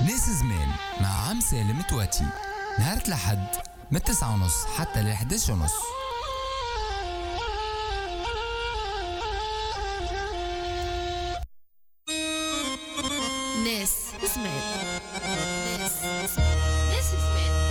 ناس زمان مع عم سالم متواتي، نهار الأحد من 9:30 حتى ل 11:30. ناس زمان. ناس زمان.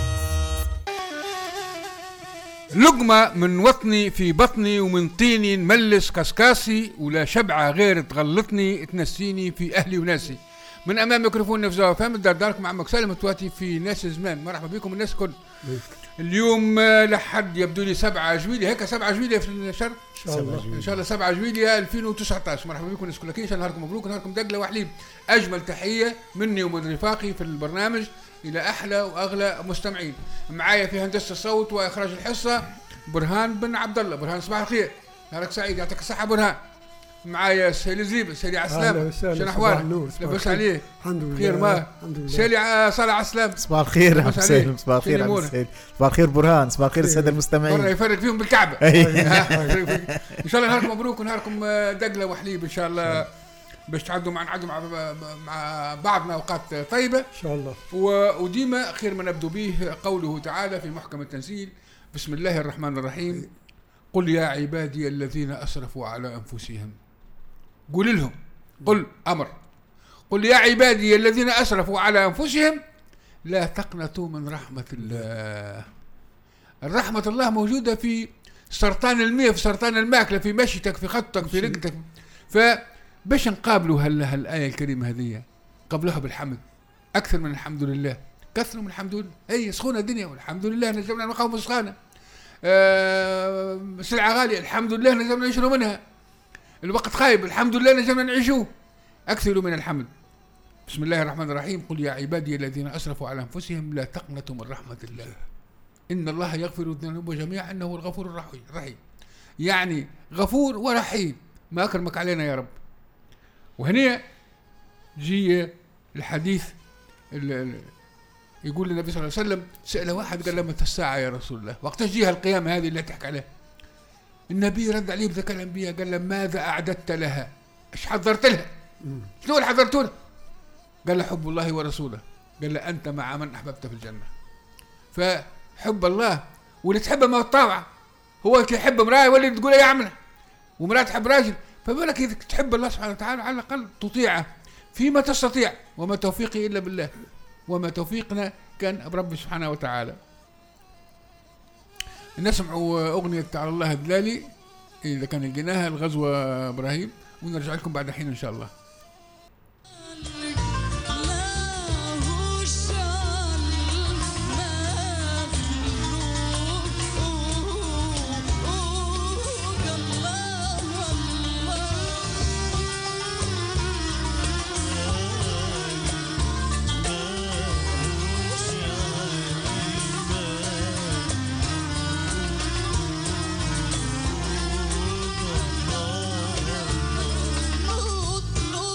لقمة من وطني في بطني، ومن طيني نملس كسكاسي، ولا شبعة غير تغلطني تنسيني في أهلي وناسي. من أمام ميكروفون نفسه فهم دارك مع عمك سالم متواتي في ناس زمان. مرحبا بكم الناس الكل. اليوم لحد يبدو لي 7 جويلية، هيك 7 جويلية في الشهر إن شاء الله 7 جويلية 2019. مرحبا بكم الناس كلها، إن شاء الله نهاركم مبروك، نهاركم دقلة وحليب. أجمل تحية مني ومن رفاقي في البرنامج إلى أحلى وأغلى مستمعين. معايا في هندسة الصوت وإخراج الحصة برهان بن عبد الله. برهان صباح الخير، نهارك سعيد، يعطيك الصحة برهان. معايا سالي زريب، سالي عسلام، شنو احوالك؟ لاباس عليه؟ الحمد لله خير ما سالي صالح عسلام. صباح الخير عم سالم، صباح الخير عم سالم، صباح الخير برهان، صباح الخير الساده المستمعين. مرة يفرق فيهم بالكعبة. ان شاء الله نهاركم مبروك ونهاركم دقلة وحليب ان شاء الله، باش تعدوا مع بعضنا اوقات طيبة ان شاء الله. وديما خير ما نبدو به قوله تعالى في محكم التنزيل: بسم الله الرحمن الرحيم. قل يا عبادي الذين اسرفوا على انفسهم. قل لهم، قل أمر، قل يا عبادي الذين أسرفوا على أنفسهم لا تقنطوا من رحمة الله. الرحمة الله موجودة في سرطان المياه، في سرطان الماكلة، في مشيتك، في خطك، في رقتك. فباش نقابلوا هالآية الكريمة هذه قبلها بالحمد أكثر من الحمد لله. كثروا من الحمد لله. هي سخونة الدنيا والحمد لله نجمنا نقاوم السخانة. سلعة غالية الحمد لله نجمنا نشروا منها. الوقت خايب الحمد لله نجمنا نعيشوه. أكثروا من الحمد. بسم الله الرحمن الرحيم. قل يا عبادي الذين أسرفوا على أنفسهم لا تقنطوا من رحمة الله إن الله يغفر الذنوب جميعا إنه الغفور الرحيم. يعني غفور ورحيم. ما أكرمك علينا يا رب. وهنا جي الحديث يقول النبي صلى الله عليه وسلم: سأل واحد قال له: متى الساعة يا رسول الله؟ وقت جيها القيامة هذه اللي تحكي عليها. النبي رد عليه بذكاء الأنبياء قال له: ماذا أعددت لها؟ إيش حضرت لها؟ شنو اللي حضرته لها؟ قال له: حب الله ورسوله. قال له: أنت مع من أحببت في الجنة. فحب الله واللي تحبه ما الطاوعة. هو اللي يحب امرأة واللي تقول يا عمنا، ومرأة تحب راجل. فبالك إذا تحب الله سبحانه وتعالى على الأقل تطيعه فيما تستطيع. وما توفيقي إلا بالله، وما توفيقنا كان برب سبحانه وتعالى. نسمعوا أغنية على الله الدلالي إذا كان لقيناها، الغزوة إبراهيم، ونرجع لكم بعد حين إن شاء الله. طلوع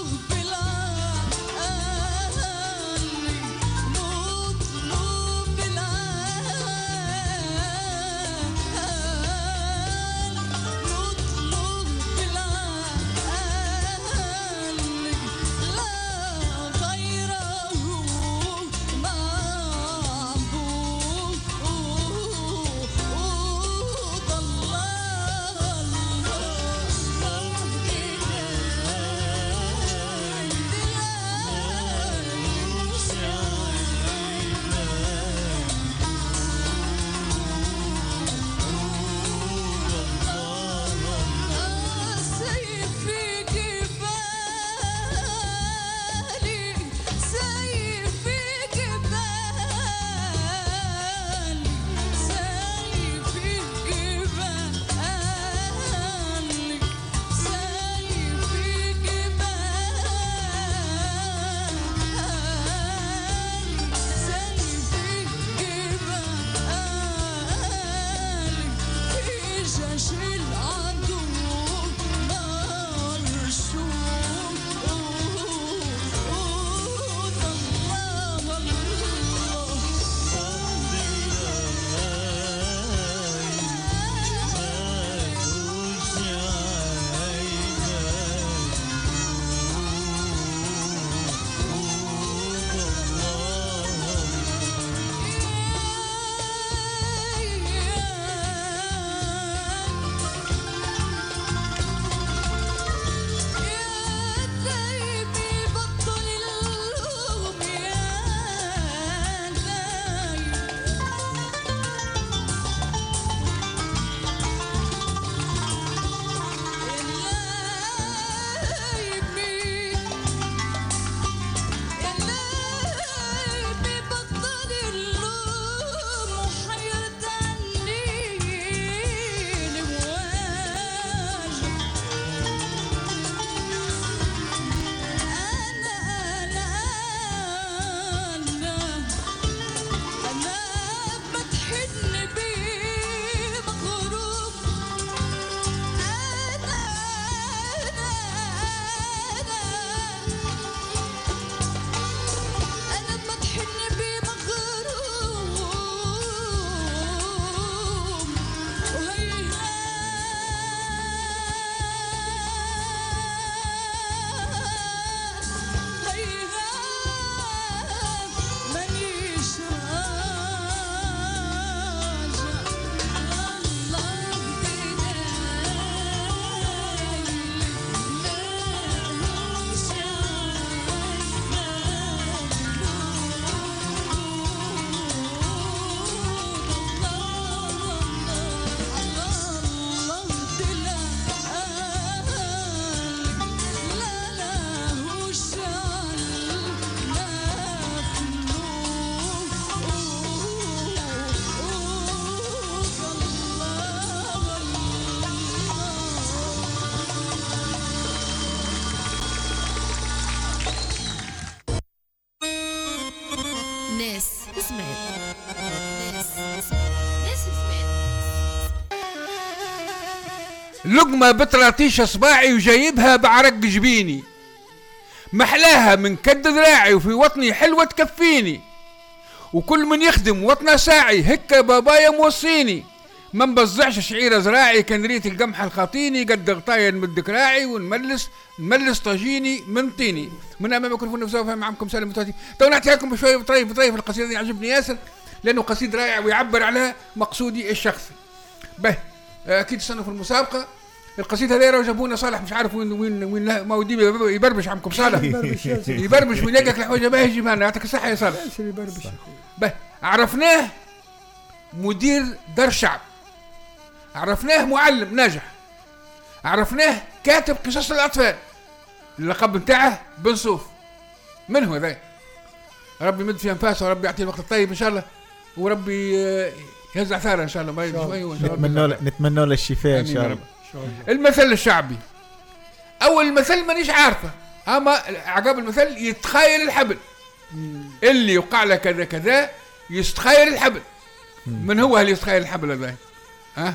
لقمة بطراطيش اصباعي وجايبها بعرق جبيني، محلاها من كد ذراعي وفي وطني حلوة تكفيني، وكل من يخدم وطنه ساعي هكا بابايا موصيني، ما نبزعش شعير زراعي كان ريت القمح الخاطيني، قد غطايا نمد كراعي ونملس طاجيني من طيني. من امام ميكروفون نفسه فهم معكم سالم متواتي. تو نحكي لكم بشويه بطريف القصيده دي عجبني ياسر لانه قصيد رائع ويعبر على مقصودي الشخصي. به اكيد استنوا في المسابقه. القصيده هذه جابونا صالح مش عارف وين ما ودي يبربش عمكم صالح يبربش ويلقاك الحوجه ما يجي معنا. يعطيك الصحه يا صالح. به عرفناه مدير دار شعب، عرفناه معلم ناجح، عرفناه كاتب قصص الأطفال، اللقب نتاعه بن صوف. من هو ذا؟ ربي يمد في أنفاسه وربي يعطيه الوقت الطيب إن شاء الله، وربي يهزع ثاره إن شاء الله. ما نتمنى له الشفاء إن شاء الله. المثل الشعبي، أول مثل مانيش عارفه، أما عقاب المثل يتخيل الحبل اللي يوقع له كذا كذا يستخيل الحبل. من هو اللي يستخيل الحبل هذا؟ ها؟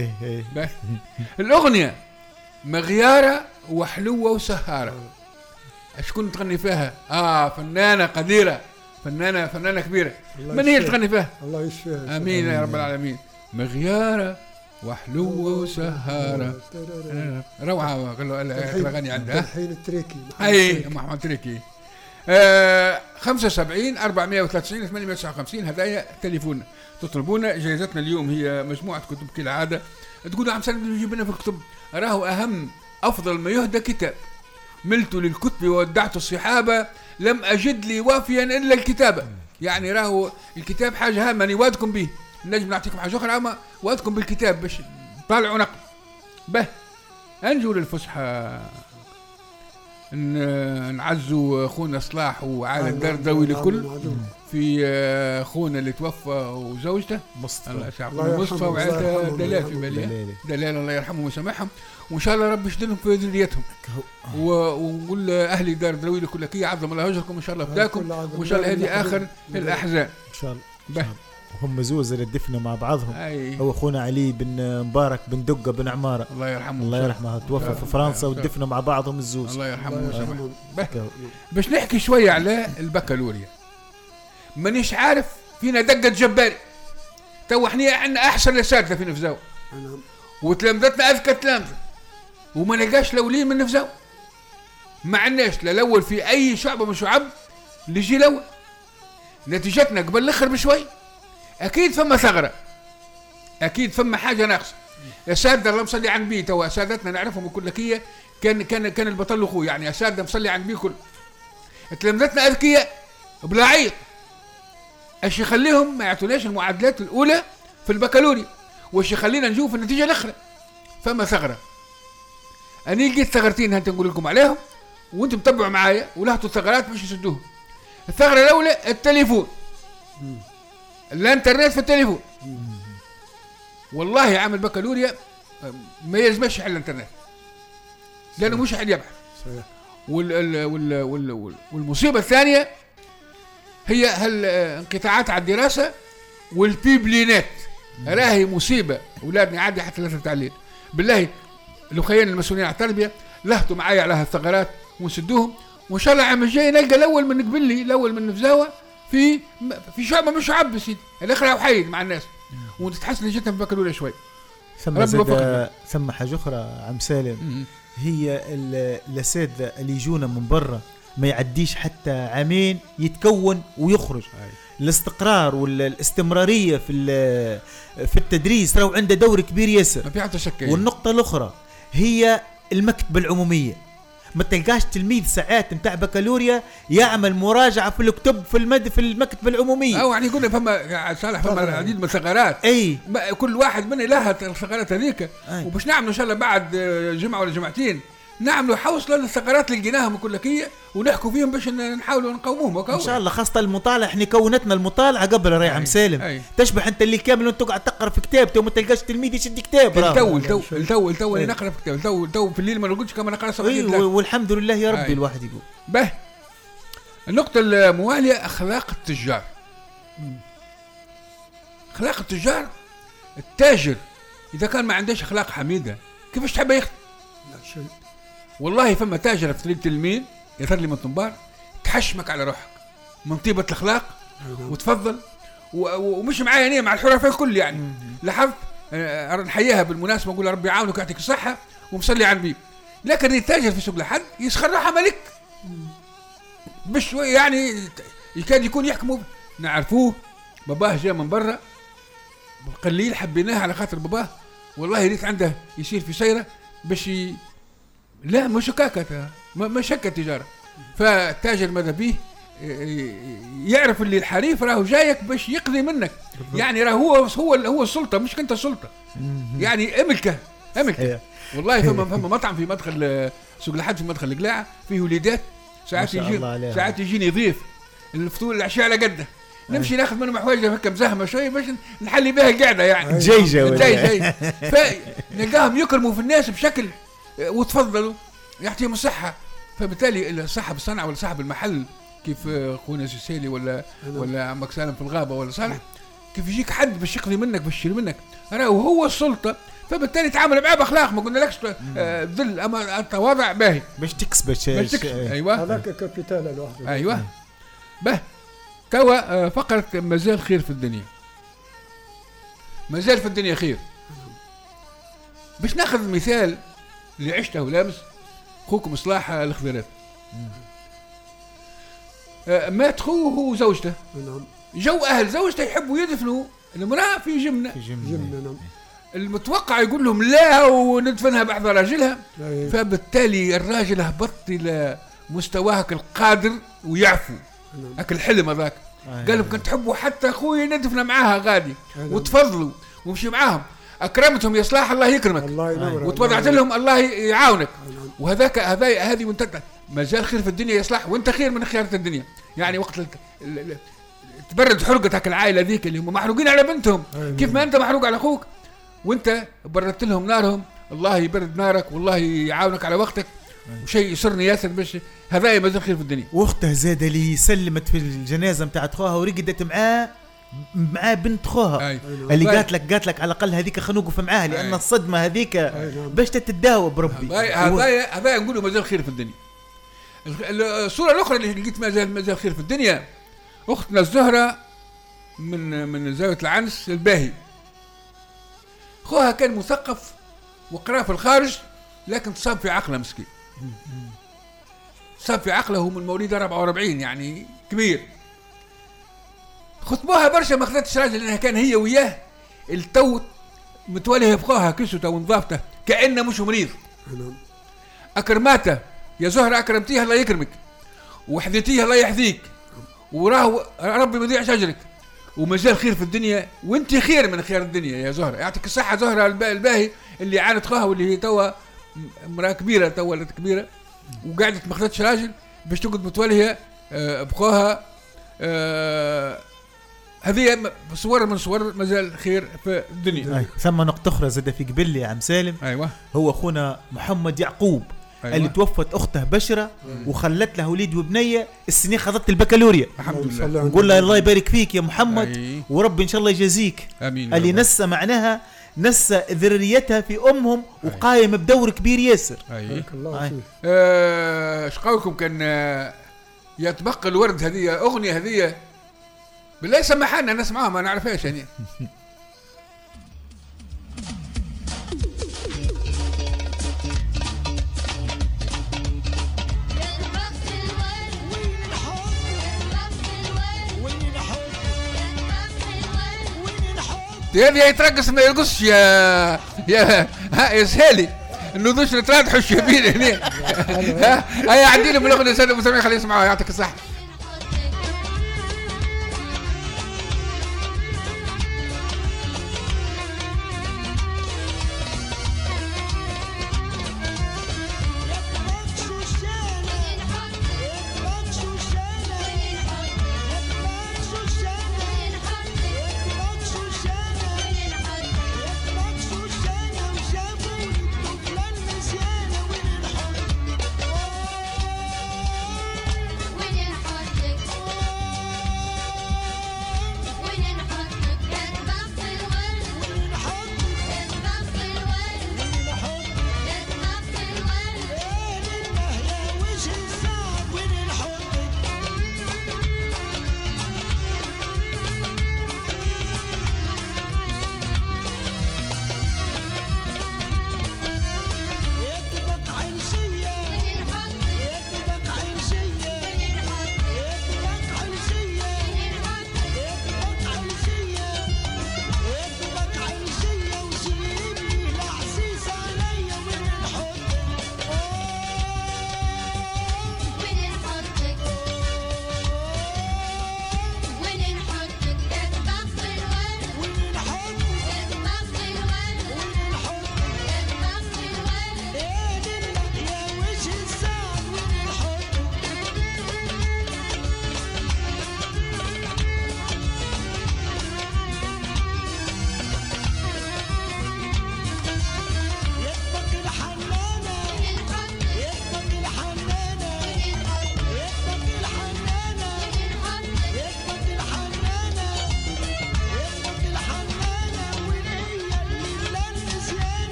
الأغنية مغيارة وحلوة وسهارة. شكون تغني فيها؟ فنانة قديرة، فنانة كبيرة. من هي اللي تغني فيها؟ الله يشفيها. آمين يا رب العالمين. مغيارة وحلوة وسهارة. روعة. قال له الأغاني عندها تلحين التريكي. أي محمد تريكي. 75 493 859 هدايا تليفون تطلبونا. جائزتنا اليوم هي مجموعة كتب كالعادة. تقولوا عم سند يجيب لنا في الكتب. راهو أهم أفضل ما يهدى كتاب، ملت للكتب وودعت الصحابة، لم أجد لي وافيا إلا الكتابة. يعني راهو الكتاب حاجة هامة نوادكم به. نجم نعطيكم حاجة أخرى أما وادكم بالكتاب باش طالعوا نقل. به أنجوا للفسحة نعزوا اخونا صلاح وعائله الدردوي الكل في اخونا اللي توفى وزوجته مصطفى وعائلته دلال في باليه دلال الله يرحمهم ويسامحهم، وان شاء الله ربي يشدلهم في ذريتهم. ونقول اهلي دار الدروي الكل كي عظم الله اجركم ان شاء الله فداكم، وان شاء الله هذه اخر الاحزان ان شاء الله. هم زوز اللي دفنوا مع بعضهم. هو اخونا علي بن مبارك بن دقه بن عماره الله يرحمه توفى في فرنسا ودفنوا مع بعضهم الزوز الله يرحمه ويسامحه. باش نحكي شويه على البكالوريا. مانيش عارف فينا دقه جباري. تو احنا عندنا احسن الاساتذه في نفزاو وتلامذتنا اذكى تلامذه وما نلقاش الاولين من نفزاو. ما عندناش لا الاول في اي شعبه من شعب اللي يجي الاول. نتيجتنا قبل الاخر بشوي. اكيد فما ثغره، اكيد فما حاجه ناقصه. اساتذه الله مصلي على النبي، تو اساتذتنا نعرفهم الكلكيه كان البطل اخوه، يعني اساتذه مصلي على النبي كل. تلامذتنا اذكياء بلا عيط. ايش يخليهم ما يعطوناش المعادلات الاولى في البكالوريا، وايش يخلينا نشوف النتيجه الاخرى. فما ثغره. انا لقيت ثغرتين هانت نقول لكم عليهم وانتم تتبعوا معايا ولاحظوا الثغرات باش يسدوهم. الثغره الاولى التليفون، الانترنت في التليفون. والله عامل بكالوريا ما يلزمش يحل الانترنت لانه مش حد يبحث. والمصيبه الثانيه هي انقطاعات على الدراسه والبيبلينات. راهي مصيبه. اولادنا عادي حتى ثلاثه تعليل. بالله لو خيرنا المسؤولين على التربيه لهتوا معايا على هالثغرات ونسدوهم، وان شاء الله العام الجاي نلقى الاول من قبلي الاول من نفزاوه في شعبه مش شعب يا سيدي. الاخر وحيد مع الناس وتتحسن نتيجتنا في البكالوريا شوي. ثم حاجه اخرى عم سالم، هي الاساتذه اللي يجونا من برا ما يعديش حتى عامين يتكون ويخرج. الاستقرار والاستمراريه في التدريس راهو عنده دور كبير ياسر. ما في حتى شك. والنقطه الاخرى هي المكتبه العموميه. ما تلقاش تلميذ ساعات نتاع بكالوريا يعمل مراجعه في الكتب في المكتبه العموميه. يعني يقول فما صالح فما العديد من الثغرات. كل واحد منا لها الثغرات هذيك. وباش نعملوا ان شاء الله بعد جمعه ولا جمعتين نعملوا حوصله للثغرات اللي لقيناهم الكلكيه ونحكوا فيهم باش نحاولوا نقوموهم ان شاء الله. خاصه المطالعه، احنا كونتنا المطالعه قبل راي عم سالم. تشبح انت اللي كامل وانت تقعد تقرا في كتاب تو ما تلقاش تلميذ يشد كتاب. تو اللي نقرا في كتاب تو في الليل ما نقولش كما نقرا صباح. والحمد لله يا ربي. الواحد يقول به. النقطه المواليه اخلاق التجار. اخلاق التجار. التاجر اذا كان ما عندهش اخلاق حميده كيفاش تحب يخدم؟ لا شيء. والله فما تاجر في طريق المين يثر لي من طنبار تحشمك على روحك من طيبة الأخلاق وتفضل ومش معايا أنا مع الحرفاء الكل يعني. لاحظت نحييها بالمناسبة نقول ربي يعاونك ويعطيك الصحة ومصلي على النبي. لكن التاجر في سوق الأحد يسخر روحه ملك بشوي يعني يكاد يكون يحكموا نعرفوه. باباه جاء من برا بالقليل حبيناه على خاطر باباه والله يريد عنده يصير في سيرة باش لا مش هكاكا ما شك التجارة. فالتاجر ماذا بيه يعرف اللي الحريف راهو جايك باش يقضي منك يعني راهو هو السلطة مش كنت السلطة يعني املكه والله فما مطعم في مدخل سوق الأحد في مدخل القلاعة فيه وليدات ساعات يجيني ضيف الفطور العشاء على قده نمشي ناخذ منهم حوايج هكا مزهمه شويه باش نحلي بها القعده يعني جاي فنلقاهم يكرموا في الناس بشكل وتفضلوا يعطيهم الصحه. فبالتالي صاحب الصنعه ولا صاحب المحل كيف خونا سيسيلي ولا عمك سالم في الغابه ولا صالح كيف يجيك حد باش يقضي منك باش يشيل منك راهو هو السلطه. فبالتالي تعامل معاه باخلاق ما قلنا لكش ذل اما التواضع باهي باش تكسب. ايوه هذاك كابيتال لوحده. ايوه به توا فقرة مازال خير في الدنيا. مازال في الدنيا خير. باش ناخذ مثال اللي عشته ولامس اخوكم صلاح الخضيرات مات خوه وزوجته. جو اهل زوجته يحبوا يدفنوا المراه في جمنه. نعم. المتوقع يقول لهم لا وندفنها بعد راجلها. فبالتالي الراجل هبط الى مستواك القادر ويعفو هاك الحلم هذاك. قال لهم كنت تحبوا حتى اخوي ندفن معاها غادي وتفضلوا ومشي معاهم اكرمتهم يا صلاح الله يكرمك وتوضعت لهم الله يعاونك وهذاك هذه وانت مازال خير في الدنيا يا صلاح وانت خير من خيارات الدنيا يعني وقت تبرد حرقتك العائله ذيك اللي هم محروقين على بنتهم كيف ما انت محروق على اخوك وانت بردت لهم نارهم الله يبرد نارك والله يعاونك على وقتك وشيء يسرني ياسر باش هذا مازال خير في الدنيا. واخته زاد اللي سلمت في الجنازه نتاعت خوها ورقدت معاه بنت خوها اللي قالت لك على الاقل هذيك خلينا نوقف معاها لان الصدمه هذيك باش تتداوى بربي. هذا نقولوا مازال خير في الدنيا. الصوره الاخرى اللي لقيت مازال خير في الدنيا اختنا الزهره من زاويه العنس الباهي. خوها كان مثقف وقرا في الخارج لكن تصاب في عقله مسكين. صاب في عقله هو من مواليد 44 يعني كبير. خطبوها برشا ما خذتش راجل لانها كان هي وياه التو متوليه بخوها كسوته ونظافته كانه مش مريض. اكرماته يا زهره اكرمتيها الله يكرمك وحذيتيها الله يحذيك وراه ربي ما يضيعش اجرك ومازال خير في الدنيا وانت خير من خيار الدنيا يا زهره. يعطيك الصحه زهره الباهي اللي عانت خوها واللي هي توا امراه كبيره توا ولد كبيره وقعدت ما خذتش راجل باش تقعد متوليه بخوها. هذه صور من صور مازال خير في الدنيا. ثم نقطه اخرى زاد في قبل يا عم سالم. ايوه هو اخونا محمد يعقوب. اللي توفت اخته بشرة وخلت له وليد وبنيه السنين خذت البكالوريا الحمد لله. نقول له الله يبارك فيك يا محمد ورب ان شاء الله يجازيك. امين. اللي نسى معناها نسى ذريتها في امهم وقايم بدور كبير ياسر. ايش قولكم كان يتبقى الورد هذه اغنيه هذه بالله سمحنا نسمعها ما نعرفهاش يعني. هذه يترقص ما يرقصش يا سهالي انه دوش نتراد حش يمين هنا. هيا عندي من الاغنيه سنه مسامعين خليه يسمعوها يعطيك الصحه.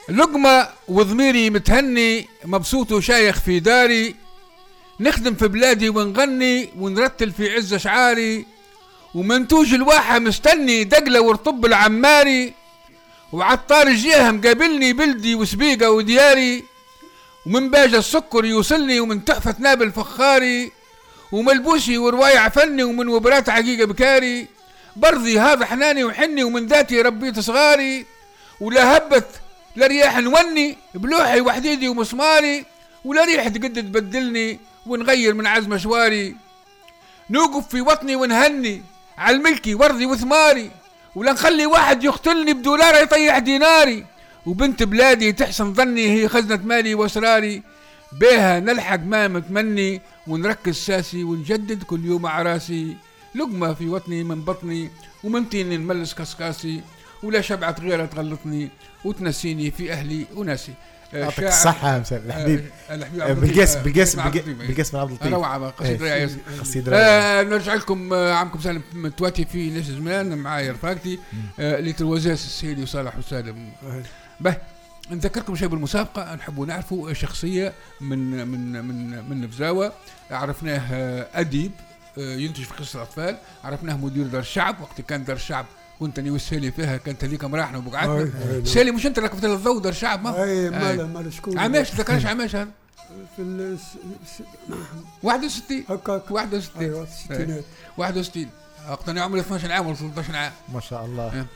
لقمة وضميري متهني مبسوط وشايخ في داري، نخدم في بلادي ونغني ونرتل في عز أشعاري، ومنتوج الواحة مستني دقلة ورطب العماري، وعطار الجهة مقابلني بلدي وسبيقة ودياري، ومن باجة السكر يوصلني ومن تحفة نابل فخاري، وملبوسي وروايع فني ومن وبرات عقيقة بكاري، برضي هذا حناني وحني ومن ذاتي ربيت صغاري، ولا هبت لا رياح نوني بلوحي وحديدي ومسماري، ولا ريح تقد تبدلني ونغير من عزم مشواري، نوقف في وطني ونهني على الملكي ورضي وثماري، ولا نخلي واحد يقتلني بدولار يطيح ديناري، وبنت بلادي تحسن ظني هي خزنة مالي واسراري، بيها نلحق ما متمني ونركز ساسي ونجدد كل يوم عراسي، لقمة في وطني من بطني ومن طيني نملس كسكاسي، ولا شبعة غيرها تغلطني وتنسيني في أهلي وناسي. يعطيك الصحة الحبيب. بالقاسم عبد اللطيف. روعة قصيدة يا ياسر. نرجع لكم عمكم سالم متواتي في ناس زمان معايا رفاقتي اللي تروزاس السيدي وصالح وسالم. به نذكركم شيء بالمسابقة، نحبوا نعرفوا شخصية من نفزاوة، عرفناه أديب ينتج في قصة الأطفال، عرفناه مدير دار الشعب، وقت كان دار الشعب كنت انا والسالي فيها، كانت هذيك مراحنا وبقعتنا. سالي مش انت ركبت له الضوء دار الشعب؟ ما اي مال شكون عماش ذكرش عماش هذا في 61 هكاك 61 ايوه الستينات 61 وقت انا عمري 12 عام ولا 13 عام ما شاء الله.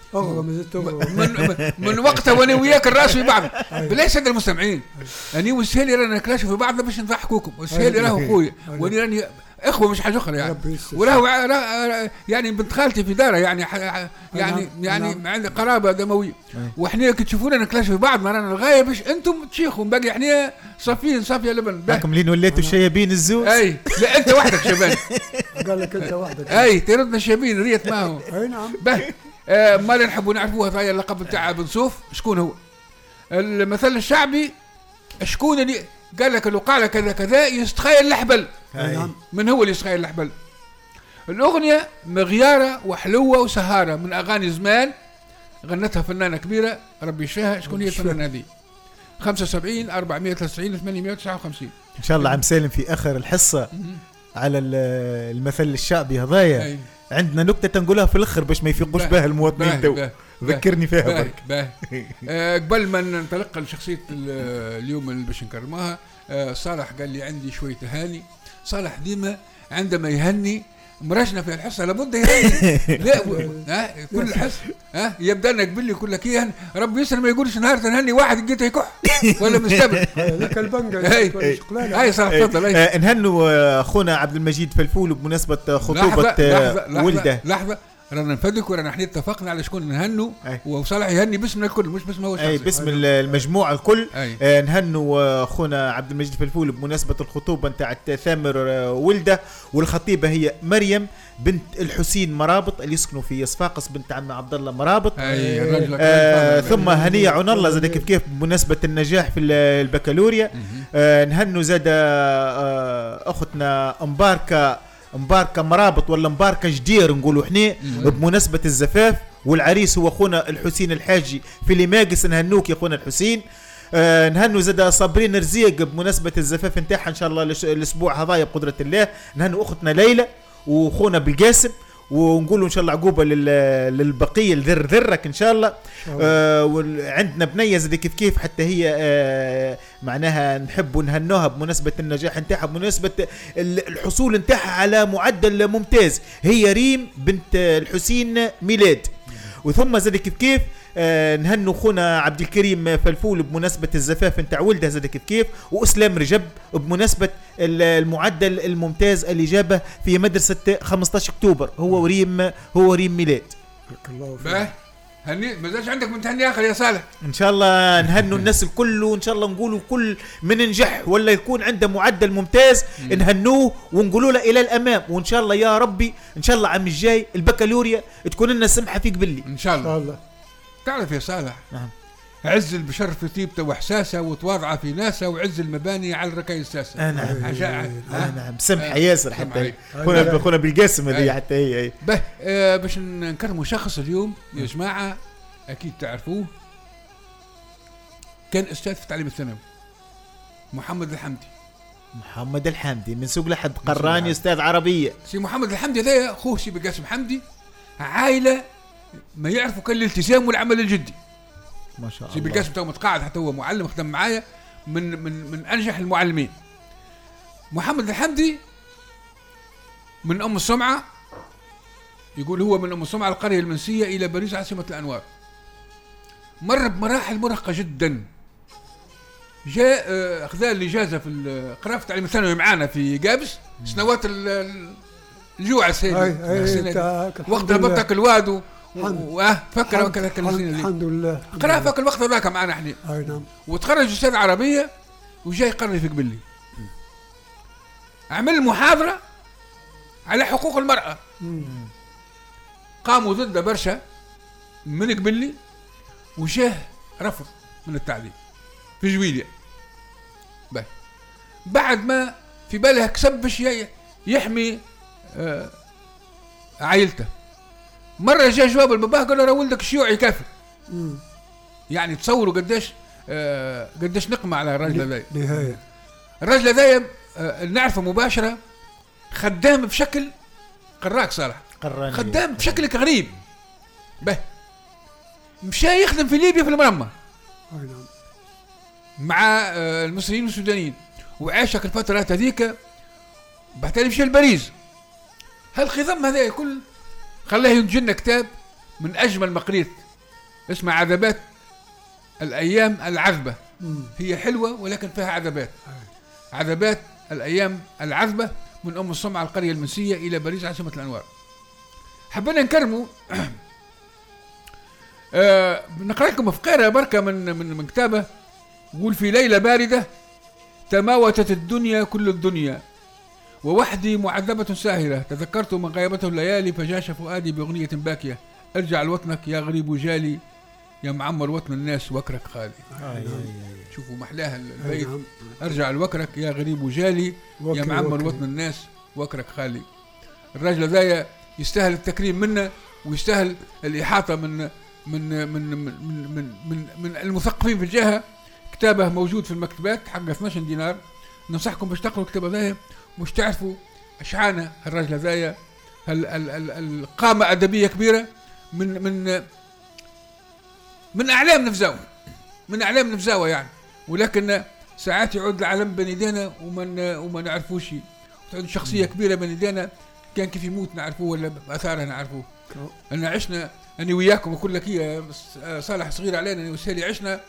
من وقتها وانا وياك الراس في بعض. بلاش ساده المستمعين، انا والسالي رانا نكلاش في بعضنا باش نضحكوكم، والسالي راهو اخويا وانا راني اخوه مش حاجه اخرى يعني، وراهو يعني بنت خالتي في داره يعني عندي قرابه دمويه، وحنا كي تشوفونا نكلاش في بعضنا رانا الغايه باش انتم تشيخوا باقي احنا صافيه لبن. راكم لين وليتوا شيابين الزوز. اي لا انت وحدك شبان. قال لك انت وحدك. اي تردنا شابين ريت معهم. اي نعم. ما نحبوا نعرفوها هاي اللقب بتاع بن صوف شكون هو؟ المثل الشعبي شكون اللي قال لك لو قال كذا كذا يستخيل الحبل. من هو اللي يستخيل الحبل؟ الأغنية مغيارة وحلوة وسهارة من أغاني زمان، غنتها فنانة كبيرة ربي يشفيها. شكون هي الفنانة هذه؟ 75 493 859. إن شاء الله عم سالم في آخر الحصة على المثل الشعبي هذايا عندنا نكتة تنقولها في الأخر باش ما يفيقوش بها المواطنين تو. ذكرني فيها برك. قبل ما ننطلق لشخصية اليوم اللي باش نكرمها، صالح قال لي عندي شوية تهاني. صالح ديما عندما يهني مرجنا في الحصة لابد يهني. لا كل حصة يبدأ لنا قبل لي كل كيهن ربي يسر ما يقولش نهار تنهني واحد لقيته يكح ولا مستبد. ذاك البنجا هاي صالح تفضل. نهنوا أخونا عبد المجيد فلفول بمناسبة خطوبة ولده. لحظة رانا نفدك ورانا احنا اتفقنا على شكون نهنوا، وصالح يهني باسم الكل مش باسم هو شخصي. باسم المجموعة الكل. نهنوا اخونا عبد المجيد فلفول بمناسبة الخطوبة نتاع ثامر ولده، والخطيبة هي مريم بنت الحسين مرابط اللي يسكنوا في صفاقس، بنت عم عبد الله مرابط. ثم هنية عون الله زاد كيف بمناسبة النجاح في البكالوريا. نهنوا زاد اختنا مباركة مرابط ولا مباركة جدير نقولوا احنا بمناسبة الزفاف، والعريس هو اخونا الحسين الحاجي في لماقس. نهنوك يا اخونا الحسين. نهنوا زاد صابرين رزيق بمناسبة الزفاف نتاعها ان شاء الله الاسبوع هذا بقدرة الله. نهنوا اختنا ليلى واخونا بالقاسم، ونقولوا ان شاء الله عقوبه للبقيه الذرك ان شاء الله. وعندنا بنيه زي كيف حتى هي معناها نحب نهنوها بمناسبه النجاح نتاعها، بمناسبه الحصول نتاعها على معدل ممتاز. هي ريم بنت الحسين ميلاد. وثم زاد كيف نهنوا خونا عبد الكريم فلفول بمناسبة الزفاف نتاع ولده زاد كيف، واسلام رجب بمناسبة المعدل الممتاز اللي جابه في مدرسة 15 اكتوبر. هو ريم ميلاد. باه هني مازالش عندك من تهني اخر يا صالح؟ ان شاء الله نهنوا الناس الكل، وان شاء الله نقولوا كل من نجح ولا يكون عنده معدل ممتاز نهنوه ونقولوا له الى الامام. وان شاء الله يا ربي ان شاء الله عام الجاي البكالوريا تكون لنا سمحه فيك باللي ان شاء الله. تعرف يا صالح، نعم، عز البشر في طيبته واحساسه، وتواضعه في ناسه، وعز المباني على الركايز الساسه. نعم سمحه ياسر حتى خونا بالقاسم هذه حتى هي. باش نكرموا شخص اليوم يا جماعه اكيد تعرفوه، كان استاذ في التعليم الثانوي، محمد الحمدي من سوق لحد قراني استاذ عربيه. سي محمد الحمدي هذا اخوه سي بقاسم حمدي، عائله ما يعرفوا كان الالتزام والعمل الجدي. ما شاء الله. سي بقاسم تو متقاعد، حتى هو معلم، خدم معايا من انجح المعلمين. محمد الحمدي من ام السمعه، يقول هو من ام السمعه القريه المنسيه الى باريس عاصمه الانوار. مر بمراحل مرهقه جدا. جاء اخذ الاجازه في القراءه في التعليم الثانوي معانا في قابس سنوات الجوع السنه، وقتها بطك الواد فكر الحمد لله قرا فك الوقت ذاك معنا احنا. اي نعم. وتخرج استاذ عربيه وجاي يقرر في قبلي، عمل محاضره على حقوق المراه. قاموا ضد برشا من قبلي، وجاه رفض من التعليم في جويليا. بعد ما في بالها كسب باش يحمي عائلته، مرة جاء جواب الباباه قال له راه ولدك شيوعي كافر. يعني تصوروا قديش نقمة على الراجل هذايا. نهاية الراجل هذايا نعرفه مباشرة، خدام بشكل قراك صالح، خدام بشكل غريب. مشى يخدم في ليبيا في المرمى مع المصريين والسودانيين، وعاشك الفترة هذيك. بعد مشى لباريس. هالخضم هذا كل خلاه ينتج لنا كتاب من اجمل ما قريت، اسمه عذبات الايام العذبه. هي حلوه ولكن فيها عذبات. عذبات الايام العذبه من ام السمعه القريه المنسيه الى باريس عاصمه الانوار. حبينا نكرموا نقرا لكم فقره بركه من كتابه. يقول: في ليله بارده تماوتت الدنيا كل الدنيا، ووحدي معذبة ساهرة، تذكرت من غيبته الليالي، فجاش فؤادي بأغنية باكية، ارجع لوطنك يا غريب جالي، يا معمر وطن الناس وكرك خالي. شوفوا محلاها البيت، ارجع لوكرك يا غريب جالي، يا معمر وطن الناس وكرك خالي. الراجل ذا يستاهل التكريم منا، ويستاهل الإحاطة من المثقفين في الجهة. كتابه موجود في المكتبات حق 12 دينار. ننصحكم باش تقروا الكتاب هذايا، مش تعرفوا اشعانه الرجل هذايا. القامه ادبيه كبيره من اعلام نفزاوه، يعني. ولكن ساعات يعود العالم بين يدينا وما نعرفوش. تعود شخصيه كبيره بين يدينا، كان كيف يموت نعرفوه ولا اثارها نعرفوه. انا عشنا انا وياكم، اقول لك يا صالح صغير علينا، انا وسالي عشنا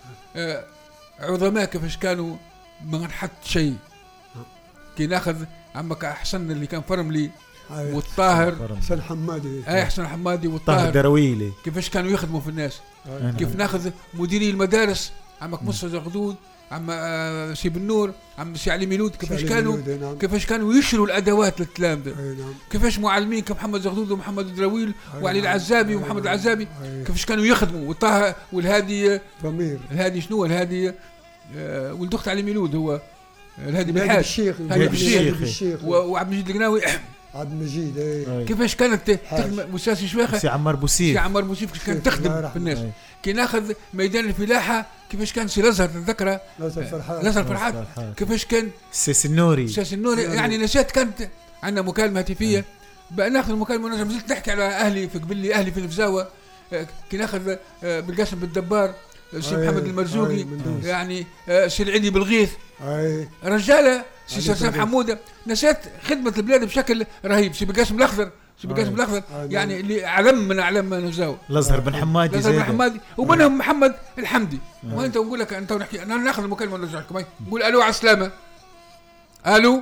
عظماء كيفاش كانوا ما نحط شيء. كي ناخذ عمك احسن اللي كان فرملي والطاهر حسن حمادي، حسن حمادي والطاهر درويلي، كيفاش كانوا يخدموا في الناس. كيف ناخذ مديري المدارس عمك مصطفى زغدود، عم سي بنور، عم سي علي ميلود، كيفاش كانوا يشروا الادوات للتلامذه. كيفاش معلمين كمحمد زغدود ومحمد درويل وعلي العزابي ومحمد العزابي كيفاش كانوا يخدموا. والطه والهادي ضمير، الهادي شنو الهادي ولد اخت علي ميلود، هو الهادي بالحاج الشيخ وعبد المجيد القناوي عبد المجيد. كيفاش كانت تخدم وساسي شويخه، سي عمار بوسيف كيفاش كانت تخدم في الناس. كي ناخذ ميدان الفلاحه كيفاش كان سي الازهر، تذكره الازهر فرحات، كيفاش كان سي النوري يعني نسيت. كانت عندنا مكالمه هاتفيه بقى ناخذ المكالمه، وانا زلت نحكي على اهلي في قبلي، اهلي في الفزاوه. كي ناخذ بالقاسم بالدبار، سي محمد المرزوقي، يعني سي العلي بالغيث، رجاله سي سلسام حموده. نسيت خدمه البلاد بشكل رهيب. سي بالقاسم الاخضر، يعني اللي علم من اعلام نزاو، الازهر بن حمادي، ومنهم محمد الحمدي. وانت نقول لك انت ونحكي، انا ناخذ المكالمه ونرجع لكم. نقول الو على السلامه. الو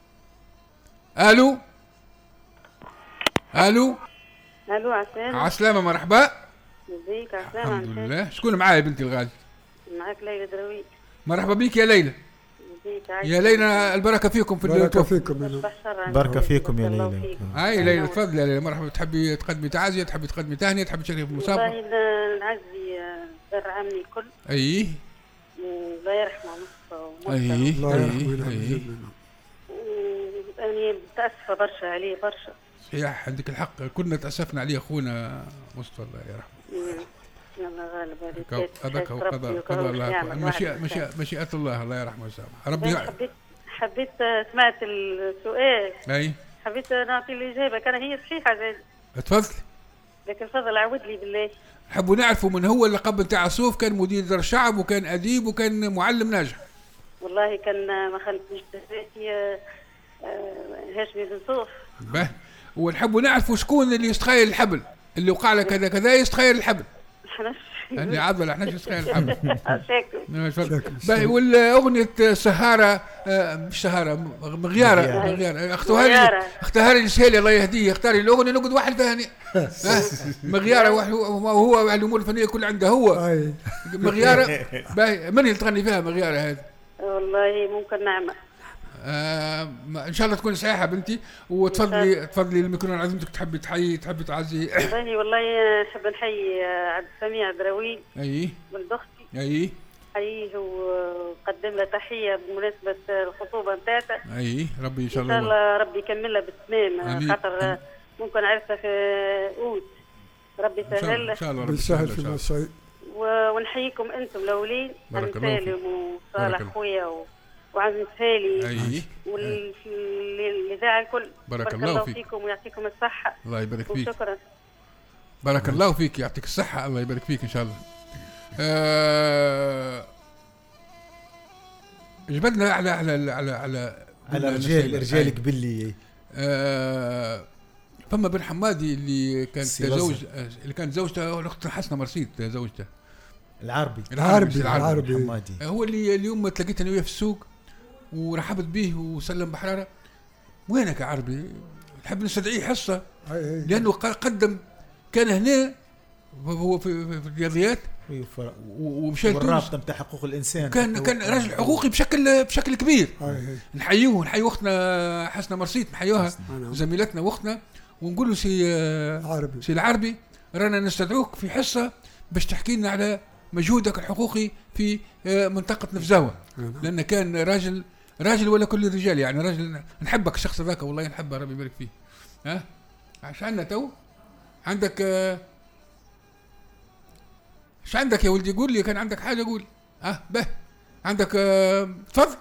على السلامه. مرحبا. ازيك؟ على السلامه. الحمد لله. شكون معايا بنتي الغالي؟ معك ليلى درويش. مرحبا بك يا ليلى. يا ليلى البركه فيكم في البركه فيكم يا ليلى. هاي ليلى تفضلي يا ليلى. مرحبا. تحبي تقدمي تعازيه، تحبي تقدمي تهنئه، تحبي تشاركي في المسابقه؟ والله نعزي دار عمي الكل. اي الله يرحمه مصطفى. الله يرحمه. أنا متأسفة برشا عليه برشا. صحيح، عندك الحق، كلنا تأسفنا عليه أخونا مصطفى الله يرحمه. الله غالب عليك. هذاك هو قضاء الله، مشيئة الله، الله يرحمه ويسامحه. ربي حبيت سمعت السؤال. اي حبيت نعطي الإجابة، كان هي صحيحة زاد. تفضل. لكن تفضل عاود لي بالله. نحبوا نعرفوا من هو اللقب نتاع صوف، كان مدير دار الشعب وكان أديب وكان معلم ناجح. والله كان ما خلتنيش تزاتي هاشمي بن صوف. به، ونحبوا نعرفوا شكون اللي يستخيل الحبل، اللي وقع له كذا كذا يستخيل الحبل. أنا عضل احنا يستخيل الحبل. شكرا. باهي، والأغنية سهارة مش سهارة، مغيارة اختها لي سهيلة الله يهديه، اختار لي الأغنية نقعد واحد ثاني. مغيارة وهو الأمور الفنية كل عنده هو. مغيارة باهي، من اللي تغني فيها مغيارة هذه؟ والله ممكن نعمة. ان شاء الله تكون صحيحه بنتي. وتفضلي الميكروفون عزيمتك، تحبي تعزي. والله نحب نحيي عبد السميع دراوي. اي ولد اختي. اي حييه وقدم له تحيه بمناسبه الخطوبه نتاعته. اي ربي ان شاء الله ربي يكملها بالتمام، خاطر ممكن عرفتها في اوت. ربي يسهل ان شاء الله، ربي يسهل في المصايب. ونحييكم انتم الاولين، عم سالم وصالح خويا وعزم سالي والإذاعة الكل. بارك الله فيكم ويعطيكم الصحة. الله يبارك فيك. وشكرا. بارك الله فيك، يعطيك الصحة، الله يبارك فيك إن شاء الله. جبدنا على رجال قبلي. فما بن حمادي اللي كانت زوجته الأخت حسنة مرسيد، زوجته العربي حمادي. هو اللي اليوم تلاقيت أنا وياه في السوق ورحبت به وسلم بحرارة. وينك يا عربي؟ نحب نستدعيه حصة، لأنه قدم، كان هنا هو في الرياضيات ومشى والرابطة نتاع حقوق الإنسان، كان راجل حقوقي بشكل كبير. نحيي أختنا حسنة مرسيد، نحيوها زميلتنا وأختنا، ونقول له سي العربي رانا نستدعوك في حصة باش تحكي لنا على مجهودك الحقوقي في منطقة نفزاوة، لأن كان راجل ولا كل الرجال، يعني راجل نحبك الشخص ذاك، والله نحبه، ربي يبارك فيه. عشان تو عندك ايش عندك يا ولدي؟ قول لي، كان عندك حاجة قول. به عندك تفضل.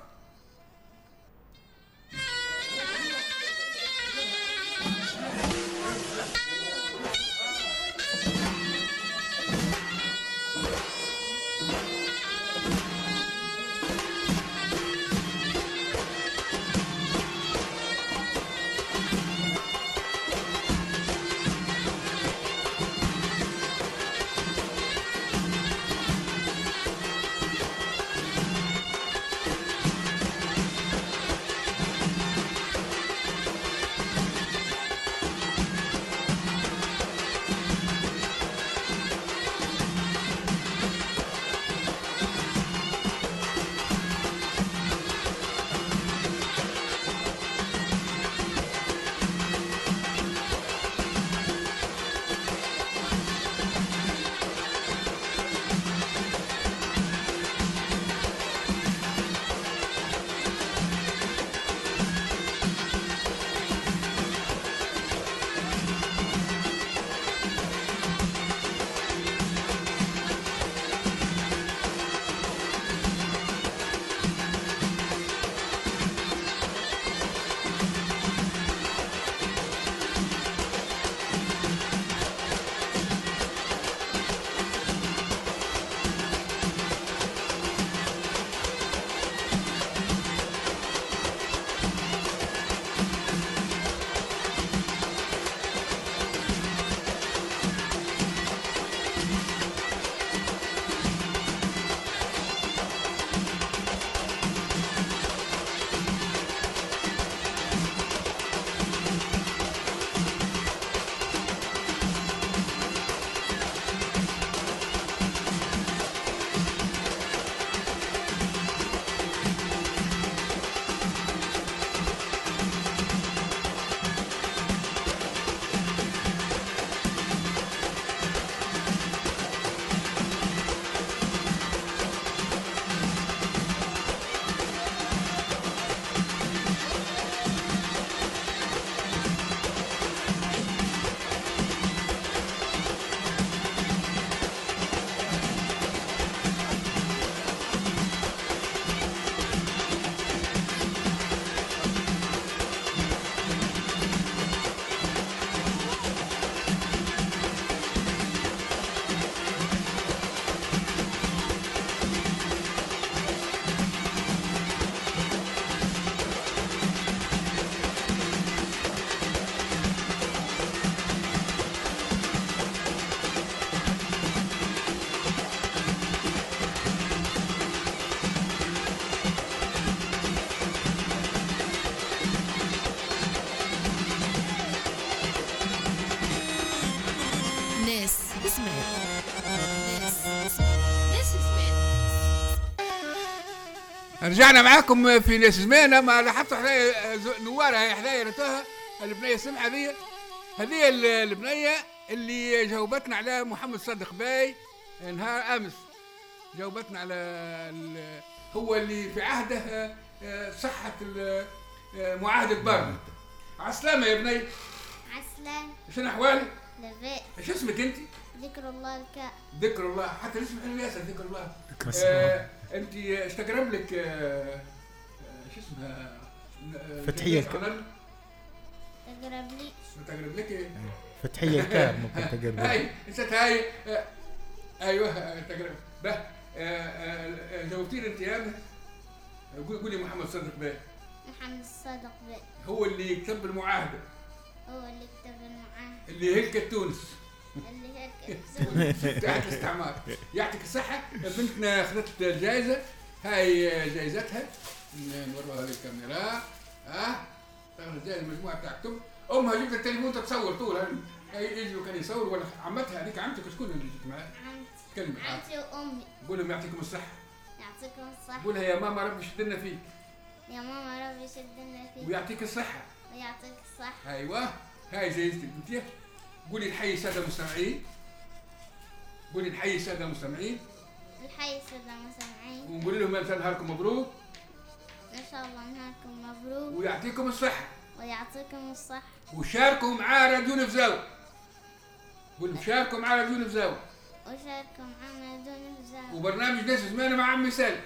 رجعنا معاكم في ناس زمانة. ما لاحظتوا حدايا نوارة هي حدايا رتاها البنية سمحة هذه البنية اللي جاوبتنا على محمد صادق باي نهار أمس. جاوبتنا على هو اللي في عهده صحة معاهدة برن. عسلامة يا بني. عسلام. شنو أحوالك؟ لباس. ايش اسمك أنت؟ ذكر الله الكائن. ذكر الله، حتى الاسم حلو ياسر ذكر الله. أنت ايش تقرب لك شو اسمها؟ فتحية الكاب. تقرب لي. تقرب لك إيه؟ فتحية الكاب ممكن تقرب. هاي نسيت هاي. ايوه تقرب. به جاوبتيني انت يا قولي محمد صادق باي. محمد صادق باي هو اللي يكتب المعاهدة. هو اللي كتب المعاهدة. اللي هلكت تونس. اللي هلكت تحت الاستعمار. يعطيك الصحة. بنتنا اخذت الجائزة. هاي جائزتها. نوروها للكاميرا. تاخذ جاي المجموعة بتاع كتب. امها جبت التليفون تتصور طول. يجي كان يصور ولا عمتها هذيك عمتك شكون اللي جيت معاها؟ عمتي. عمتي وامي. قول لهم يعطيكم الصحة. يعطيكم الصحة. قولها يا ماما ربي يشدنا فيك. يا ماما ربي يشدنا فيك. ويعطيك الصحة. ويعطيك الصحة. ايوه هاي جايزتك انت. قولي نحيي السادة المستمعين. قولي نحيي السادة المستمعين. نحيي السادة المستمعين. ونقول لهم ان نهاركم مبروك. ان شاء الله نهاركم مبروك. ويعطيكم الصحة. ويعطيكم الصحة. وشاركوا مع راديو نفزاوي. قولوا شاركوا مع راديو نفزاوي. وشاركوا معنا راديو نفزاوي. وبرنامج ناس زمانة مع عمي سالم.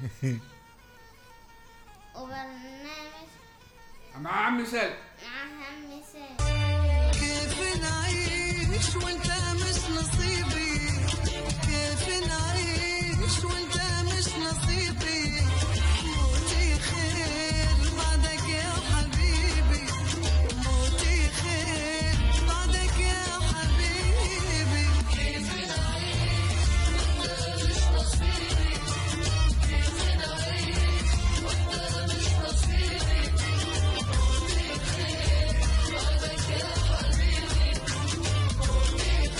وبرنامج مع عمي سالم. مع عمي سالم. كيف نعيش وانت مش نصيبي؟ كيف نعيش وانت مش نصيبي؟ موتي خير بعدك يا حبيبي. موتي خير بعدك يا حبيبي. كيف نعيش وانت مش نصيبي؟ كيف نعيش وانت مش نصيبي؟ موتي خير بعدك يا حبيبي. موتي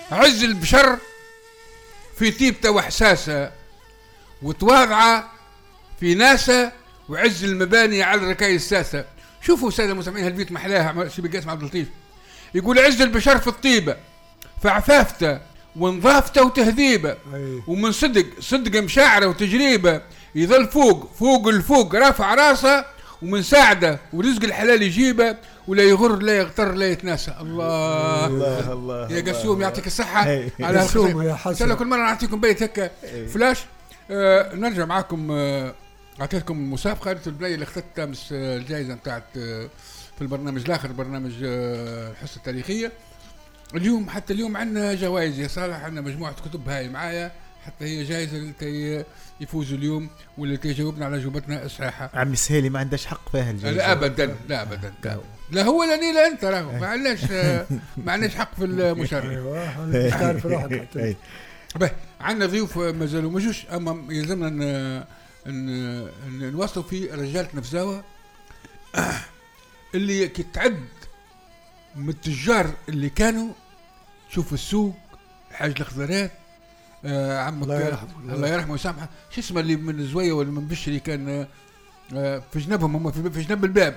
عز البشر في طيبته وإحساسه، وتواضعه في ناسه، وعز المباني على الركاية الساسة. شوفوا سادة المستمعين هالبيت محلاها سيدي قاسم عبد اللطيف يقول: عز البشر في الطيبة، في عفافته ونظافته وتهذيبه، ومن صدق مشاعره وتجريبه، يظل فوق الفوق رافع راسه، ومن ساعده ورزق الحلال يجيبه، ولا يغر لا يغتر لا يتناسى. الله الله الله يا قسوم يعطيك الصحة على قسوم يا حسن. إن شاء الله كل مرة نعطيكم بيت هكا فلاش. نرجع معكم. أعطيتكم المسابقة البنية اللي اخترت أمس الجائزة نتاعت في البرنامج الآخر، برنامج الحصة التاريخية. اليوم حتى اليوم عندنا جوائز يا صالح، عندنا مجموعة كتب هاي معايا، حتى هي جائزة اللي يفوزوا اليوم واللي تجاوبنا على جوبتنا الصحيحة. عمي سهيلي ما عندش حق فيها الجائزة. لا أبدا لا أبدا لا هو لا لا أنت راهو ما عندناش حق في المشاركة. ايوه تعرف روحك. عندنا ضيوف ما زالوا مجوش، أما يلزمنا نواصلوا في رجالة نفزاوة اللي كتعد من التجار اللي كانوا شوف السوق الحاج الخضرات. عمك الله يرحمه ويسامحه، شو اسمه اللي من زويه ولا من بشري كان في جنبهم، هم في جنب الباب.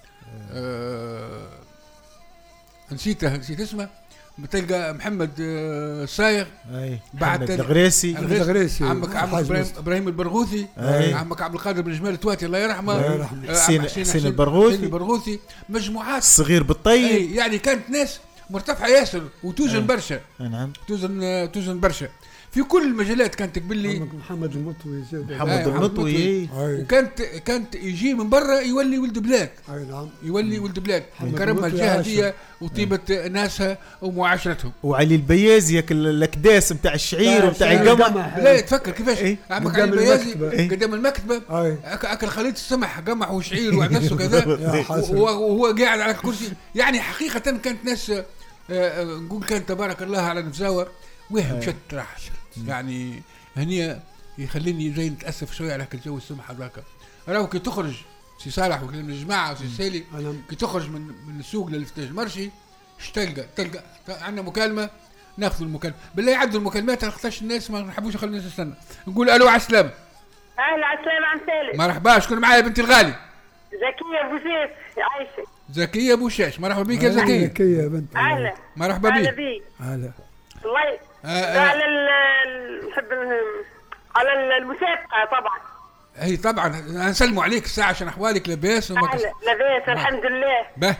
نسيت اسمه. بتلقى محمد الصايغ، بعد الغريسي، عمك ابراهيم البرغوثي، عمك عبد القادر بن جمال التواتي الله يرحمه، حسين البرغوثي، مجموعات الصغير بالطيب. يعني كانت ناس مرتفعه ياسر وتوزن برشا. نعم توزن برشا في كل المجالات. كانت تقبل لي محمد المطوي محمد المطوي، وكانت يجي من برا يولي ولد بلاد. نعم يولي ولد بلاد، كرمها الجهديه وطيبه ناسها ومعاشرتهم. وعلي البيازي ياك الكداس نتاع الشعير ونتاع القمح. لا تفكر كيفاش عمك علي البيازي قدام المكتبه اكل خليط السمح قمح وشعير وعدس وكذا، وهو قاعد على الكرسي. يعني حقيقه كانت ناس نقول كان تبارك الله على نفزاوة وهم شت راح يعني هني يخليني زي نتأسف شوية على الجو السمح هذاك. راهو كي تخرج سي صالح وكل الجماعة وسي سالي كي تخرج من السوق للفتاج المرشي تلقى عندنا مكالمة، ناخذ المكالمة بالله يعدوا المكالمات خاطرش الناس ما نحبوش نخلي الناس تستنى. نقول الو على السلامة. اهلا على السلامة عم سالم. مرحبا، شكون معايا بنتي الغالي؟ زكية ابو شاش عايشة. زكية ابو شاش، مرحبا بك يا زكية. زكية بنت اهلا مرحبا بك. اهلا بك. اهلا الله على نحب على المسابقة طبعا. هي طبعا نسلموا عليك الساعة عشان احوالك لاباس لاباس الحمد لله.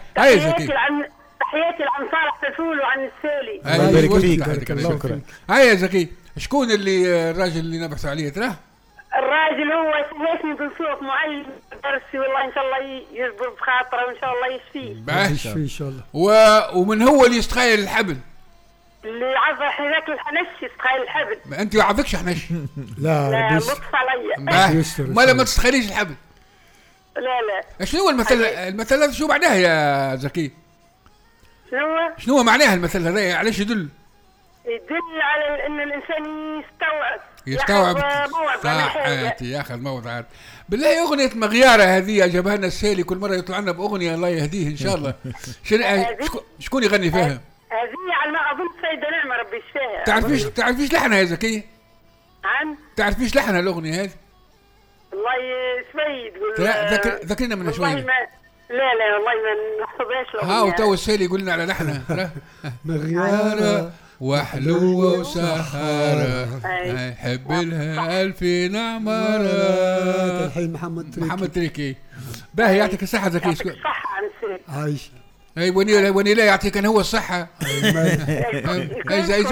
تحياتي لعم صالح تفول وعن السالي. الله يبارك فيك. بارك الله فيك. هيا يا زكي، شكون اللي الراجل اللي نبحث عليه تراه؟ الراجل هو سميتني بن صوت معلم درسي، والله ان شاء الله يجبر بخاطره وان شاء الله يشفيه. ان شاء الله. ومن هو اللي يستخيل الحبل؟ اللي عض هذاك الحنش يستخيل الحبل. انت ما عضكش حنش؟ لا لطف عليا. ما تستخيليش الحبل. لا شنو هو المثل هذا؟ شو معناه يا زكي؟ شنو معناه المثل هذا؟ علاش يدل على ان الانسان يستوعب ياخذ موضوعات. بالله اغنيه مغياره هذه جابها لنا السالي كل مره يطلع لنا باغنيه الله يهديه ان شاء الله. شكون يغني فيها؟ هذه على ما اظن سيدة نعمة ربي يشفيها. تعرفيش لحنها يا زكيه؟ نعم تعرفيش لحنها الاغنيه هذه؟ والله شوي تقول ذكرنا منها شوي. لا والله ما نحفظهاش الاغنيه. ها وتو السالي يقولنا على لحنها مغياره وحلوة وسهرة حب لها ألف نعمرة. الحين محمد تريكي. باهي يعطيك الصحة زكي. يعطيك الصحة عايش. اي ونيلا يعطيك انا هو الصحة. زي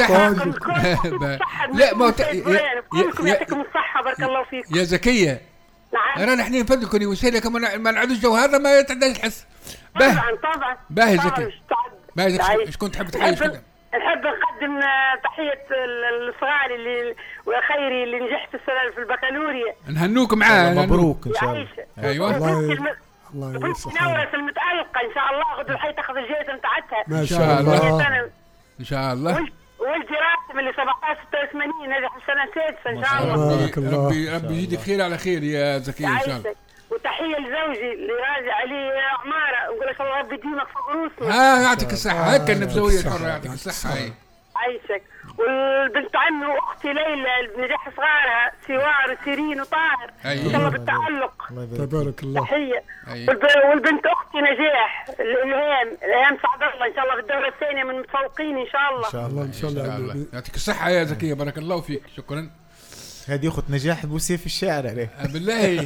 لا ما يعطيكم الصحة بارك الله فيكم يا زكية. نعم رانا احنا نفدكني وسهلة كما ما نعدوش جو هذا ما يتعداش الحس. طبعا باهي زكي. باهي زكي شكون تحب تحيي؟ نحب نقدم تحية الصغار اللي وخيري اللي نجحت السنة في البكالوريا. نهنوك معاه. مبروك ان شاء الله. ايوه الله يسعدك. المتألقة ان شاء الله غدوة الحي تاخذ الجائزة نتاعتها ما شاء الله ان شاء الله. ولدي راسم اللي 87 نجح السنة السادسة ان شاء الله. بارك الله. ربي يجيك خير على خير يا زكي ان شاء الله. وتحية لزوجي اللي راجع عليه عمارة، نقول لك الله ربي يديمك فوق روسنا. يعطيك الصحة. هكا النفسوية الحرة يعطيك الصحة. عايشك. والبنت عمي واختي ليلى نجاح صغارها سوار وسيرين وطاهر ان شاء الله بالتعلق. تبارك الله. تحيه. والبنت اختي نجاح الهام سعد الله ان شاء الله بالدوره الثانيه من متفوقين ان شاء الله. ان شاء الله ان شاء الله. يعطيك الصحه يا زكيه، بارك الله فيك. شكرا. هذه اخت نجاح بوسيف الشاعر عليه بالله.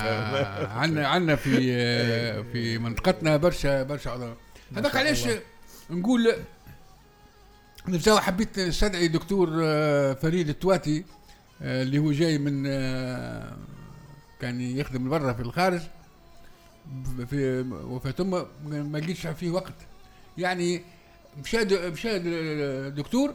عندنا في منطقتنا برشا عضلات. هذاك علاش نقول نفسه حبيت نستدعي دكتور فريد التواتي اللي هو جاي من كان يخدم برا في الخارج في وفاة أمه، ما لقيتش فيه وقت يعني. مشى دكتور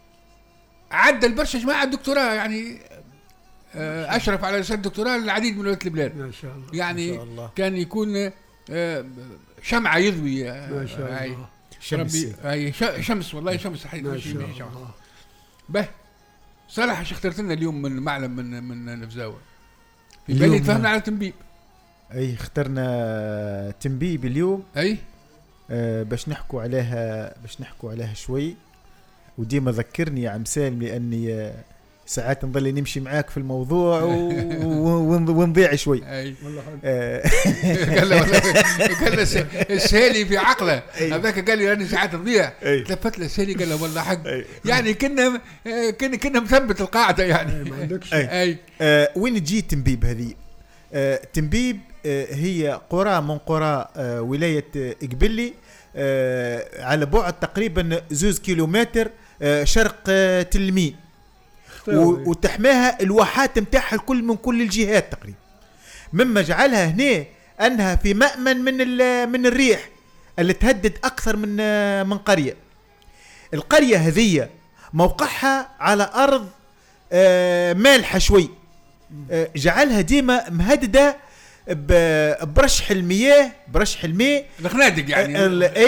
عدل برشا جماعة الدكتوراه يعني، أشرف على رسالة الدكتوراه للعديد من ولايات البلاد ما شاء الله. يعني ما شاء الله. كان يكون شمعة يضوي ما شاء الله. شمس. اي شمس والله شمس حي. ما شاء الله. به صالح اش اخترت لنا اليوم من معلم من نفزاوة في بالي تفهمنا على تنبيب. اي اخترنا تنبيب اليوم. اي باش نحكوا عليها شوي. وديما ذكرني يا عم سالم لاني ساعات نضل نمشي معاك في الموضوع ونضيع شوي. اي قال له السالي في عقله هذاك، قال لي راني ساعات نضيع. تلفت له السالي قال له والله حق يعني كنا مثبت القاعده يعني. ما عندكش. اي وين تجي تنبيب هذه؟ تنبيب هي قرى من قرى ولايه قبلي، على بعد تقريبا 2 كيلومتر شرق تلمين، وتحماها الواحات متاعها الكل من كل الجهات تقريبا، مما جعلها هنا انها في مأمن من الريح اللي تهدد اكثر من قريه. القريه هذه موقعها على ارض مالحه شوي، جعلها ديما مهدده برشح المياه الخنادق يعني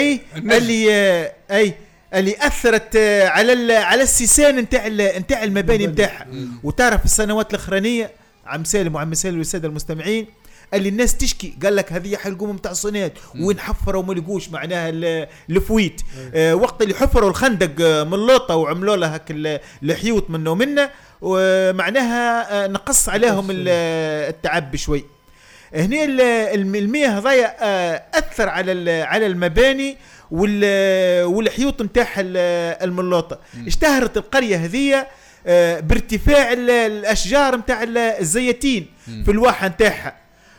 اللي اثرت على السيسان نتاع المباني نتاعها. وتعرف في السنوات الاخرانيه عم سالم والساده المستمعين اللي الناس تشكي، قال لك هذه حلقوم نتاع الصينات وين حفروا وما لقوش معناها الفويت. وقت اللي حفروا الخندق من لوطه وعملوا لها هك الحيوط منه ومعناها نقص عليهم التعب بشوي. هنا المياه هذايا اثر على المباني والحيوط نتاع الملوطه. اشتهرت القريه هذه بارتفاع الاشجار نتاع الزيتين في الواحه نتاعها،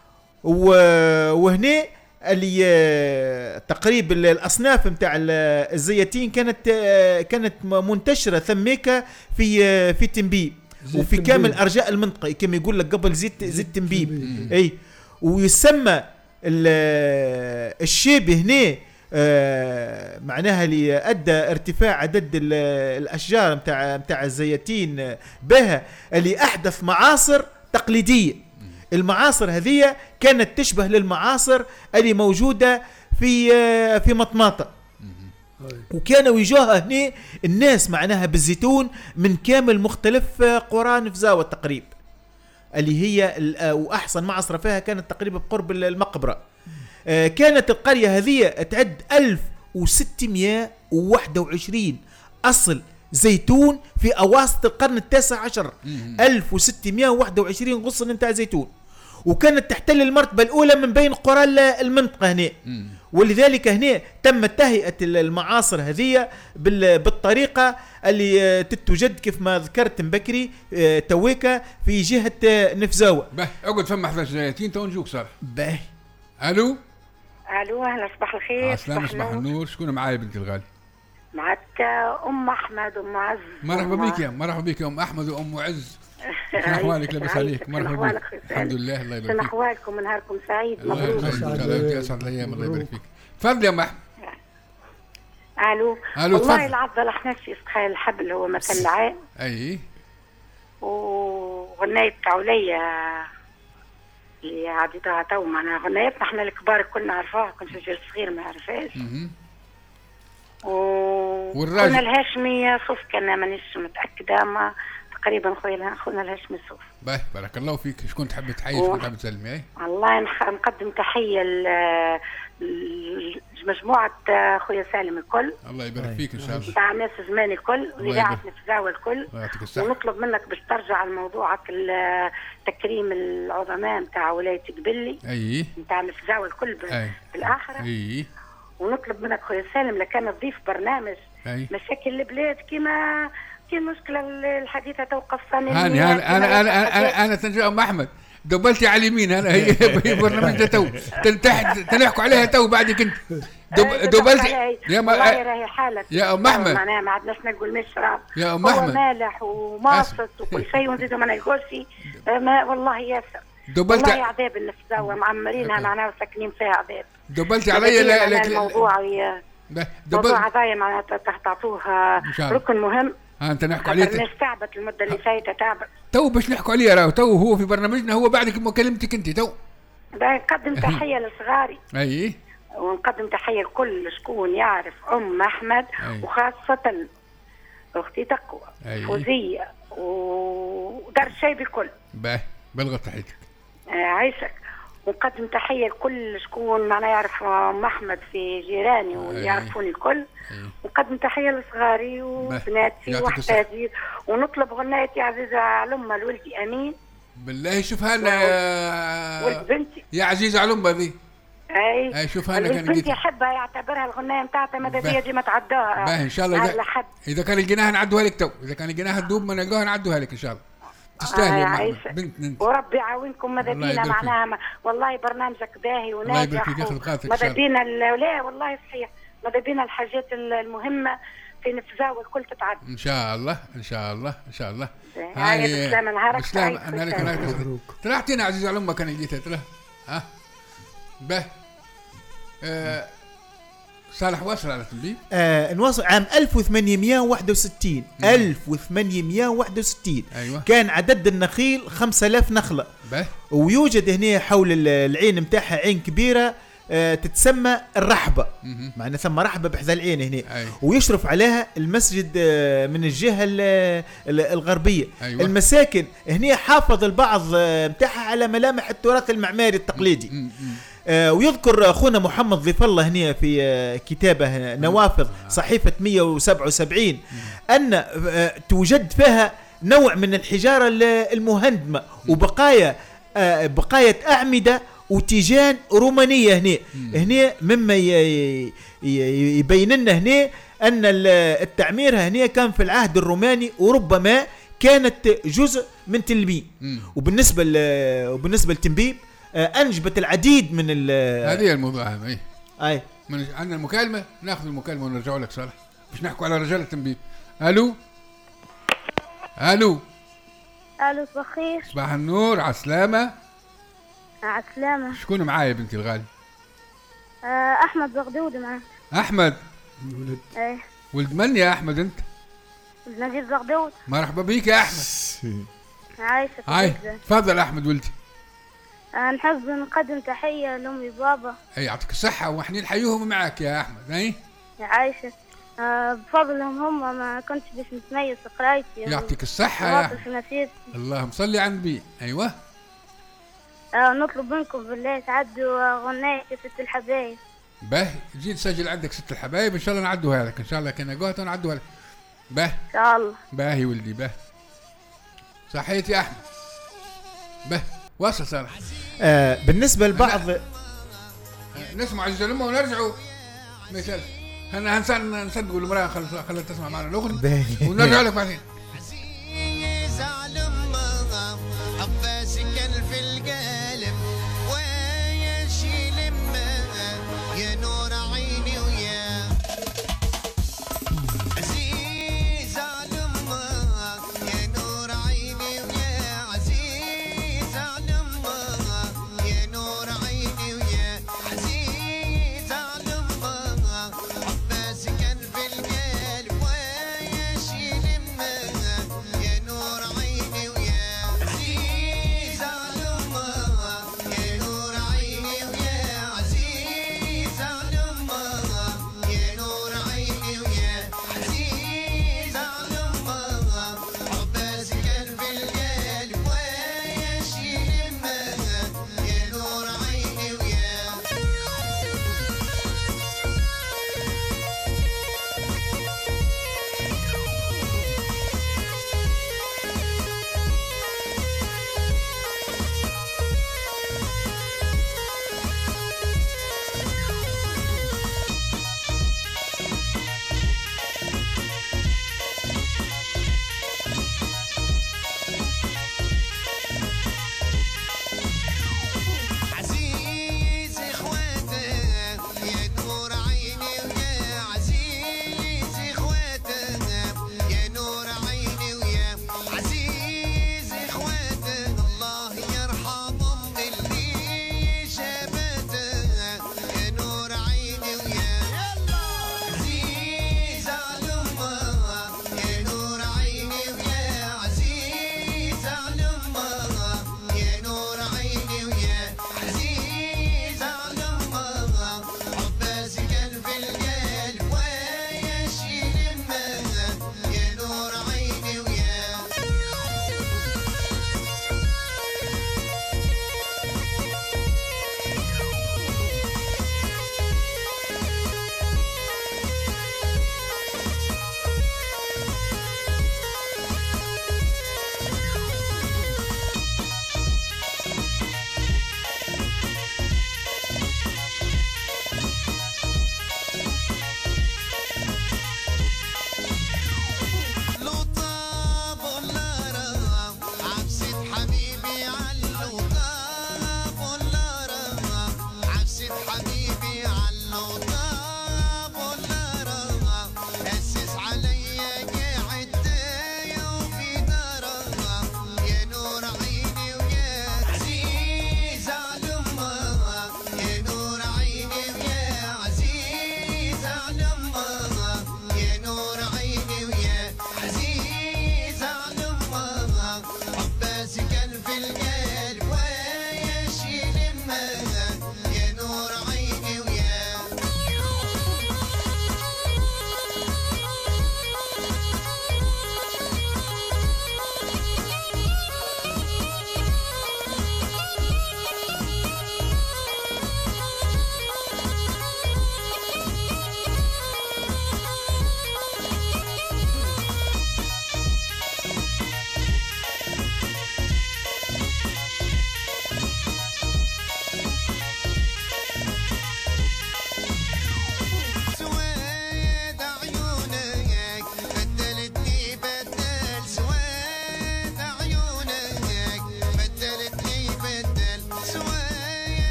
وهنا اللي تقريبا الاصناف نتاع الزيتين كانت منتشره ثميكه في تنبيب وفي كامل ارجاء المنطقه كما يقول لك قبل زيت تنبيب. اي ويسمى الشيب هنا معناها اللي ادى ارتفاع عدد الاشجار نتاع الزيتين بها، اللي احدث معاصر تقليديه. المعاصر هذه كانت تشبه للمعاصر اللي موجوده في مطماطه، وكانوا يجوها هنا الناس معناها بالزيتون من كامل مختلف قرى نفزاوة تقريبا، اللي هي واحسن معصره فيها كانت تقريبا بقرب المقبره. كانت القريه هذه تعد 1621 اصل زيتون في اواسط القرن التاسع عشر. 1621 غصن نتاع زيتون، وكانت تحتل المرتبه الاولى من بين قرى المنطقه هنا. ولذلك هنا تمت تهيئه المعاصر هذه بالطريقه اللي تتوجد كيف ما ذكرت بكري تويكا في جهه نفزاوة. اقعد فما 11 زيتين تو نجوك صالح. الو اهلا صباح الخير. صباح النور. شكون معايا بنتي الغالي؟ معك ام احمد وام عز. مرحبا بك يا ام احمد وام عز. شنو احوالك؟ لاباس عليك؟ مرحبا بك. الحمد لله. الله يبارك فيك. شنو احوالكم؟ نهاركم سعيد. مبروك. اسعد الايام. الله يبارك فيك. تفضل يا ام احمد. الو والله العظه احنا في اسقاء الحبل هو مثل العام. اي وغنيت تعوليه اللي عديتها تو معناها غنيتنا احنا الكبار كنا عارفاها، كنت رجال صغير ما عرفهاش. والراجل الهاشمي صوف كان مانيش متاكده ما تقريبا خونا الهاشمي صوف. بارك الله فيك. شكون تحب تحيي؟ شكون تحب تسلمي؟ والله نقدم تحيه مجموعة خويا سالم الكل، الله يبارك فيك ان شاء الله، نتاع ناس زمان الكل، وإذاعة نتفزاوى الكل. الله يعطيك الصحة. ونطلب منك باش ترجع لموضوعك تكريم العظماء نتاع ولاية قبلي نتاع نتفزاوى الكل بالآخرة. ونطلب منك خويا سالم لكان تضيف برنامج مشاكل البلاد كما مشكلة الحديثة توقف ثاني. أنا تنجي أم أحمد دبلتي على اليمين. أنا هي برنامج ده تو تنحكوا عليها تو بعدك أنت دبلتي يا والله راهي حالك يا أم أحمد. معناها ما عدناش نلقوا المشرب يا أم أحمد، مالح وماصط وكل شيء ونزيدوا ما نلقوش والله ياسر. دبلتي والله عذاب النفساوة معمرينها معناها وساكنين فيها عذاب. دبلتي علي الموضوع موضوع هذايا معناتها تعطوها ركن مهم. انت نحكوا عليه الناس تعبت المده اللي فاتت تعبت تو باش نحكوا عليه. راهو تو هو في برنامجنا، هو بعدك ما كلمتك انت تو. نقدم تحيه لصغاري ونقدم تحيه لكل شكون يعرف ام احمد وخاصه اختي تقوى فوزيه ودار الشايب الكل. بلغت تحيتك عايشك. ونقدم تحيه لكل شكون معنا يعرف ام احمد في جيراني ويعرفوني الكل. ونقدم تحيه لصغاري وبناتي وحفادي. ونطلب غنايتي عزيزه على امه لولدي امين. بالله شوفها لنا ولد بنتي يا عزيزه على امه ذي. اي شوفها لنا. كان بنتي يحبها يعتبرها الغنايه نتاعتها ماذا بيا دي ما تعداها. ان شاء الله اذا كان لقيناها نعدوها لك تو. اذا كان لقيناها تدوب ما نلقاها نعدوها لك ان شاء الله. تستاهل يا بنت. وربي يعاونكم ماذا بينا معناها والله برنامجك باهي وناجح. ماذا بينا لا والله صحيح ماذا بينا الحاجات المهمه في نتفزاوى الكل تتعدى ان شاء الله ان شاء الله ان شاء الله. هاي بسلامة نهارك سعيد. طلعتينا عزيزة على امك. انا لقيتها ترى صالح واصل على تنبيه. نواصل عام 1861. 1861 أيوة. كان عدد النخيل 5000 نخلة. ويوجد هنا حول العين متاعها عين كبيرة تتسمى الرحبة. معنى ثم رحبة بحذا العين هنا. ويشرف عليها المسجد من الجهة الغربية. أيوة. المساكن هنا حافظ البعض متاعها على ملامح التراث المعماري التقليدي. ويذكر أخونا محمد ضيف الله هنا في كتابه نوافذ صحيفة 177 أن توجد فيها نوع من الحجارة المهندمة وبقايا أعمدة وتيجان رومانية هنا مما يبين لنا هنا أن التعمير هنا كان في العهد الروماني وربما كانت جزء من تلميم. وبالنسبة لتنبيب أنجبت العديد من هذه الموضوع هذا. أي عندنا المكالمة، ناخذ المكالمة ونرجع لك صالح باش نحكوا على رجال التنبيب. ألو صباح الخير. صباح النور. عسلامة. عسلامة. شكون معايا بنتي الغالي؟ أحمد زغدود معاك. أحمد ولد. ولد من يا أحمد أنت؟ ولد نجيب زغدود. مرحبا بيك يا أحمد. عايشة. تفضل أحمد ولدي. نحب نقدم تحية لأمي بابا. يعطيك الصحة وإحنا نحييهم معك يا أحمد. عايشة. بفضلهم هم ما كنتش باش نتميز في قرايتي. يعطيك الصحة يا أحمد. اللهم صلي على النبي. أيوة. نطلب منكم بالله تعدوا غناية ست الحبايب. جي تسجل عندك ست الحبايب إن شاء الله نعدوها لك إن شاء الله. كنا قوة ونعدوها لك. إن شاء الله. باهي ولدي. صحيت يا أحمد. واصل صالح. بالنسبة لبعض نسمع عزيز الأمة ونرجعوا مثال أنا نصدقوا المرأة خلت تسمع معنا الأغنية ونرجع لك بعدين. عزيز على أمها عباس كان في القالب ويشيل أمها يا نور عيني ويا عزيز على أمها يا نور عيني ويا عزيز على أمها يا نور عيني ويا عزيز على أمها عباس كان في القالب ويشيل أمها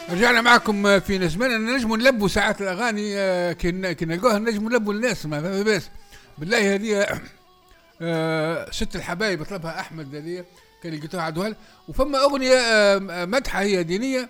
رجعنا معكم في نجمنا نجموا نلبوا ساعات الاغاني كي نلقوها نجموا نلبوا الناس ما بس بالله. هذه ست الحبايب طلبها احمد، هذه كان لقيتوها عدوها. وفما اغنيه مدحه هي دينيه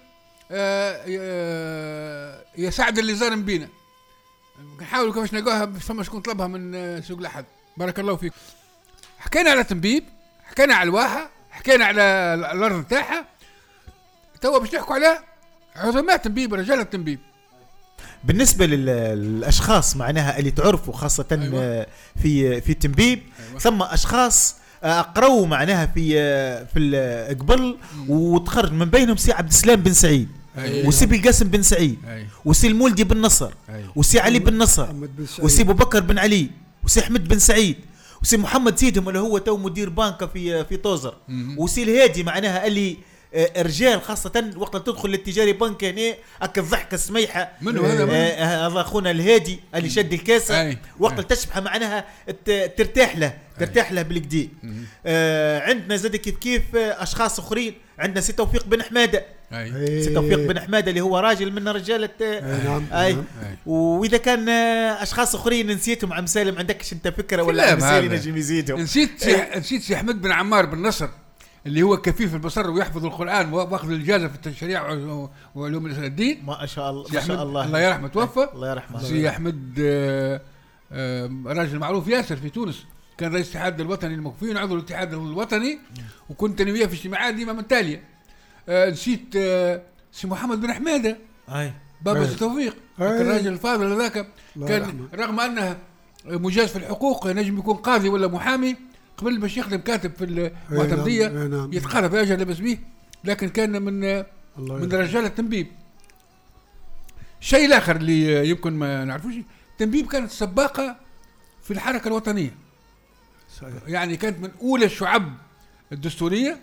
يا سعد اللي زار بينا، نحاول كيفاش نلقوها فما شكون طلبها من سوق الاحد. بارك الله فيك. حكينا على تنبيب، حكينا على الواحه، حكينا على الارض نتاعها، توا باش نحكوا على عظماء تنبيب، رجال التنبيب. بالنسبه للاشخاص معناها اللي تعرفوا خاصه أيوة. في تنبيب أيوة. ثم اشخاص اقروا معناها في قبل وتخرج من بينهم سي عبد السلام بن سعيد أيوة. وسي بالقاسم بن سعيد أيوة. وسي المولدي بن نصر أيوة. وسي علي بن نصر وسي ابو بكر بن علي وسي احمد بن سعيد وسي محمد سيدهم اللي هو تو مدير بنكه في طوزر وسي الهادي معناها اللي رجال خاصة وقت تدخل للتجاري بنك هنا أك الضحكة السميحة منو هذا أخونا الهادي اللي شد الكاسة وقت تشبح معناها ترتاح له بالكدي. عندنا زاد كيف أشخاص أخرين. عندنا سي توفيق بن حمادة سي توفيق بن حمادة اللي هو راجل من رجالة نعم. وإذا كان أشخاص أخرين نسيتهم عم سالم عندكش أنت فكرة ولا عم سالم نجم يزيدهم؟ نسيت سي أحمد بن عمار بن نصر اللي هو كفيف البصر ويحفظ القرآن واخذ الإجازة في التشريع وعلوم الدين. ما شاء الله ما شاء الله الله يرحمه توفى. الله يرحمه. سي أحمد راجل معروف ياسر في تونس، كان رئيس الاتحاد الوطني للمكفوفين وعضو الاتحاد الوطني، وكنت أنا وياه في اجتماعات ديما من تالية. نسيت سي محمد بن حمادة بابا سي توفيق الراجل الفاضل هذاك، كان رغم أنه مجاز في الحقوق نجم يكون قاضي ولا محامي قبل باش يخدم كاتب في المعتمدية يتقاضى في أجل لبس به، لكن كان من رجال التنبيب. الشيء الآخر اللي يمكن ما نعرفوش، التنبيب كانت سباقة في الحركة الوطنية يعني كانت من أولى الشعب الدستورية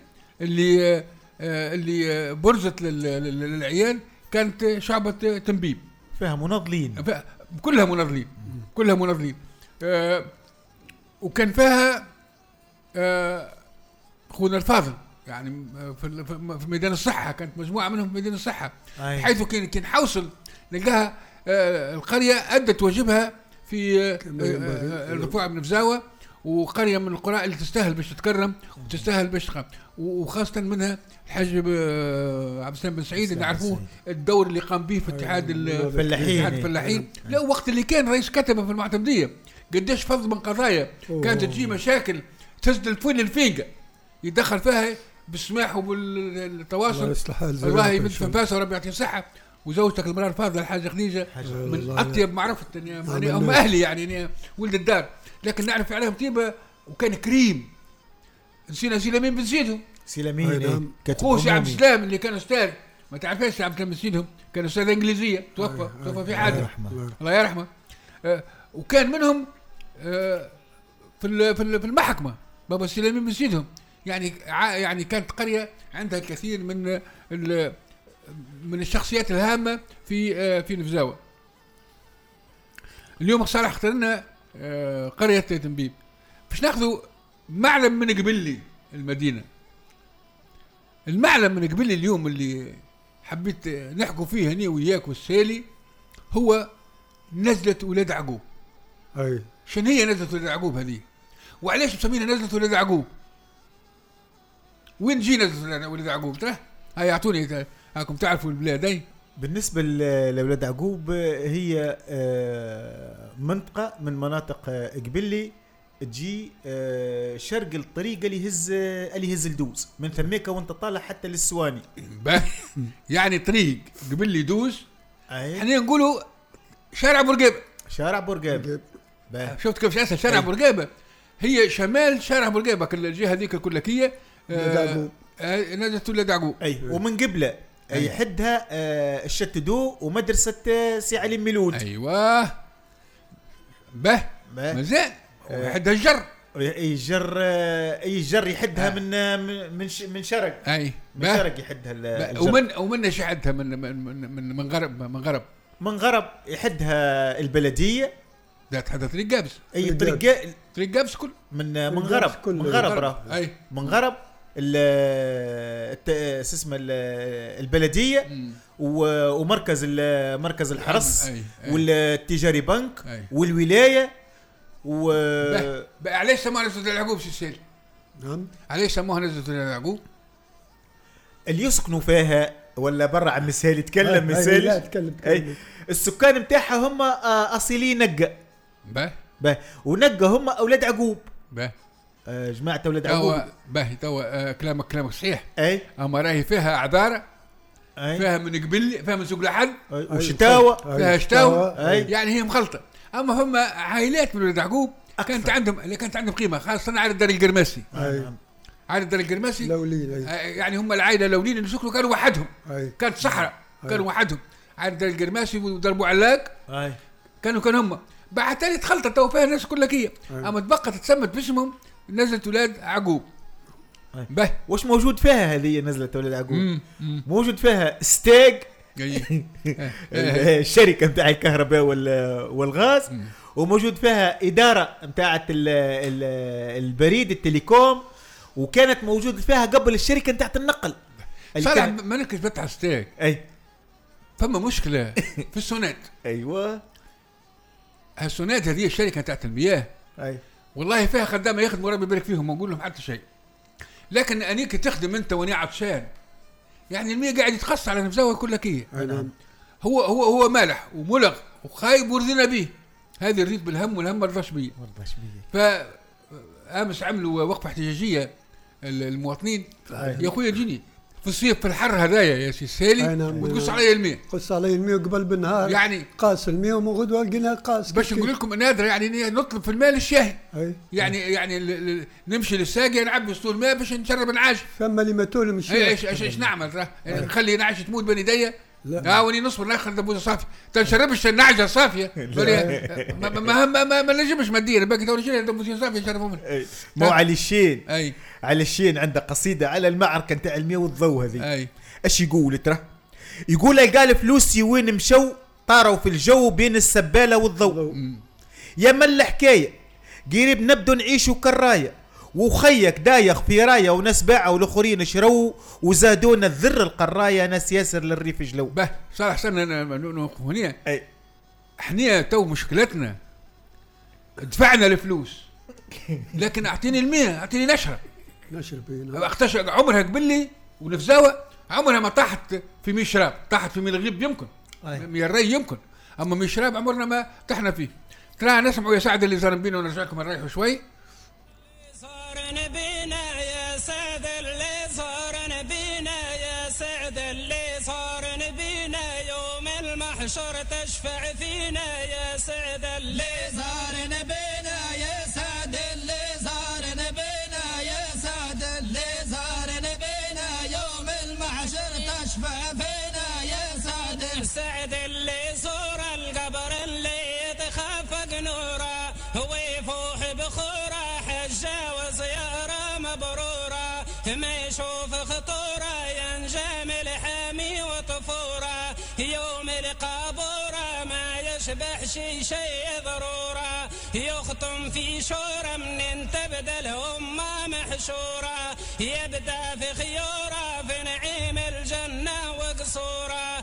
اللي برزت للعيان، كانت شعبة تنبيب فيها مناضلين كلها مناضلين وكان فيها أخونا الفاضل يعني في ميدان الصحة، كانت مجموعة منهم في ميدان الصحة حيث كان حوصل نلقاها القرية أدت واجبها في الرفوع بن فزاوة، وقرية من القرى اللي تستاهل باش تتكرم وتستاهل باش تقام، وخاصة منها الحاج عبد السلام بن سعيد اللي نعرفوه الدور اللي قام به في اتحاد الفلاحين. لا وقت اللي كان رئيس كتبه في المعتمدية قديش فض من قضايا كانت تجي مشاكل تسد الفن الفينقة يدخل فيها بالسماح وبالتواصل. الله يمد في انفاسه وربي يعطيه الصحة. وزوجتك المرأة الفاضلة الحاجة خديجة من أطيب معرفة يعني هم أهلي يعني ولد الدار، لكن نعرف عليهم طيبة وكان كريم. نسينا سلامين بن سيدهم سلامين خوش عبد السلام اللي كان أستاذ، ما تعرفش عبد السلام بن سيدهم كان أستاذ إنجليزية توفى في حادث الله يرحمه. وكان منهم في المحكمة بابا سلامين بن سيدهم، يعني كانت قرية عندها الكثير من الشخصيات الهامة في نفزاوة. اليوم صالح اختار لنا قرية تنبيب باش ناخذوا معلم من قبلي المدينة. المعلم من قبلي اليوم اللي حبيت نحكوا فيه هني وياك والسالي هو نزلة ولاد عقوب. شنو هي نزلة ولاد عقوب هذه؟ وعلاش مسمينها نزلة ولاد عقوب؟ وين جي نزلة ولاد عقوب؟ ترى هاي اعطوني هاكم تعرفوا البلاد هاي. بالنسبة لولاد عقوب هي منطقة من مناطق قبلي تجي شرق الطريق اللي يهز الدوز من ثميكة وانت طالع حتى للسواني. يعني طريق قبلي دوز احنا نقولوا شارع بورقيبة. شفت كيف اسهل شارع بورقيبة؟ هي شمال شارع بورقيبة الجهة هذيك الكلكية نزلة ولاد عقوب. ومن قبله يحدها الشتدو ومدرسة سي علي ميلود. ايوه مزال يحدها الجر يحدها من شرق. من شرق يحدها ومن يحدها من غرب يحدها البلدية. ده تحدث طريق قابس. طريق قابس كل من غرب راه من غرب اسمه البلديه ومركز الحرس والتجاري بنك والولايه بقى علاش سموها نزلة اليعقوب سيسيل؟ نعم علاش سموها نزلة اليعقوب؟ اللي يسكنوا فيها ولا برا عم مسهل يتكلم مسهل. لا تكلم. السكان متاعها هم اصيلين نقا ونقا هم اولاد عقوب جماعة اولاد عقوب. توا كلامك صحيح. اي اما راهي فيها اعذار، فيها من قبل، فيها من سوق لحد وشتاوى، فيها شتاوى، يعني هي مخلطه. اما هم عائلات من ولاد يعقوب كانت عندهم قيمه، خاصه عائله دار القرماسي. عائله دار القرماسي يعني هم العائله الاولين اللي سكنوا كانوا وحدهم، كانت صحراء كانوا وحدهم. عائله دار القرماسي ودار بوعلاق كانوا هم. بعد تالي تخلطت تو فيها الناس كلها كيه، اما تبقت تسمت باسمهم نزلت ولاد عقوب. وش موجود فيها هذه نزلت ولاد عقوب؟ موجود فيها ستيج الشركه نتاع الكهرباء والغاز، وموجود فيها اداره نتاعت البريد التليكوم، وكانت موجود فيها قبل الشركه نتاعت النقل. صار ما نكش فتح ستيج. فما مشكله في السونات. ايوه السونات هذه الشركه نتاعت المياه. والله فيها خدامه يخدموا ربي يبارك فيهم، ما نقول لهم حتى شيء. لكن انيك تخدم انت وانا عطشان، يعني المياه قاعد يتخص على نفسه كلها كيه. هو مالح وملغ وخايب ورضينا به. هذه رضيت بالهم والهم ما رضاش بيه. فامس عملوا وقفه احتجاجيه المواطنين. يا اخويا جيني في الصيف في الحر هذايا يا سي سالي وتقص علي المياه. قص علي المياه قبل بالنهار، يعني قاس المياه وغدوه لقينا قاس. باش نقول لكم نادر يعني نطلب في الماء الشاهي. يعني نمشي للساقيه نعبي سطول الماء باش نشرب نعاش. فما اللي ماتوا مش ايش نعمل؟ نخلي نعاش تموت بين يديا؟ لا وني نصبر ناخذ دبوزه صافيه تنشربش النعجه صافيه. ما نجمش ماديا باقي تو نشرب دبوزه صافيه نشربوا منها. مو على الشين عنده قصيده على المعركه نتاع المياه والضوء هذه. ايش يقول ترى؟ يقول قال فلوسي وين مشوا طاروا في الجو بين السباله والضوء. يا مل حكايه قريب نبدو نعيشوا كرايه، وخيك دايخ في رايه وناس باعوا والاخرين شروا، وزادونا الذر القرايه ناس ياسر للريف جلو. صار احسن نوقف هنا. احنا تو مشكلتنا دفعنا الفلوس، لكن اعطيني المياه، اعطيني نشرب. اختشى عمرها قبلي ونفزاوه عمرها ما طاحت في مشراب، طاحت في الغيب يمكن، من الري يمكن، اما مشراب عمرنا ما طحنا فيه. ترى نسمعوا يا سعد اللي صار بينا ونرجعكم نريحوا شوي. صار نبينا يا سعد اللي صار نبينا يا سعد اللي صار نبينا يوم المحشر تشفع فينا يا سعد اللي صار نبينا يا سعد اللي صار نبينا يا سعد اللي صار نبينا يوم المحشر تشفع فينا يا سعد. سعد اللي صور القبر اللي يتخفق نوره ويفوح بخوره، حجه وزياره مبروره ما يشوف خطوره، ينجمل حامي وطفوره يوم القابوره ما يشبح شيء ضروره، يختم في شوره من تبدا الامه محشوره، يبدا في خيوره في نعيم الجنه وقصوره،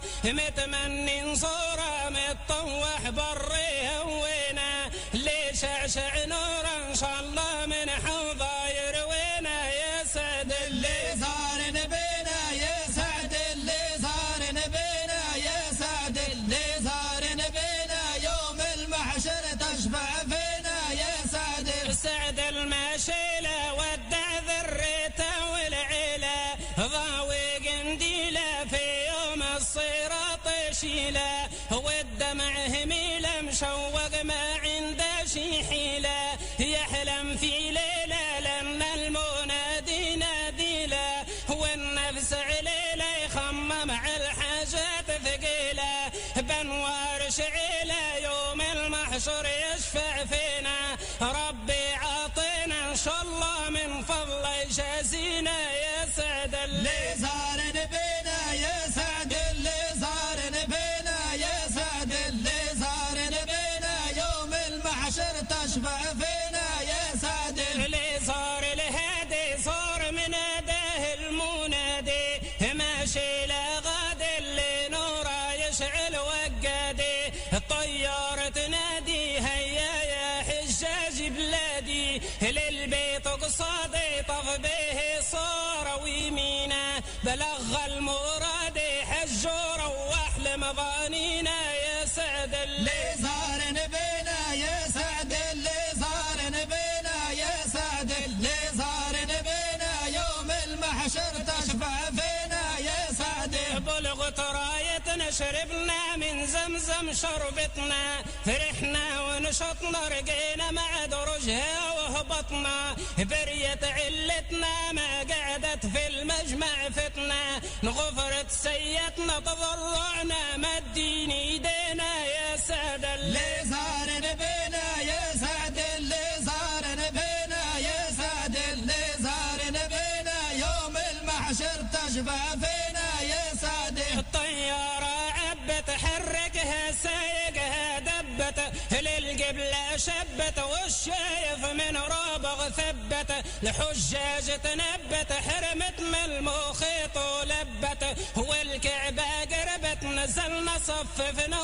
متمني نصوره متطوح بري هوينا ليشعشع نوره ان شاء الله من حوضه يروينا يا سعد اللي صار نبينا يا سعد اللي صار نبينا يا سعد اللي صار نبينا يوم المحشر تشفع فينا يا سعد. سعد المشيله ودع ذريته والعيله ضاوي قنديله في يوم الصراط شيله، والدمع هميله مشوق ما عنده شي حيله، يحلم في ليله لان المنادي ناديله، والنفس عليله يخمم على الحاجات ثقيله، بانوار شعيله يوم المحشر يشفع فينا، ربي عاطينا ان شاء الله من فضله يجازينا يا سعد اللي صار نبينا يا سعد اللي صار نبينا يا سعد اللي صار نبينا يوم المحشر تشفع فينا يا سعد اللي صار الهادي صار من واشعل وقادي الطيارة تنادي هيا يا حجاج بلادي للبيت قصادي طف به صار ويمينا بلغ المراد حج وروح لمضانينا يا سعد اللي صار نبينا يا سعد اللي صار نبينا يا سعد اللي صار نبينا يوم المحشر تشفع فينا يا سعد بلغت رايتنا شربنا من زمزم شربتنا فرحنا ونشطنا رقينا مع درجها وهبطنا بريت علتنا ما قعدت في المجمع فتنا نغفرت سيتنا تضرعنا مدين ايدينا يا سعد اللي صار نبينا يا سعد اللي صار نبينا يا سعد اللي صار نبينا يوم المحشر تشفع فينا يا سعد الطيارة عبت حركها سايقها دبت للقبلة شبت والشايف من رابغ ثبت الحجاج تنبت حرمت من المخيط ولبت والكعبة قربت نزلنا صففنا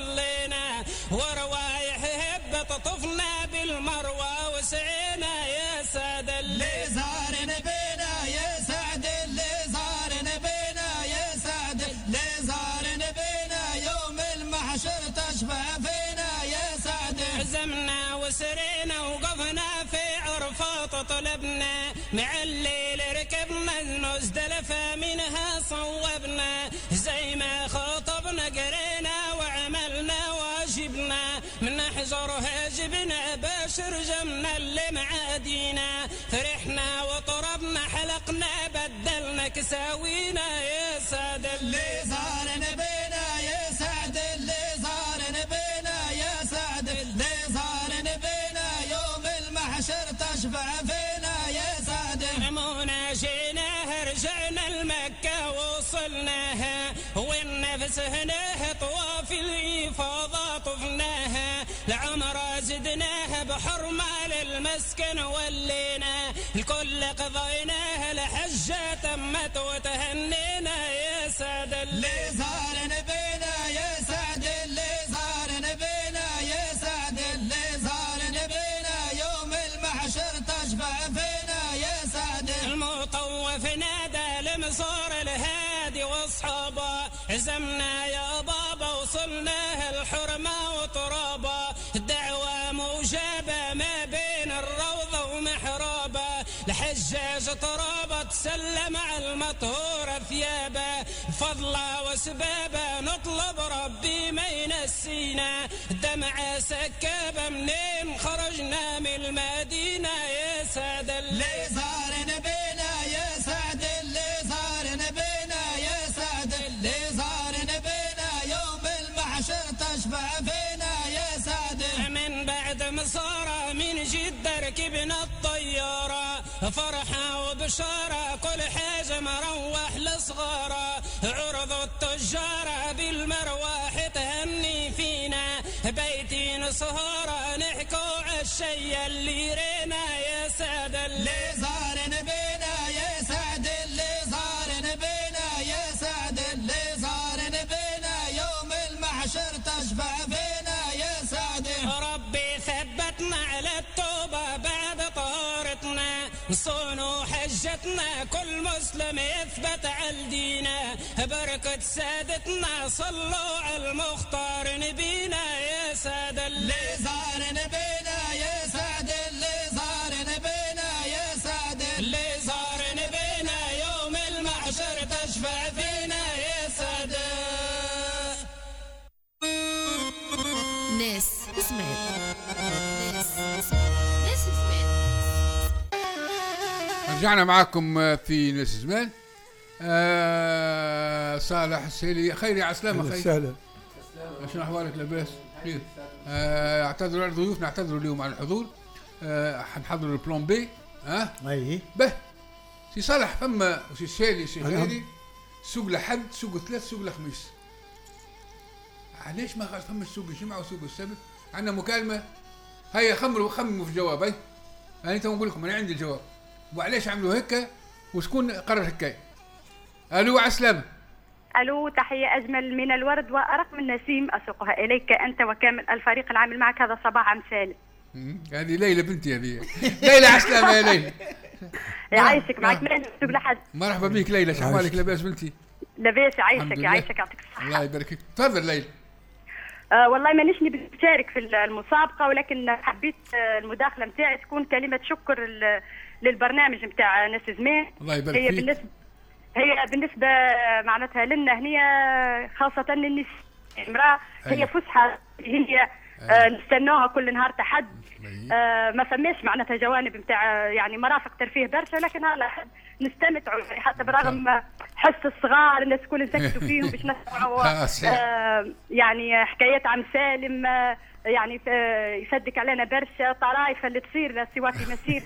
وصلينا وروايح هبت طفنا بالمروة وسعينا يا سعد اللي صار نبينا يا سعد اللي صار نبينا يا سعد اللي صار نبينا يوم المحشر تشفع فينا يا سعد عزمنا وسرينا وقفنا في عرفات طلبنا مع الليل ركبنا نزدلف منها صوبنا زي ما خطبنا قرينا وعملنا واجبنا من نحجرها جبنا باشر جمنا اللي معادينا فرحنا وطربنا حلقنا بدلنا كساوينا يا سعد اللي صار نبينا يا سعد اللي صار نبينا يا سعد اللي صار نبينا يوم المحشر تشفع فينا يا سعد عمونا جيناها رجعنا المكة وصلناها والنفس هناها طواف الإفاضة طفناها العمرة زدناها بحرمة للمسكن ولينا الكل قضيناها لحجة تمت وتهنينا يا سعد اللي صار نبينا يا سعد اللي صار نبينا يا سعد اللي صار نبينا يوم المحشر تشفع فينا يا سعد المطوف نادى لمصور الهادي واصحابه عزمنا يا بابا وصلناها الحرمة وترابه الدعوة موجبة ما بين الروضة ومحرابة الحجاج ترابة تسلم على المطهور ثيابه فضلا وسبابه نطلب ربي ما ينسينا دمعة سكابة منين خرجنا من المدينة يا سعد اللي صار نبينا يا سعد اللي صار نبينا يا سعد اللي صار نبينا يوم المحشر تشفع فينا يا سعد من بعد مصارى من جدة ركبنا الطيارة فرحة وبشارة كل حاجة مروح لصغارة عرض التجارة بالمرواح تهني فينا بيتين سهرة نحكوا عالشي اللي رينا يا سعد اللي صار نبينا يا سعد اللي صار نبينا يا سعد اللي صار نبينا يوم المحشر تشفع فينا يا سعد ربي ثبتنا على التوبة بعد طهارتنا صونوا حجتنا كل مسلم يثبت على دينا بركة سادتنا صلوا على المختار نبينا يا سعد اللي صار نبينا يا سعد اللي صار نبينا يا سعد اللي صار نبينا يوم المحشر تشفع فينا يا سعد ناس سمعت رجعنا معكم في ناس زمان. صالح السيلي خير يا عسلامة خير سهلا شنو احوالك لاباس خير. اعتذروا على ضيوفنا اعتذروا اليوم على الحضور. حنحضر البلان بي اي به سي صالح فما سي السيلي سي غيري سوق لحد سوق ثلاث سوق الخميس علاش ما فما سوق الجمعة وسوق السبت عندنا مكالمة هيا خمموا في الجواب انا نقول لكم انا عندي الجواب وعلاش عملوا هكا وشكون قرر هكا. الو عسلامة. ألو، تحية أجمل من الورد وأرق من نسيم أسوقها إليك أنت وكامل الفريق العامل معك. هذا صباح عم سالم. هذه ليلى بنتي، هذه ليلى عسلامة يا ليلى. يعيشك معك من سوق لحد. مرحبا بك ليلى، شو أحوالك؟ لاباس بنتي؟ لاباس، يعيشك يعطيك الصحة. الله يبارك فيك. تفضل ليلى. والله مانيش بشارك في المسابقة، ولكن حبيت المداخلة نتاعي تكون كلمة شكر للبرنامج نتاع ناس زمان. الله يبارك فيك. هي بالنسبة معناتها لنا هنا خاصة النساء امرأة، هي فسحة هي نستنوها كل نهار تحد. ما فماش معناتها جوانب نتاع يعني مرافق ترفيه برشا، لكن هلا نستمتعوا حتى برغم حس الصغار الناس كل نسكتوا فيهم باش نسمعوا يعني حكايات عم سالم، يعني يصدق علينا برشا طرائف اللي تصير سواء في مسير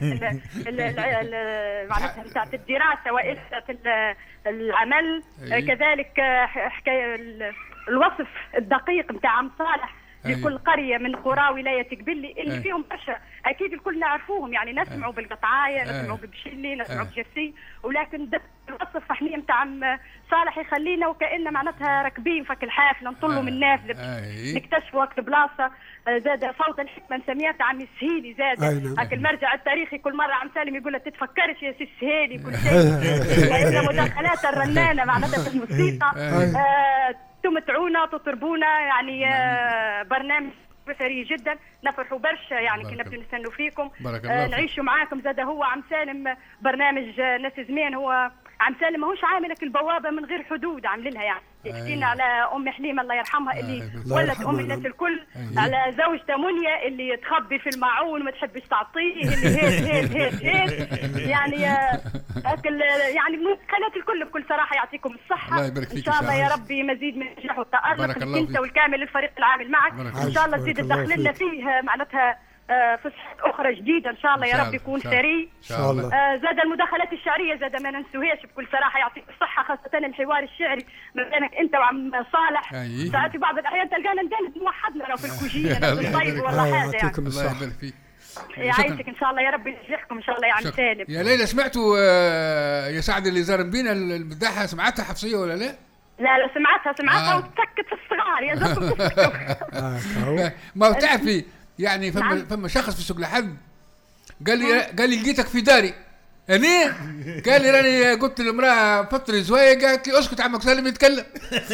معناتها نتاع الدراسه والا العمل. كذلك حكايه الوصف الدقيق نتاع عم صالح لكل قريه من قرى ولايه قبلي اللي فيهم برشا اكيد الكل نعرفوهم، يعني نسمعوا بالقطعايه، نسمعوا ببشلي، نسمعوا بجرسي، ولكن الوصف الفحميه نتاع عم صالح يخلينا وكأننا معناتها راكبين فك الحافله نطلوا من نافذه نكتشفوا وقت بلاصه. زاد صوت الحكمه نسميها عم السهيلي، زاد هاك المرجع التاريخي كل مره عم سالم يقول له تتفكرش يا سي السهيلي كل شيء. مداخلات الرنانه معناتها في الموسيقى تمتعونا تطربونا، يعني برنامج بثري جدا، نفرحوا برشا يعني كي نبدو نستنوا فيكم، نعيشوا معاكم. زاد هو عم سالم برنامج ناس زمان، هو عم سالم ماهوش عاملك البوابه من غير حدود عاملينها، يعني حكينا على ام حليمه الله يرحمها اللي ولت ام الناس الكل، على زوجته منيا اللي تخبي في الماعون وما تحبش تعطيه، اللي هيك يعني يعني المداخلات الكل بكل صراحه يعطيكم الصحه. الله يبارك فيك ان شاء الله يا ربي مزيد من النجاح والتألق انت والكامل الفريق العامل معك. ان شاء الله تزيد تدخل لنا فيه معناتها فسحة أخرى جديدة إن شاء الله يا رب يكون ثري. زاد المداخلات الشعرية زاد ما ننسوهاش بكل صراحة، يعطيك الصحة، خاصة الحوار الشعري ما بينك أنت وعم صالح. ساعات في بعض الأحيان تلقانا ندند موحدنا لو في الكوجينة في الطيب ولا حاجة يعني. الله يبارك فيك. يعيشك إن شاء الله يا رب ينجحكم إن شاء الله يا عم سالم. يا ليلى سمعتوا يا سعد اللي زار بينا المداحة، سمعتها حفصية ولا لا؟ لا سمعتها وتسكت في الصغار يا زلمة. ما بتعرفي يعني فما شخص في سوق لحد قال لي لقيتك في داري أنا، قال لي راني قلت للمرأة فطري زوايا، قالت لي اسكت عمك سالم يتكلم.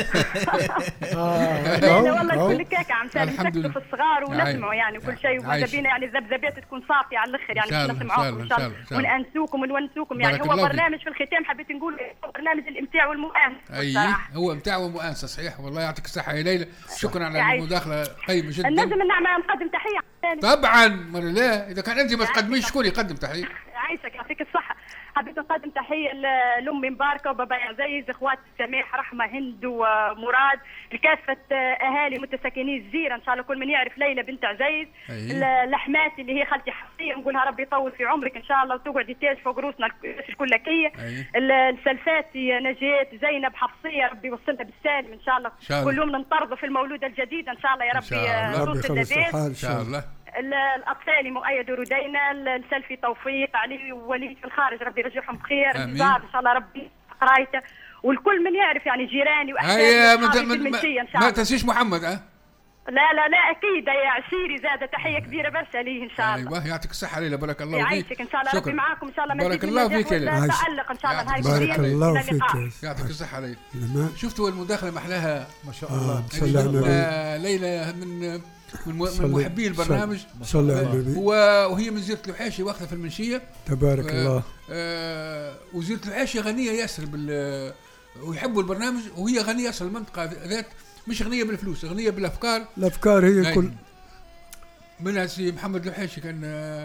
لا والله كل كيك عم سالم نسكتوا في الصغار ونسمعوا يعني كل شيء، وماذا بينا يعني الذبذبات تكون صافية على الآخر يعني نسمعوكم إن شاء الله ونأنسوكم ونونسوكم. يعني هو برنامج في الختام حبيت نقول برنامج الإمتاع والمؤانسة. هو إمتاع ومؤانسة صحيح. والله يعطيك الصحة يا ليلى، شكرا على المداخلة قيمة جدا. لازم نقدم تحية طبعا، لا إذا كان أنت ما تقدميش شكون يقدم تحية؟ يعيشك يعطيك الصحة. حبيت نقدم تحية لأمي مباركة وبابا عزيز، إخوات سماح رحمة هند ومراد، لكافة أهالي متساكنين الجزيرة إن شاء الله، كل من يعرف ليلى بنت عزيز، لحماتي اللي هي خالتي حفصية نقولها ربي يطول في عمرك إن شاء الله وتقعدي تاج فوق روسنا الكلكية. السلفاتي نجاة زينب حفصية ربي يوصلها بالسالم إن شاء الله، كلهم ننطردوا في المولودة الجديدة إن شاء الله يا ربي يخلص الحال إن شاء الله. الأطفال مؤيد وردينا، السلفي توفيق علي ووليد في الخارج ربي يرجعهم بخير، الزهر إن شاء الله ربي قرايته، والكل من يعرف يعني جيراني وأحبابي في المنشية إن شاء الله. ما تنسيش محمد لا أكيد يا عشيري، زاد تحية كبيرة برشا ليه إن شاء الله. أيوه يعطيك الصحة ليلى، بارك الله فيك. يعيشك إن شاء الله ربي معاكم إن شاء الله، بارك الله فيك يا ليلى، تألق إن شاء الله هاي بارك الله فيك. يعطيك الصحة ليلى. شفتوا المداخلة محلاها ما شاء الله. ليلى من محبي البرنامج صلى على النبي، وهي من زيرة الوحاشي واخذة في المنشية تبارك الله. وزيرة الوحاشي غنية ياسر ويحبوا البرنامج، وهي غنية ياسر المنطقة ذات، مش غنية بالفلوس، غنية بالأفكار. الأفكار هي كل منها سي محمد الوحاشي كان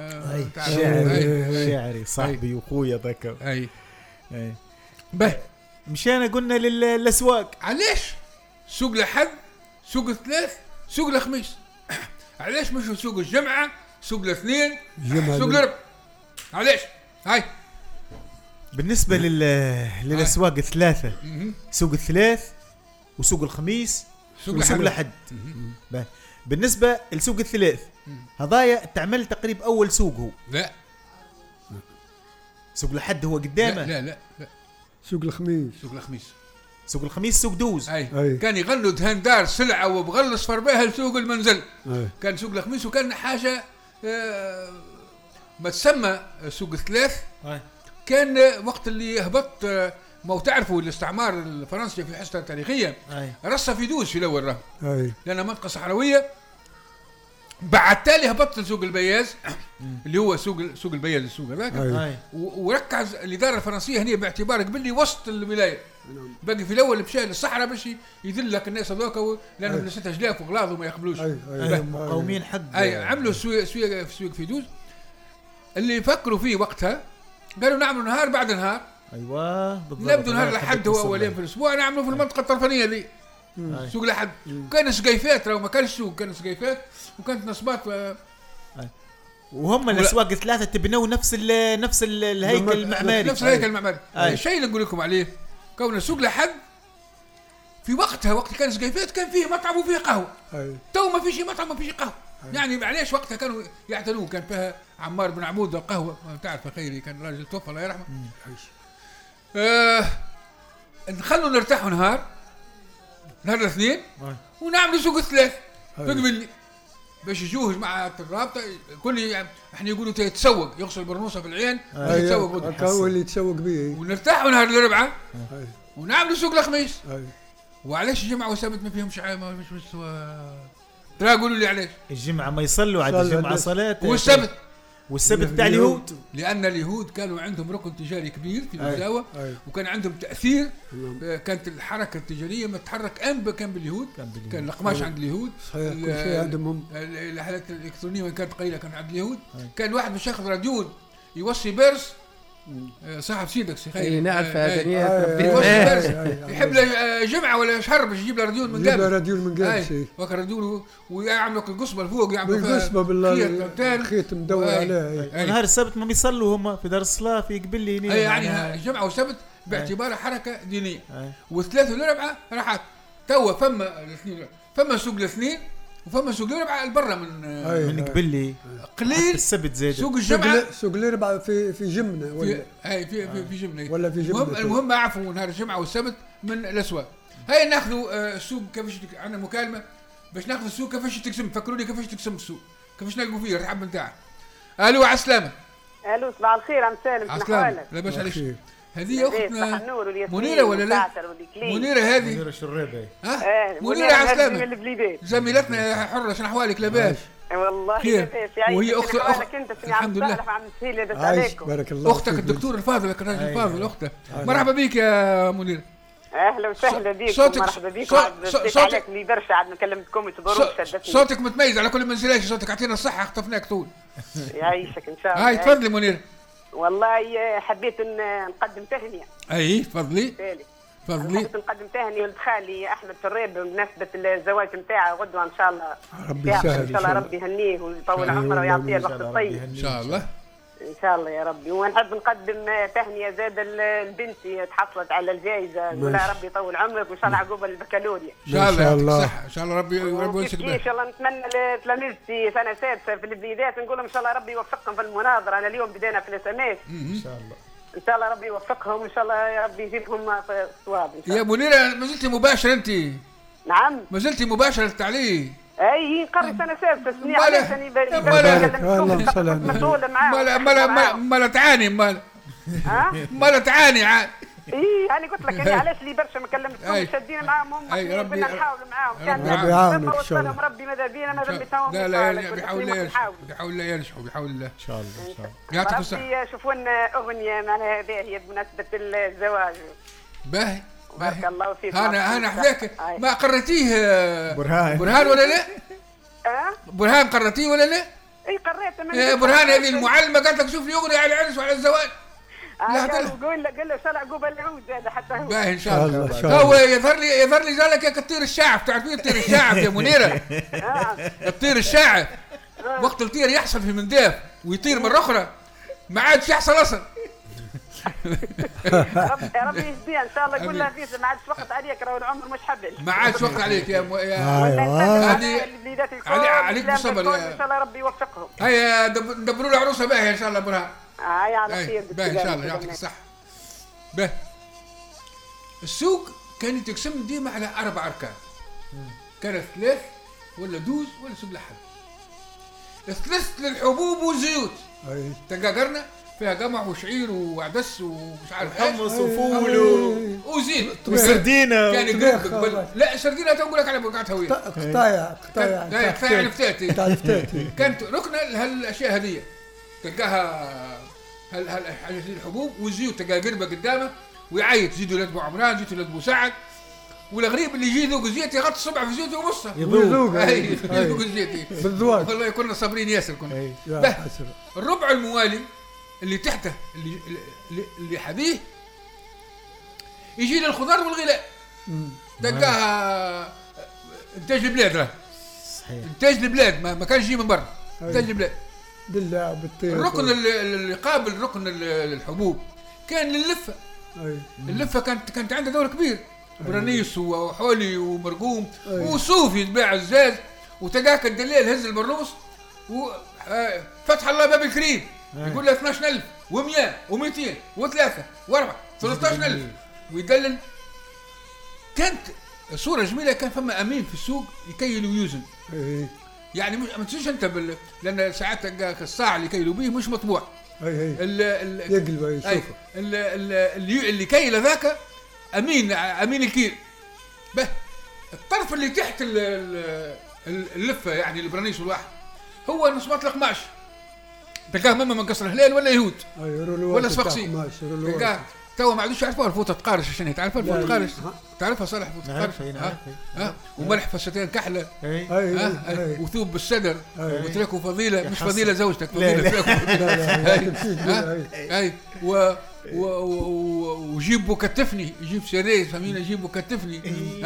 شاعري صاحبي وخويا ذاك. اي به مشينا قلنا للأسواق. علاش سوق لحد، سوق الثلاث، سوق الخميس؟ علاش مش سوق الجمعة، سوق الاثنين، سوق الاربعاء؟ علاش؟ هاي بالنسبة للأسواق الثلاثة، سوق الثلاث وسوق الخميس وسوق الأحد. بالنسبة لسوق الثلاث هذايا تعمل تقريبا أول سوق هو. لا سوق الأحد هو قدامه. لا سوق الخميس. سوق الخميس سوق الخميس سوق دوز. أي. كان يغلوا دهان دار سلعة وبغل صفر بها لسوق المنزل. كان سوق الخميس وكان حاجة ما تسمى سوق الثلاث. كان وقت اللي هبط ما تعرفوا الاستعمار الفرنسي في حصة تاريخية رصة في دوز في الأول لأنها منطقة صحراوية. بعد تالي هبط لسوق البياز اللي هو سوق البياز السوق هذاك وركز الإدارة الفرنسية هنا باعتبار قبل وسط الولاية. باقي في الأول مشى للصحراء باش يذلك الناس هذوك لأنهم لساتها جلاف وغلاظ وما يقبلوش. مقاومين حق. عملوا سوق في دوز اللي فكروا فيه وقتها قالوا نعملوا نهار بعد نهار. ايوه بالضبط. نبدو نهار الأحد هو أولين في الأسبوع نعملوا في المنطقة الطرفانية ذي سوق الأحد. وكان سقيفات وما كانش سوق كان سقيفات وكانت نصبات وهم الأسواق ثلاثة تبنوا نفس الهيكل المعماري. نفس الهيكل المعماري. الشيء اللي نقول لكم عليه كون سوق الأحد في وقتها وقت كان سقيفات كان فيه مطعم وفيه قهوة. تو ما فيش مطعم ما فيش قهوة. يعني معليش وقتها كانوا يعتنون. كان فيها عمار بن عمود القهوة ما تعرف خيري كان راجل توفى الله يرحمه. نخلوا نرتاحوا نهار الاثنين ونعملوا سوق الثلاث بقبلي باش يجوه مع الرابطه كل احنا يقولوا يتسوق يغسل برنوسه في العين يتسوق هو اللي يتسوق به ونرتاحوا نهار الاربعاء ونعملوا سوق الخميس. وعلاش الجمعه وسبت ما فيهمش مش مستوى ترى قولوا لي علاش الجمعه ما يصلوا على الجمعه صلاه والسبت تاع اليهود لأن اليهود كانوا عندهم ركن تجاري كبير في الجزاوة وكان عندهم تأثير. كانت الحركة التجارية ما تتحرك كان باليهود. كان القماش عند اليهود كل شيء عندهم. الحالات الإلكترونية كانت قليلة كان عند اليهود. كان واحد مش ياخذ راديون يوصي برس صاحب سيدك سي نعرف هذا يحب له جمعة ولا شهر باش يجيب له راديون من قبل. يجيب له راديون من قبل وكان راديون ويعمل لك القصبة الفوق يعمل القصبة بالله خيط مدور عليه. نهار السبت ما بيصلوا هم في دار الصلاة في قبل لي يعني الجمعة والسبت باعتبارها حركة دينية. والثلاث والأربعة راحت توا فما سوق الاثنين وفما سوق الأربعاء البرة من قبل لي قليل. السبت زاد سوق الجمعة سوق الأربعاء في جمنة ولا في جمنة ولا في جمنة. المهم أعرفوا نهار الجمعة والسبت من الأسواق. هاي ناخذوا السوق كيفاش عندنا مكالمة باش ناخذ السوق كيفاش تقسم. فكروني كيفاش تقسم السوق كيفاش نلقوا فيه الرحب نتاعه. الو على السلامة. الو صباح الخير عم سالم. عسلامة لاباس عليك. هذه أختنا منيرة ولا لا؟ منيرة هذه. منيرة شريبة. منيرة عسلامة زميلتنا حرة شنو أحوالك لاباس؟ والله خير. وهي أخت الحمد لله. عايش بارك الله. أختك الدكتور الفاضل الراجل الفاضل أخته. مرحبا بك يا منيرة. اهلا وسهلا بيك مرحبا بيك. عليك لي برشا عاد كلمتكم تضروا شدتني. صوتك متميز على كل منزلاش صوتك اعطينا الصحة خطفناك طول. يعيشك ان شاء الله. هاي تفضلي منيرة. والله حبيت نقدم تهنئة. اي تفضلي. حبيت نقدم تهنئة لولد خالي احمد شريب بمناسبة الزواج نتاعه غدوة ان شاء الله. ربي يسهل ان شاء الله ربي يهنيه ويطول عمره ويعطيه الوقت الطيب. ان شاء الله. ان شاء الله يا ربي. ونحب نقدم تهنئة زاد لبنتي تحصلت على الجائزة نقول لها ربي يطول عمرك وان شاء الله عقوبة البكالوريا. ان شاء الله. ان شاء الله ربي يوفقك. ان شاء الله نتمنى لتلاميذتي سنة سادسة في البدايات نقول لهم ان شاء الله ربي يوفقهم في المناظرة. انا اليوم بدينا في الاسامات. ان شاء الله. ان شاء الله ربي يوفقهم وان شاء الله يا ربي يجيبهم في الصواب. يا منيرة ما زلتي مباشرة انت؟ نعم ما زلتي مباشرة التعليم. اي قري سنه سادسه سنين على سني مسؤول معاهم. ما تعاني ما تعاني عاد. اي انا قلت لك انا علاش لي برشا ما كلمتكمش شادين معاهم هم ربي نحاولوا معاهم. ربي يعاونك ان شاء الله. ربي ماذا بينا ماذا بيتهم. لا بيحاول الله ينجحوا بحول الله ان شاء الله. يعطيك الصحة. يشوفوا لنا اغنيه معناها هذه بمناسبه الزواج. باهي بارك الله فيك. انا حذاك ما قريتيه برهان ولا لا؟ برهان قريتيه ولا لا؟ اي قريته. برهان هذه المعلمه قالت لك شوف لي اغنيه على العرس وعلى الزواج. قول له شرع عقوبه العود هذا حتى هو. باهي ان شاء الله. هو يظهر لي جالك يا كطير الشعب. تعرفين الطير الشعب يا منيرة؟ الطير الشعب وقت الطير يحصل في منداف ويطير مرة أخرى ما عادش يحصل أصلا. ربي يهديها ان شاء الله. يقول لها فيس ما عادش وقت عليك راهو العمر مش حبل. ما عادش وقت عليك يا عليك بالصبر ان شاء الله ربي يوفقهم. هيا ندبروا له عروسه باهيه ان شاء الله برهان. على خير باهي ان شاء الله يعطيك الصحه. باهي السوق كان يتقسم ديما على 4 أركان. كانت 3 ولا 12 ولا 7 حل. 3 للحبوب والزيوت. تلقى قرنة فيها قمح وشعير وعدس ومش عارف حمص وفول وزيت وسردينة. كان يقول لا السردينة تقول لك على بقعة هوية. قطايع الفتاتي. كانت ركنة لهالأشياء هذه. تلقاها هالحاجات الحبوب والزيوت، تلقى قربة قدامه ويعيط زيدوا لأبو عمران، زيدوا لأبو سعد. والغريب اللي يجي يذوق الزيت يغطي الصبع في زيت ويبصه يذوق الزيت بالذوق. والله كنا صابرين ياسر كنا. الربع الموالي اللي تحته اللي حذيه يجي للخضار والغلاء. تلقاها انتاج البلاد. راه انتاج البلاد ما كانش يجي من برا. انتاج البلاد بالله بالطير. الركن اللي قابل ركن الحبوب كان لللفه. اللفه كانت عندها دور كبير. برانيس وحولي ومرقوم وصوفي يتباع الزاز. وتلقاك الدليل هز البرنوس وفتح الله باب الكريم يقول له 12,000 و100 و200 و3 و4 13,000 ويدلل. كانت صورة جميلة. كان فما أمين في السوق يكيل ويوزن. يعني مش ما تنسيش أنت لأن ساعات تلقاك الصاع اللي يكيلوا به مش مطبوع. يقلب يشوفه. اللي كيل ذاك أمين الكيل. به الطرف اللي تحت اللفة يعني البرانيس والواحد هو نص مطلق قماش. تلقاه ماما من قصر هلال ولا يهود ولا صفاقسي. تلقاه توا ما عادوش يعرفوها الفوطه تقارش. عشان تعرفها الفوطه تقارش؟ تعرفها صالح فوطه تقارش؟ وملح فستان كحله وثوب بالسدر وتركوا فضيله مش فضيله زوجتك فضيله وجيبوا كتفني يجيب سيريز فمين يجيبوا كتفني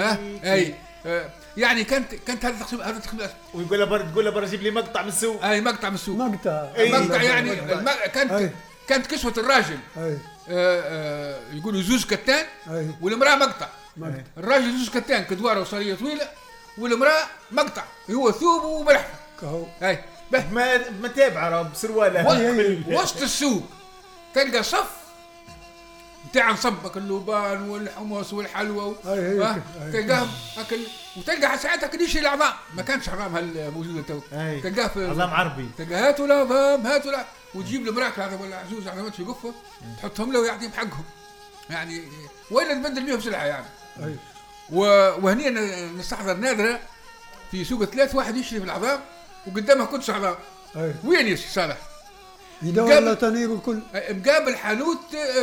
يعني كانت هذا التقسيم ويقول له تقول له جيب لي مقطع من السوق. مقطع من السوق. مقطع يعني كانت كسوة الراجل يقولوا زوز كتان والمرأة مقطع. الراجل زوز كتان كدواره وصارية طويلة والمرأة مقطع هو ثوب وملحفة. ما تابعه بسروالة وسط السوق تلقى صف بتاع نصبك اللوبان والحمص والحلوى تلقاهم اكل. وتلقى ساعتها كليش العظام ما كانش عظام هالموجوده تو. تلقاه في عظام عربي. تلقى هاتوا العظام هاتوا وتجيب المراك هذا ولا عزوز عظامات في قفه تحطهم له ويعطيهم حقهم يعني وين تبدل بيهم سلعه يعني. وهني نستحضر نادره في سوق 3 واحد يشري في العظام وقدامها كنتش عظام. وين يا صالح؟ يدور تنيب الكل. مقابل حانوت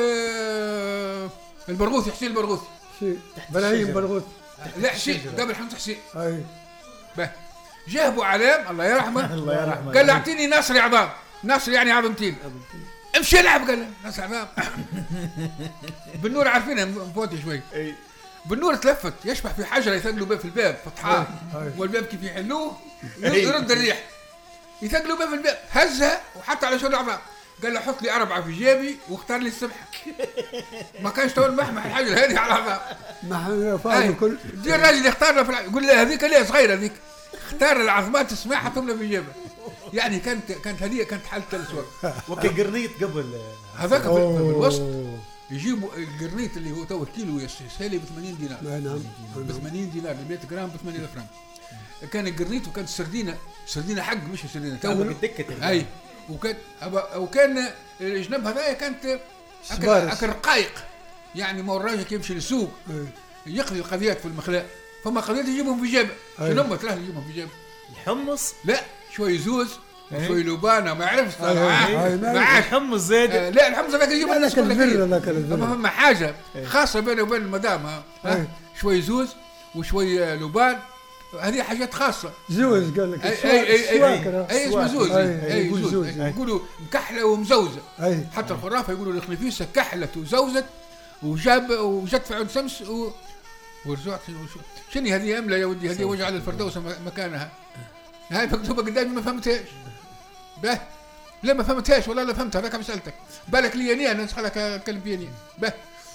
البرغوثي حسين البرغوثي. بلايين برغوثي. لا حسين قبل حانوت حسين. جاه ابو علام الله يرحمه. الله يرحمه. قال له اعطيني ناصري عظام. ناصر يعني عظمتين. امشي العب. قال له ناصر عظام. بالنور عارفينها مفوتي شوي. بالنور تلفت يشبح في حجره يثقلوا باب في الباب فتحاه والباب كيف يحلوه يرد الريح يثقلوا باب الباب هزها وحط على شغل العظام. قال له حط لي 4 في جيبي واختار لي السبحه. ما كانش تو المحمح الحجر هذه على العظام. ما فاهم كل دي الراجل يختار له يقول له هذيك ليه صغيره هذيك اختار العظمات تسمعها حطهم له في جيبه. يعني كانت هذه كانت حاله الاسواق. وكان قرنيط قبل هذاك في الوسط يجيبوا القرنيط اللي هو تو الكيلو يا سالي ب 80 دينار. نعم ب 80 دينار 100 جرام ب 80 فرنك. كان القرنيط وكانت السردينه حق مش سردينه تو بالدكه. اي وكان الجنب هذايا كانت اكل رقائق يعني ما الراجل يمشي للسوق يقضي القضيات في المخلاء فما قضيات يجيبهم في جيبه. شنو هم 3 يجيبهم في جيبه؟ الحمص لا شوي زوز شوي لوبانه ما عرفت معاه الحمص زاد. لا الحمص هذاك يجيبه لك الذره ما فما حاجه خاصه بينه وبين المدام. شوي زوز وشوي لوبان هذه حاجات خاصه. زوز قال لك اي اسمه زوز. يقولوا مكحله ومزوزه. حتى الخرافه يقولوا الخنفيسه كحلت وزوزت وجت في عود شمس ورجعت. شنو هذه امله يا ودي هذه وجع الفردوس مكانها. هاي مكتوبه قدامي ما فهمتهاش. به لا ما فهمتهاش ولا لا فهمتها هذاك مسالتك بالك لي اني انا نسخلك اتكلم بيني. به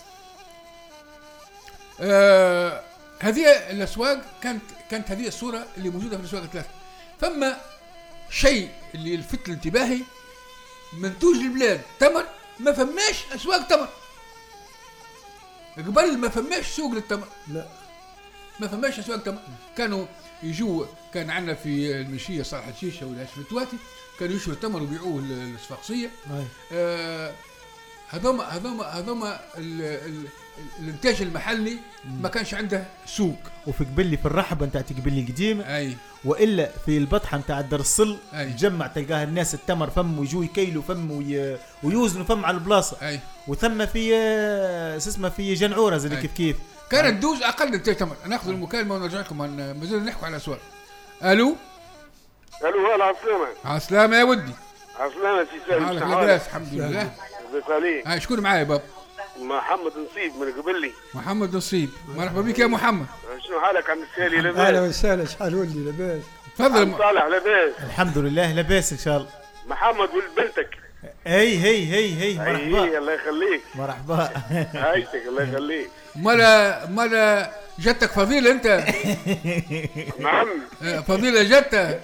هذه الاسواق كانت هذه الصوره اللي موجوده في الاسواق 3. فما شيء اللي يلفت انتباهي منتوج البلاد تمر ما فماش اسواق تمر. قبل ما فماش سوق للتمر. لا ما فماش سوق التمر. كانوا يجوا، كان عندنا في المنشيه صالح الشيشه ولا متواتي، كانوا يشروا التمر ويبيعوه للصفاقسيه. هذوما الانتاج المحلي ما كانش عنده سوق. وفي قبلي في الرحبه نتاع قبلي القديم، والا في البطحه نتاع الدار الصل تجمع تلقاه الناس التمر فم ويجوا يكيلوا فم ويوزنوا فم على البلاصه. وثم في اسمه في جنعوره زي كيف كانت دوز اقل انتاج تمر. ناخذ المكالمه ونرجع لكم، مازال نحكوا على سؤال. الو هلا عسلامه. عسلامه يا ودي. عسلامه سي سالم. حالك لاباس؟ الحمد لله. هاي شكون معايا بابا؟ محمد نصيب من قبلي. محمد نصيب، مرحبا بك يا محمد. شنو حالك عم السالي؟ لاباس؟ اهلا وسهلا، شحال ولدي؟ لاباس؟ تفضل. صالح لاباس؟ الحمد لله لاباس ان شاء الله. محمد ولد بنتك. هي مرحبا. الله يخليك. مرحبا. عايشك الله يخليك. مالا جدتك فضيلة انت؟ نعم. فضيلة جدتك.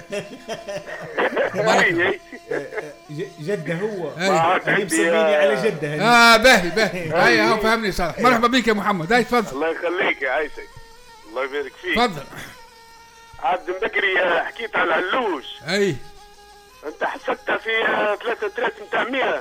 جده هو. اللي مسميني على جده. باهي. هاي هو فهمني صالح. مرحبا بك يا محمد. هاي تفضل. الله يخليك يا عايشك. الله يبارك فيك. تفضل. عاد من بكري حكيت على العلوش. انت حسبتها في 3 نتاع 100.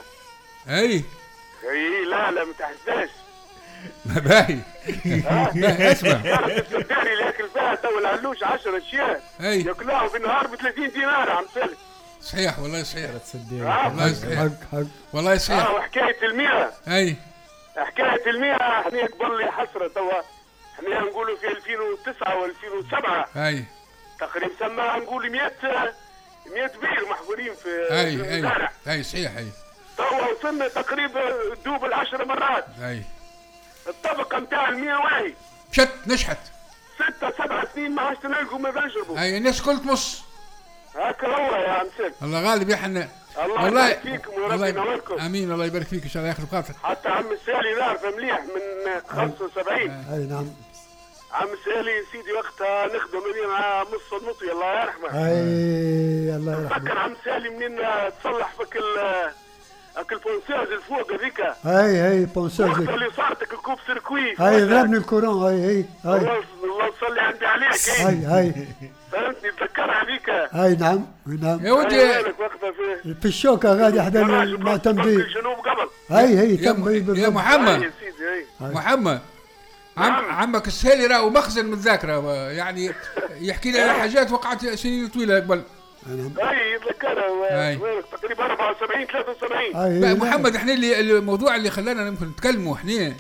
لا ما تحسبهاش. باهي. اسمع. السكري اللي ياكل فيها تو العلوش 10 اشياء ياكلوها في النهار ب 30 دينار عم سالم. صحيح والله صحيح. والله صحيح. حق والله صحيح. وحكايه ال100. حكايه ال100 احنا قبل لي حسره توا احنا نقولوا في 2009 و2007. تقريبا سماها نقول 100 بير محفورين في الزرع. صحيح. توا وصلنا تقريبا دوب 10 مرات. الطبقه نتاع ال100 واهي نشحت 6-7 سنين ما عادش نلقوا ما نشربوا. الناس كل تمص. هكا هو يا عم سيد. الله غالب يا حنان. الله يبارك فيكم وربي ينوركم. امين. الله يبارك فيك ان شاء الله ياخذ خاطرك. حتى عم السالي نعرفه مليح من 75. نعم. عم السالي سيدي وقتها نخدم مع مص النطي الله يرحمه. الله يرحمه. فكر عم السالي منين تصلح فك البونساج الفوق هذيك. هاي بونساج اللي صارتك الكوب سيركوي. ضربني الكورون. هاي الله يصلي عندي عليك. هاي فهمتني تذكرها هذيك. نعم يا ودي في الشوكه غادي حدا ما تمضي. الجنوب قبل. هي تمضي يا محمد. محمد عمك السالي راهو مخزن من الذاكره، يعني يحكي لي على حاجات وقعت سنين طويله قبل. يتذكرها تقريبا 74 73. محمد احنا الموضوع اللي خلانا ممكن نتكلموا احنا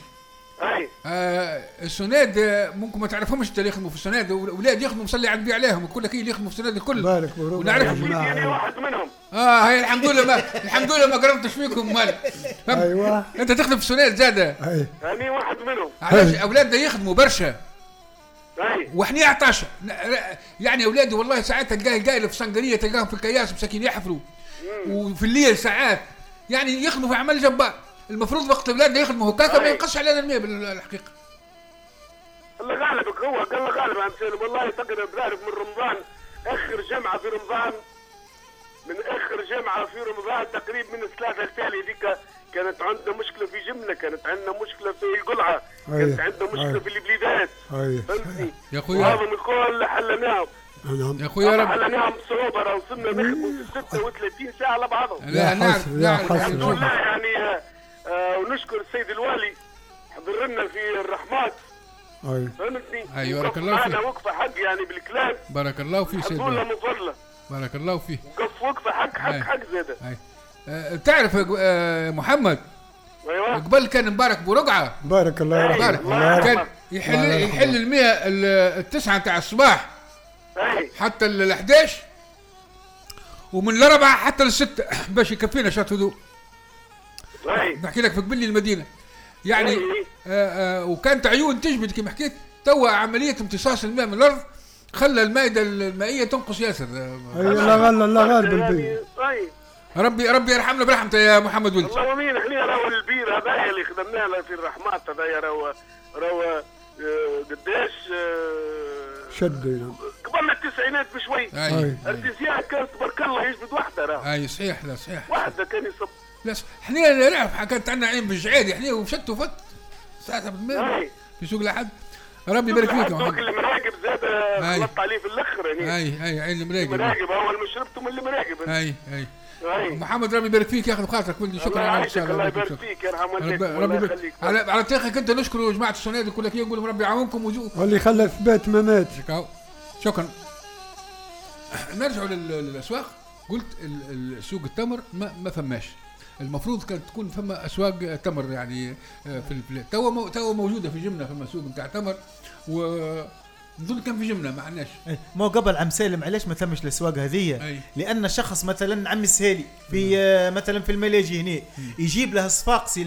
السناد ممكن ما تعرفهمش انت اللي يخدموا في السناد، اولاد يخدموا مصلي على النبي عليهم كل اللي يخدموا في السناد الكل ونعرفهم. انا واحد منهم. هاي الحمد لله ما قربتش فيكم مال. ايوه انت تخدم في السناد زاده. انا واحد منهم. علاش اولادنا يخدموا برشا واحنا 11 يعني اولادي والله ساعات تلقاه قايل في صنقريه تلقاهم في الكياس مساكين يحفروا وفي الليل ساعات يعني يخدموا في اعمال جبار. المفروض وقت اولادنا يخدموا هكاكا ما ينقصش علينا المية بالحقيقه. الله غالبك هو قال الله غالب عم سالم والله تقريبا بعرف من رمضان اخر جمعه في رمضان من اخر جمعه في رمضان تقريبا من الثلاثه التالي ذيك كانت عندنا مشكله في جمله، كانت عندنا مشكله في القلعه، كانت عندنا مشكله في البليدات. فهمتني يا خويا هذا الكل حلناهم يا خويا رب حلناهم بصعوبه راه وصلنا نخدموا في 36 ساعه على بعضهم. لا نعم الحمد لله يعني ونشكر السيد الوالي حضر لنا في الرحمات. فهمتني. ايوه بارك الله فيك. معنا وقفه حق يعني بالكلام. بارك الله فيك سيدي. حضور مفضله. بارك الله فيك. وقف وقفه حق زاده. تعرف محمد ايوه قبل كان مبارك برقعه بارك الله يرحمه كان يحل المية التسعة تاع الصباح حتى ال11 ومن ال4 حتى ال6 باش يكفينا شات هدوء. نحكي لك في قبلي المدينه يعني وكانت عيون تجبد كما حكيت. توا عمليه امتصاص الماء من الارض خلى المائده المائيه تنقص ياسر. الله غالب ربي يرحمنا برحمته يا محمد ولد. الله امين. احنا راهو البير هذايا اللي خدمنا له في الرحمات هذايا راهو قداش شد قبل التسعينات بشوي. التسعينات كانت تبارك الله يجبد وحده راه. اي صحيح. لا صحيح وحده كان يصب. لا احنا نعرف كانت عندنا عين بالجعادي احنا وشت وفت ساعتها بالميل في سوق الأحد. ربي يبارك فيك يا محمد. المراقب زاد خلطت عليه في الاخر يعني. اي عين المراقب. المراقب اول ما شربته من المراقب. اي محمد ربي يبارك فيك ياخذ خاطرك ولدي. شكرا على الرسالة. الله يبارك فيك يرحم والديك. ربي يبارك على تاريخك انت. نشكروا جماعه السنادي كلها كي نقول لهم ربي يعاونكم واللي خلى في بيت ما مات. شكرا. نرجعوا للاسواق. قلت سوق التمر ما فماش. المفروض كانت تكون فما اسواق تمر يعني في تو موجوده في جمنه فما سوق نتاع تمر نظن كان في جمله ما عندناش. ما قبل عم سالم علاش ما ثمش الاسواق هذه؟ لان شخص مثلا عم السهالي في مثلا في الملاجي هنا يجيب له الصفاقسي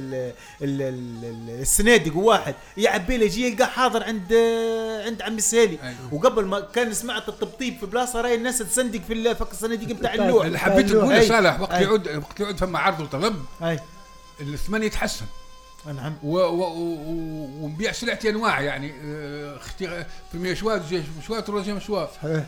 السنادق واحد يعبي له يجي يلقى حاضر عند عم السهالي. وقبل ما كان سمعت التبطيب في بلاصه راي الناس تصندق في فك الصناديق نتاع اللوح. اللي حبيت تقول صالح وقت يعود فما عرض وطلب الثمن يتحسن. نعم. ونبيع سلعة انواع يعني في مشوات وروزي مشوات. صحيح.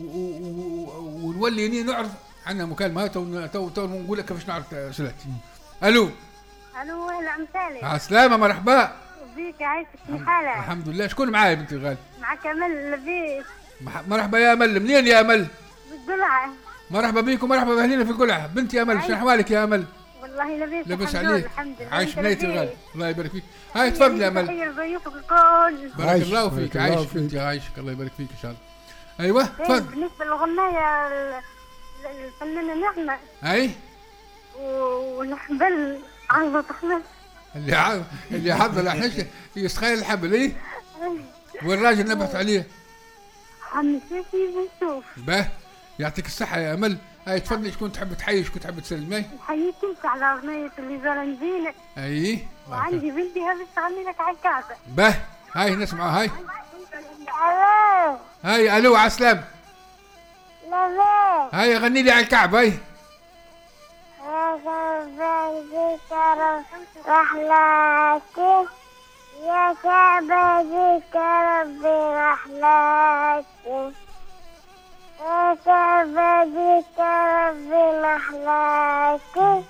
ونولي هنا نعرض عندنا مكالمة تو نقول لك كيفاش نعرض سلعتي. الو اهلا عم سالم. عالسلامة مرحبا بيك. عايشك في حالك؟ الحمد لله. شكون معايا بنتي الغالي؟ معك امل لبيك. مرحبا يا امل. منين يا امل؟ بالقلعة. مرحبا بيك ومرحبا باهلينا في القلعة. بنتي امل شنو احوالك يا امل؟ والله لاباس عليك. الحمد لله. عايش بنيتي الغالي. الله يبارك فيك. هاي تفضلي يا امل. بارك الله فيك. عايش بنتي عايشك. الله يبارك فيك ان شاء الله. ايوه تفضل. بالنسبه للغنايه الفنانه نعمه. اي والحبل عرضة تخلص. اللي حضر احنا يستخيل الحبل. ايه والراجل نبحث عليه حمسيتي بنشوف. باه يعطيك الصحه يا امل. هاي تفضلي. شكون تحب تحيي شكون تحب تسلمي؟ نحييك انت على اغنيه اللي زرنجينك. اي وعندي بنتي هذه تغني لك على الكعبه. باه هاي نسمعوا. هاي الو. هاي الو على السلام. لا هاي غني لي على الكعبه. هاي رحلاتي يا كعبة بك ربي رحلاتي يا كعبة بك ربي رحلاتي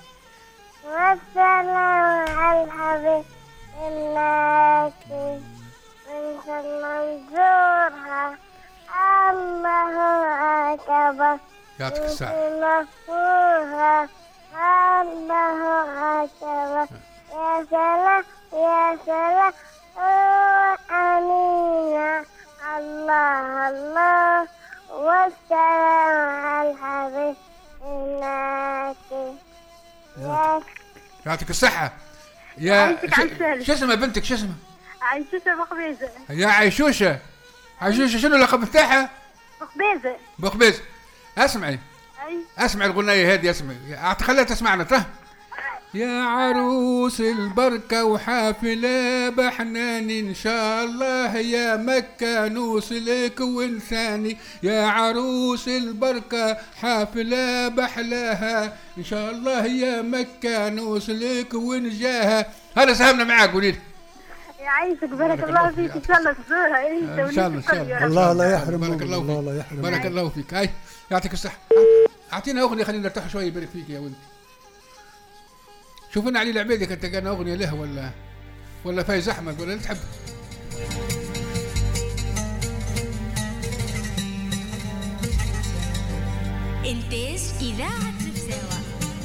والسلام على الحبيب إلاكي إن شاء الله نزورها الله أكبر. يعطيك الصحة. الله أكبر. يا سلام يا سلام أمينة الله الله والسلام على الحبيب إنك. يعطيك الصحة. يا شو اسمها بنتك؟ شو اسمها؟ عيشوشة بخبيزة. يا عيشوشة. عيشوشة شنو اللقب بتاعها؟ بخبيزة. بخبيزة. اسمعي الغنية هذه. اسمعي خليها تسمعنا. طه يا عروس البركة وحافلة بحنان إن شاء الله يا مكة نوصلك وانساني. يا عروس البركة حافلة بحلاها إن شاء الله يا مكة نوصلك ونجاها. هذا سهمنا معاك. قولي لي. يعيشك بارك الله فيك. إن شاء الله تزورها أنت. إن شاء الله. الله لا يحرمك. بارك الله فيك. بارك الله فيك. هاي يعطيك الصحة. أعطينا أغنية خلينا نرتاح شوي. يبارك فيك يا ولدي. شوف لنا علي العبيدي كنت كان اغنيه له ولا فايز احمد ولا اللي تحب. إنتاج إذاعة رفساوة.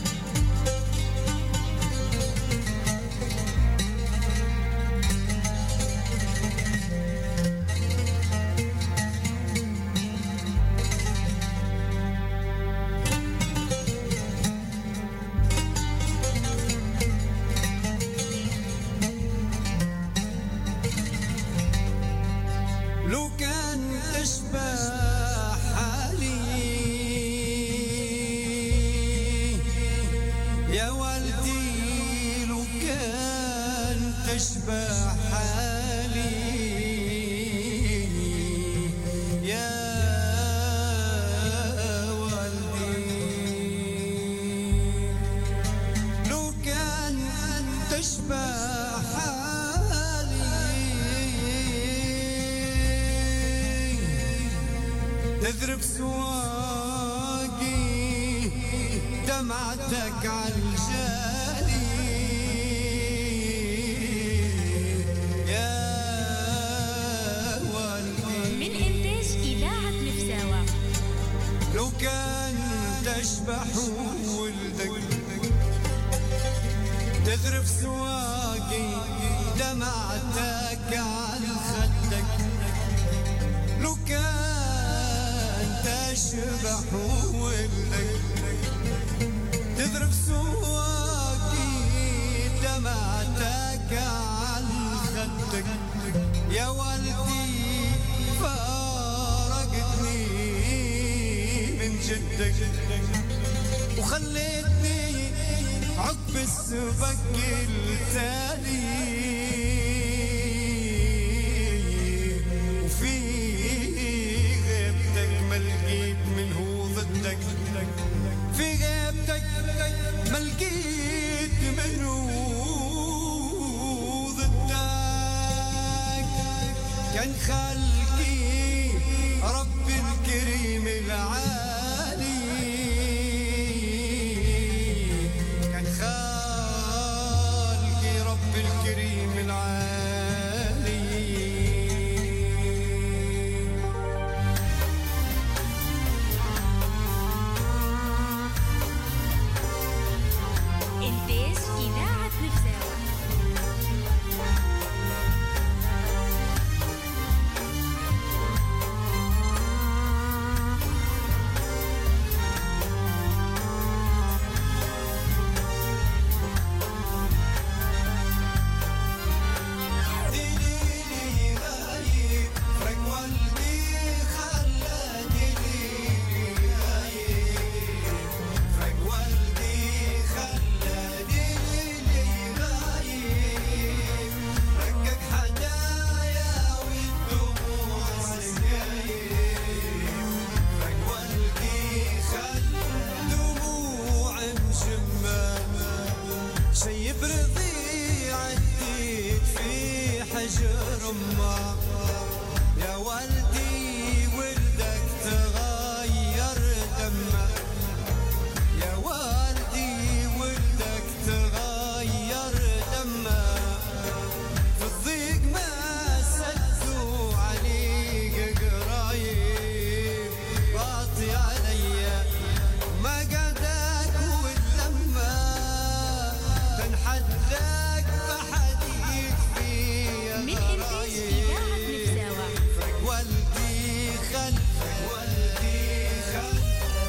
لو كان تشبه حالي يا والدي، لو كان تشبه حالي يا والدي، لو كان تشبه تذرب سواقي دمعتك عالجالي تشبح ولدك تذرف سواقي دمعتك على خدك لو كان تشبح ولدك تذرف سواقي دمعتك على خدك يا والدي فارقتني من جدك وخليتني عقب السبك التالي وفي غيبتك ما لقيت من هو ضدك في غيبتك ما لقيت من هو ضدك كان خلقي رب الكريم العالي كان خلقي رب الكريم العالي إنتاج إذاعة نفساوة. يا والدي ولدك تغير دمه يا والدي ولدك تغير دمه في الضيق ما سدوا عليك قرايب باطي علي ما قدك واللمه تنحدك بحديث فيها من إنتاج إذاعة نفساوة. والدي خلفك والدي خلفك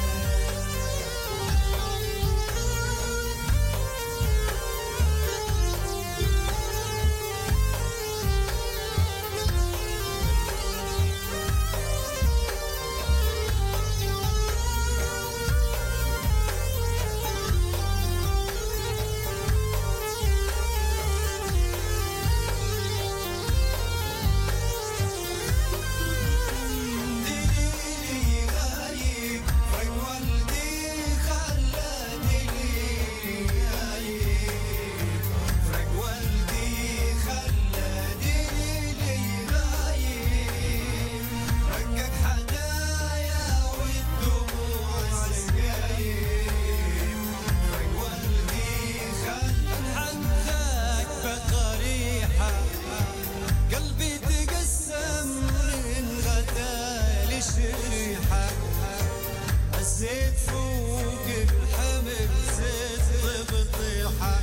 زيت فوق الحمل زيت بطيحة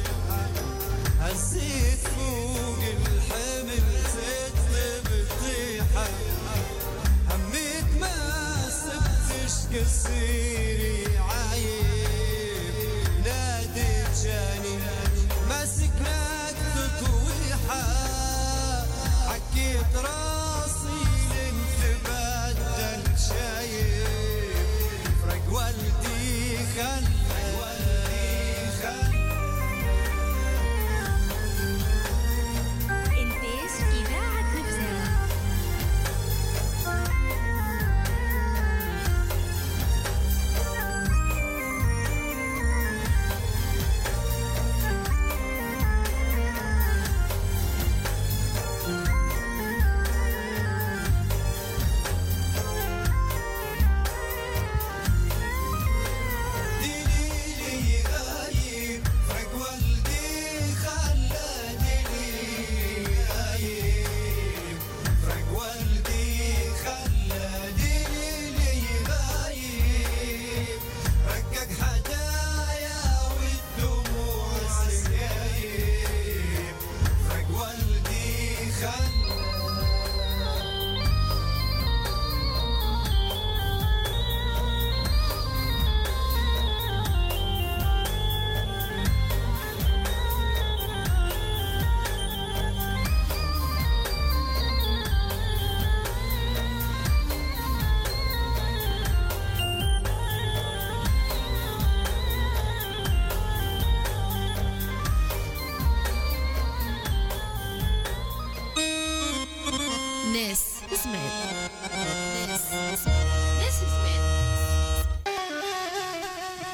هزيت فوق الحمل زيت بطيحة هميت ما سبتش قصيري عايب ناديت جاني ماسكناك تطويحة حكيت راسي لنتبدل شايب والدي خل إنتاج إذاعة نفساوة.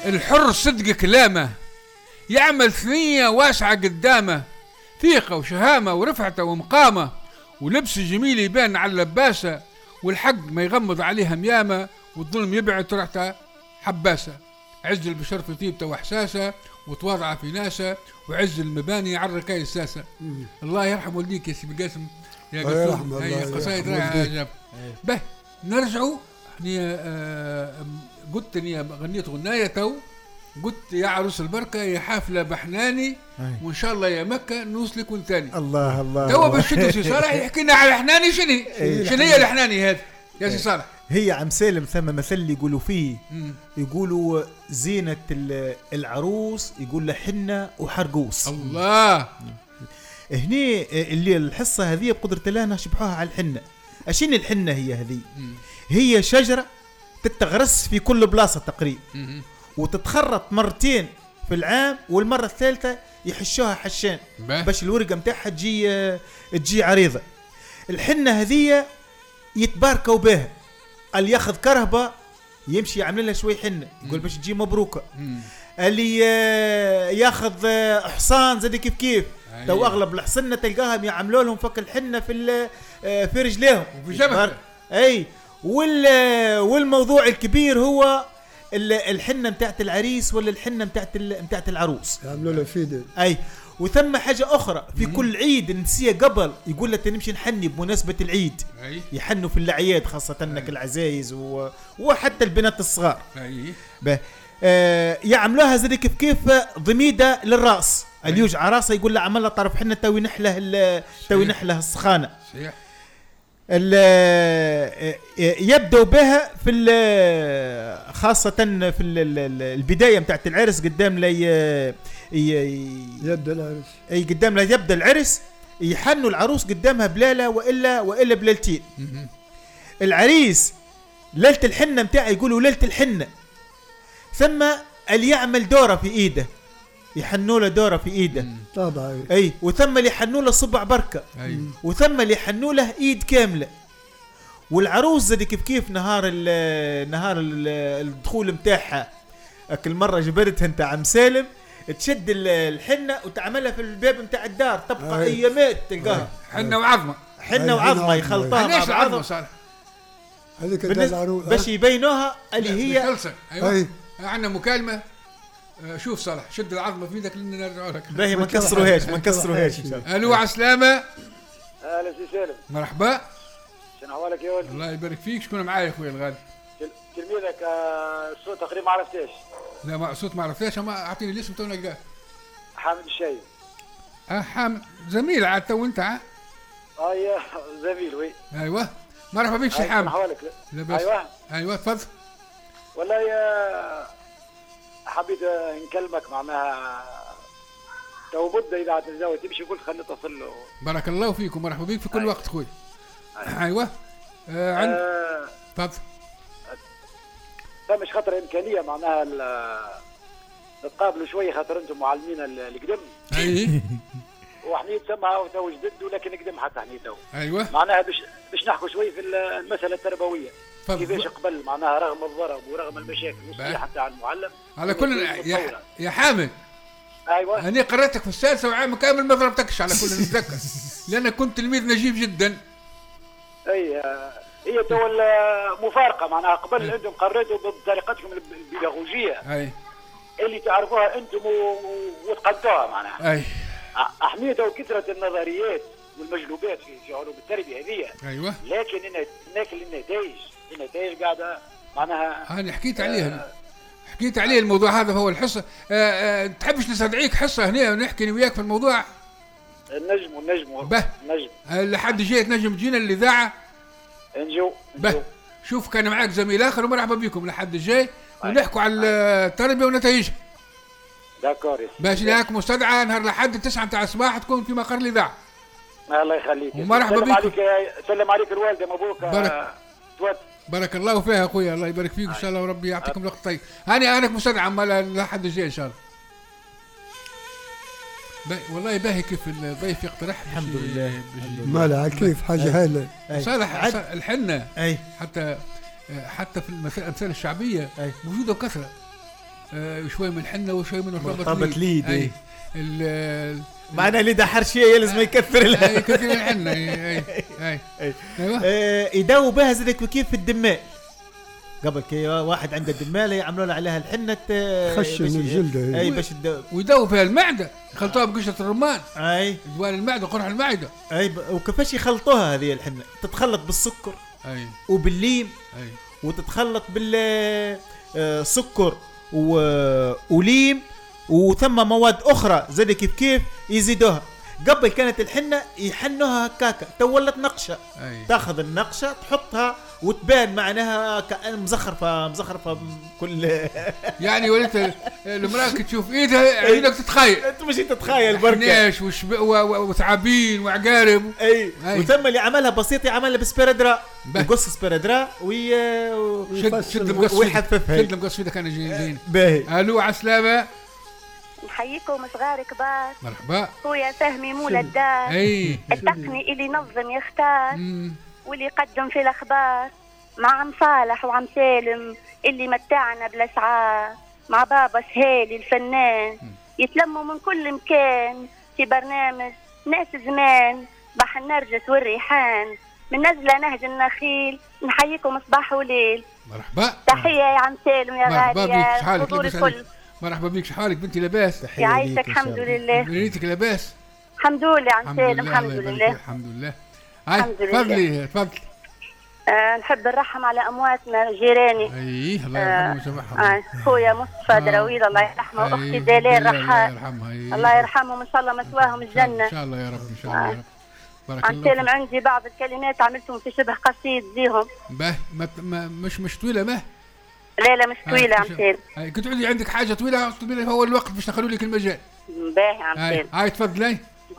الحر صدق كلامه، يعمل ثنية واسعة قدامه، ثيقة وشهامة ورفعته ومقامة، ولبس جميل يبان على اللباسة، والحق ما يغمض عليها ميامة، والظلم يبعد ريحته حباسة. عز البشر في طيبته واحساسه، وتواضع في ناسه، وعز المباني على الركاية الساسة. الله يرحم والديك يا سيدي قاسم يا قاسم. هي قصايد رائعة جاب. به نرجعوا قلت اني غنيت غناية تو، قلت يا عروس البركة يا حافلة بحناني، وان شاء الله يا مكة نوصلك ونتاني. الله الله تو بشدوا سي صالح يحكي لنا على الحناني. شنو هي الحناني هذا يا سي صالح؟ هي عم سالم ثم مثل يقولوا فيه، يقولوا زينة العروس يقول له حنة وحرقوس. الله. هني اللي الحصة هذه بقدرة الله نشبحوها على الحنة. أشين الحنة هي هذه؟ هي شجرة تتغرس في كل بلاصة تقريبا، وتتخرط مرتين في العام، والمرة الثالثة يحشوها حشان باش الورقة متاعها تجي عريضة. الحنة هذه يتباركوا بها، اللي ياخذ كرهبة يمشي يعمل لها شوي حنة يقول باش تجي مبروكة. اللي ياخذ حصان زي كيف تو اغلب الحصنة تلقاهم يعملوا لهم فك الحنة في رجليهم وفي جبهة. اي والموضوع الكبير هو الحنة متاعت العريس ولا الحنة متاعت العروس يعملوا له فيديو. اي وثم حاجة أخرى في كل عيد نسيه قبل يقول لك نمشي نحني بمناسبة العيد. يحنوا في الأعياد خاصة أنك العزايز وحتى البنات الصغار. يعملوها زي كيف ضميدة للرأس اللي يوجع راسه يقول له عمل له طرف حنة توي نحله السخانة. يبدأ بها في خاصة في البداية متاعت العرس قدام لي يبدأ العرس. اي قدام لا يبدأ العرس يحنوا العروس قدامها بلالة وإلا بلالتين. العريس ليلة الحنة متاعه يقولوا ليلة الحنة. ثم اللي يعمل دورة في ايده يحنوا له دورة في ايده طبعا. اي وثم اللي يحنوا له صبع بركة. وثم اللي يحنوا له ايد كاملة. والعروس زي كيف نهار الدخول متاعها كل مرة جبرتها انت عم سالم تشد الحنة وتعملها في الباب متاع الدار تبقى ايامات تلقاها حنة وعظمة يخلطها مع بعضها صالح. هذيك العروس باش يبينوها اللي هي ايوه. عندنا مكالمة. شوف صالح شد العظمة في يدك لنا نرجع لك. باهي ما نكسروهاش الو عسلامة. اهلا سي سالم. مرحبا. شنو احوالك يا ولدي؟ الله يبارك فيك. شكون معايا يا اخويا الغالي؟ تلميذك الصوت تقريبا ما عرفتاش. لا ما صوت ما عرفتاش. اما اعطيني الاسم تو نلقاه. حامد الشايب. حامد زميل عاد تو انت يا زميل وي. ايوه مرحبا بك سي حامد. ايوه ايوه تفضل. والله حبيت نكلمك معناها تو بده اذا تتزوج تمشي قلت خلينا نتصل له. بارك الله فيكم. مرحبا بك في كل وقت اخوي. ايوه تفضل. مش خاطر امكانيه معناها نتقابلوا شويه خاطر انتم معلمين القدم. اي وحني تسمى تو جدد ولكن قدم حتى حني تو. ايوه معناها باش نحكوا شويه في المساله التربويه. كيفاش قبل معناها رغم الضرب ورغم المشاكل والصيحه تاع المعلم. على كل يا حامد. ايوه انا قرأتك في السادسه وعام كامل ما ضربتكش على كل نتذكر لأنك كنت تلميذ نجيب جدا. اي هي تو المفارقه معناها قبل انتم قريتوا بطريقتكم البيداغوجيه اللي تعرفوها انتم وتقدوها معناها. اي احميتها وكثره النظريات والمجلوبات في علوم التربيه هذه. ايوه لكن النتائج قاعده معناها. انا حكيت عليه الموضوع هذا. هو الحصه تحبش نستدعيك حصه هنا ونحكي وياك في الموضوع؟ النجم لحد جاي نجم تجينا الاذاعه نجو. شوف كان معاك زميل اخر ومرحبا بكم لحد الجاي ونحكوا على التربيه ونتائجها. داكور باش لك مستدعى نهار لحد 9 متاع الصباح تكون في مقر الاذاعه. الله يخليك. ومرحبا بكم. سلم عليك الوالده مبروك. بارك الله فيها اخويا. الله يبارك فيك ان شاء الله وربي يعطيكم الوقت طيب. انا مستدعى لحد الجاي ان شاء الله. والله باهي كيف الضيف يقترح. الحمد لله. ما لا كيف حاجه هايله. صالح الحنه حتى في الامثال الشعبيه موجوده بكثره. شوي من حنة وشوي من مرطبة ليد. معنى ليدة حرشية لازم يكثر لها. يكثر الحنة. ايوه يداووا بها زي كيف في الدماء قبل كي واحد عنده دماله يعملوا له عليها الحنه خشن الجلده. اي باش ويداووا فيها المعده يخلطوها بقشره الرمان. اي دوال المعده قرح المعده. اي وكيفاش يخلطوها هذه الحنه؟ تتخلط بالسكر اي وبالليم اي وتتخلط بالسكر وليم وثم مواد اخرى زي كيف يزيدوها. قبل كانت الحنه يحنوها هكاكا تولت نقشه. تاخذ النقشه تحطها وتبان معناها كأن مزخرفه كل يعني وليت المراه تشوف ايدها عينك تتخيل. انت مش تتخيل بركه ناش وثعابين وعقارب. اي وثم اللي عملها بسيط يعملها بسبيرادرا يقص سبيرادرا شد المقص ويحففها. شد المقص فيها كان جايين. باهي الو عسلامه. نحييكم صغار كبار. مرحبا. خويا فهمي مولى الدار. التقني اللي ينظم يختار واللي يقدم في الاخبار مع عم صالح وعم سالم اللي متعنا بالاسعار مع بابا سهيلي الفنان يتلموا من كل مكان في برنامج ناس زمان بحر النرجس والريحان من نزله نهج النخيل. نحييكم صباح وليل. مرحبا. تحيه يا عم سالم يا غالي يا حضور الكل. مرحبا بك. شحالك بنتي لاباس؟ يعيشك الحمد لله. بنيتك لاباس؟ الحمد لله عم سالم الحمد لله. الحمد لله. هاي تفضلي تفضلي. نحب نرحم على امواتنا جيراني. اي الله يرحمهم ويسامحهم. خويا مصطفى دراويل الله يرحمه واختي دلال رحال الله يرحمهم ان شاء الله مثواهم الجنه ان شاء الله يا رب ان شاء الله يا رب. بارك الله. سالم عندي بعض الكلمات عملتهم في شبه قصيد زيهم. باه مش طويله ما لا مش طويله عم سالم. كنت عندي عندك حاجه طويله في اول الوقت باش نخلوا لك المجال. باهي عم سالم. هاي تفضلي.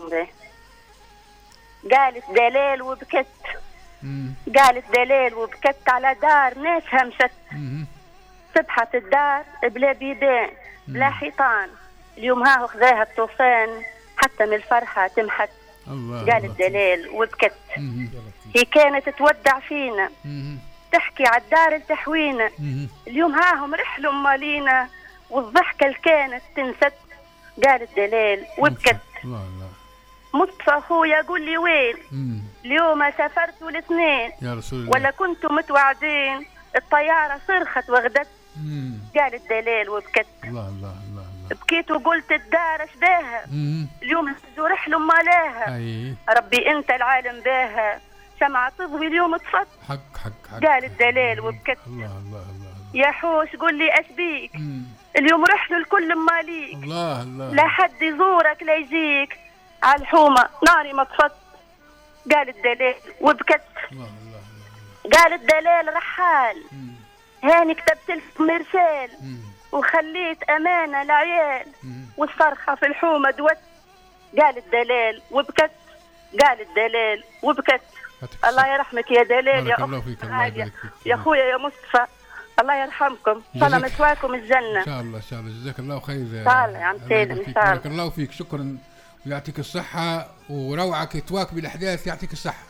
قالت دلال وبكت. قالت دلال وبكت على دار ناس همشت. سبحت الدار بلا بيبان بلا حيطان اليوم ها خذاها الطوفان حتى من الفرحة تمحت. قالت دلال وبكت. هي كانت تودع فينا تحكي على الدار التحوينا اليوم هاهم رحلوا مالينا والضحكة اللي كانت تنست. قالت دلال وبكت. مصطفى اخويا قول لي وين اليوم سافرتوا الاثنين يا رسول الله ولا كنتوا متوعدين الطياره صرخت وغدت. قالت دلال وبكت. الله الله الله الله. بكيت وقلت الدار شباها اليوم هزوا رحلوا مالاها. ربي انت العالم باها شمعة تضوي اليوم طفت. حق قالت دلال وبكت. الله الله الله. يا حوش قول لي اش بيك اليوم رحلوا الكل ماليك. الله الله. لا حد يزورك لا يجيك على الحومة ناري ما طفت. قالت دلال وبكت. الله الله الله. قالت دلال رحال هاني كتبت لكم مرسال وخليت أمانة لعيال والصرخة في الحومة دوت. قالت دلال وبكت. قالت دلال وبكت. الله يرحمك يا دلال يا أختي يا أخويا يا مصطفى الله يرحمكم. صلى مسواكم الجنة إن شاء الله إن شاء الله. جزاك الله خير صالح يا عم سالم إن شاء الله. بارك الله فيك. شكرا ويعطيك الصحة وروعك تواكبي الأحداث يعطيك الصحة.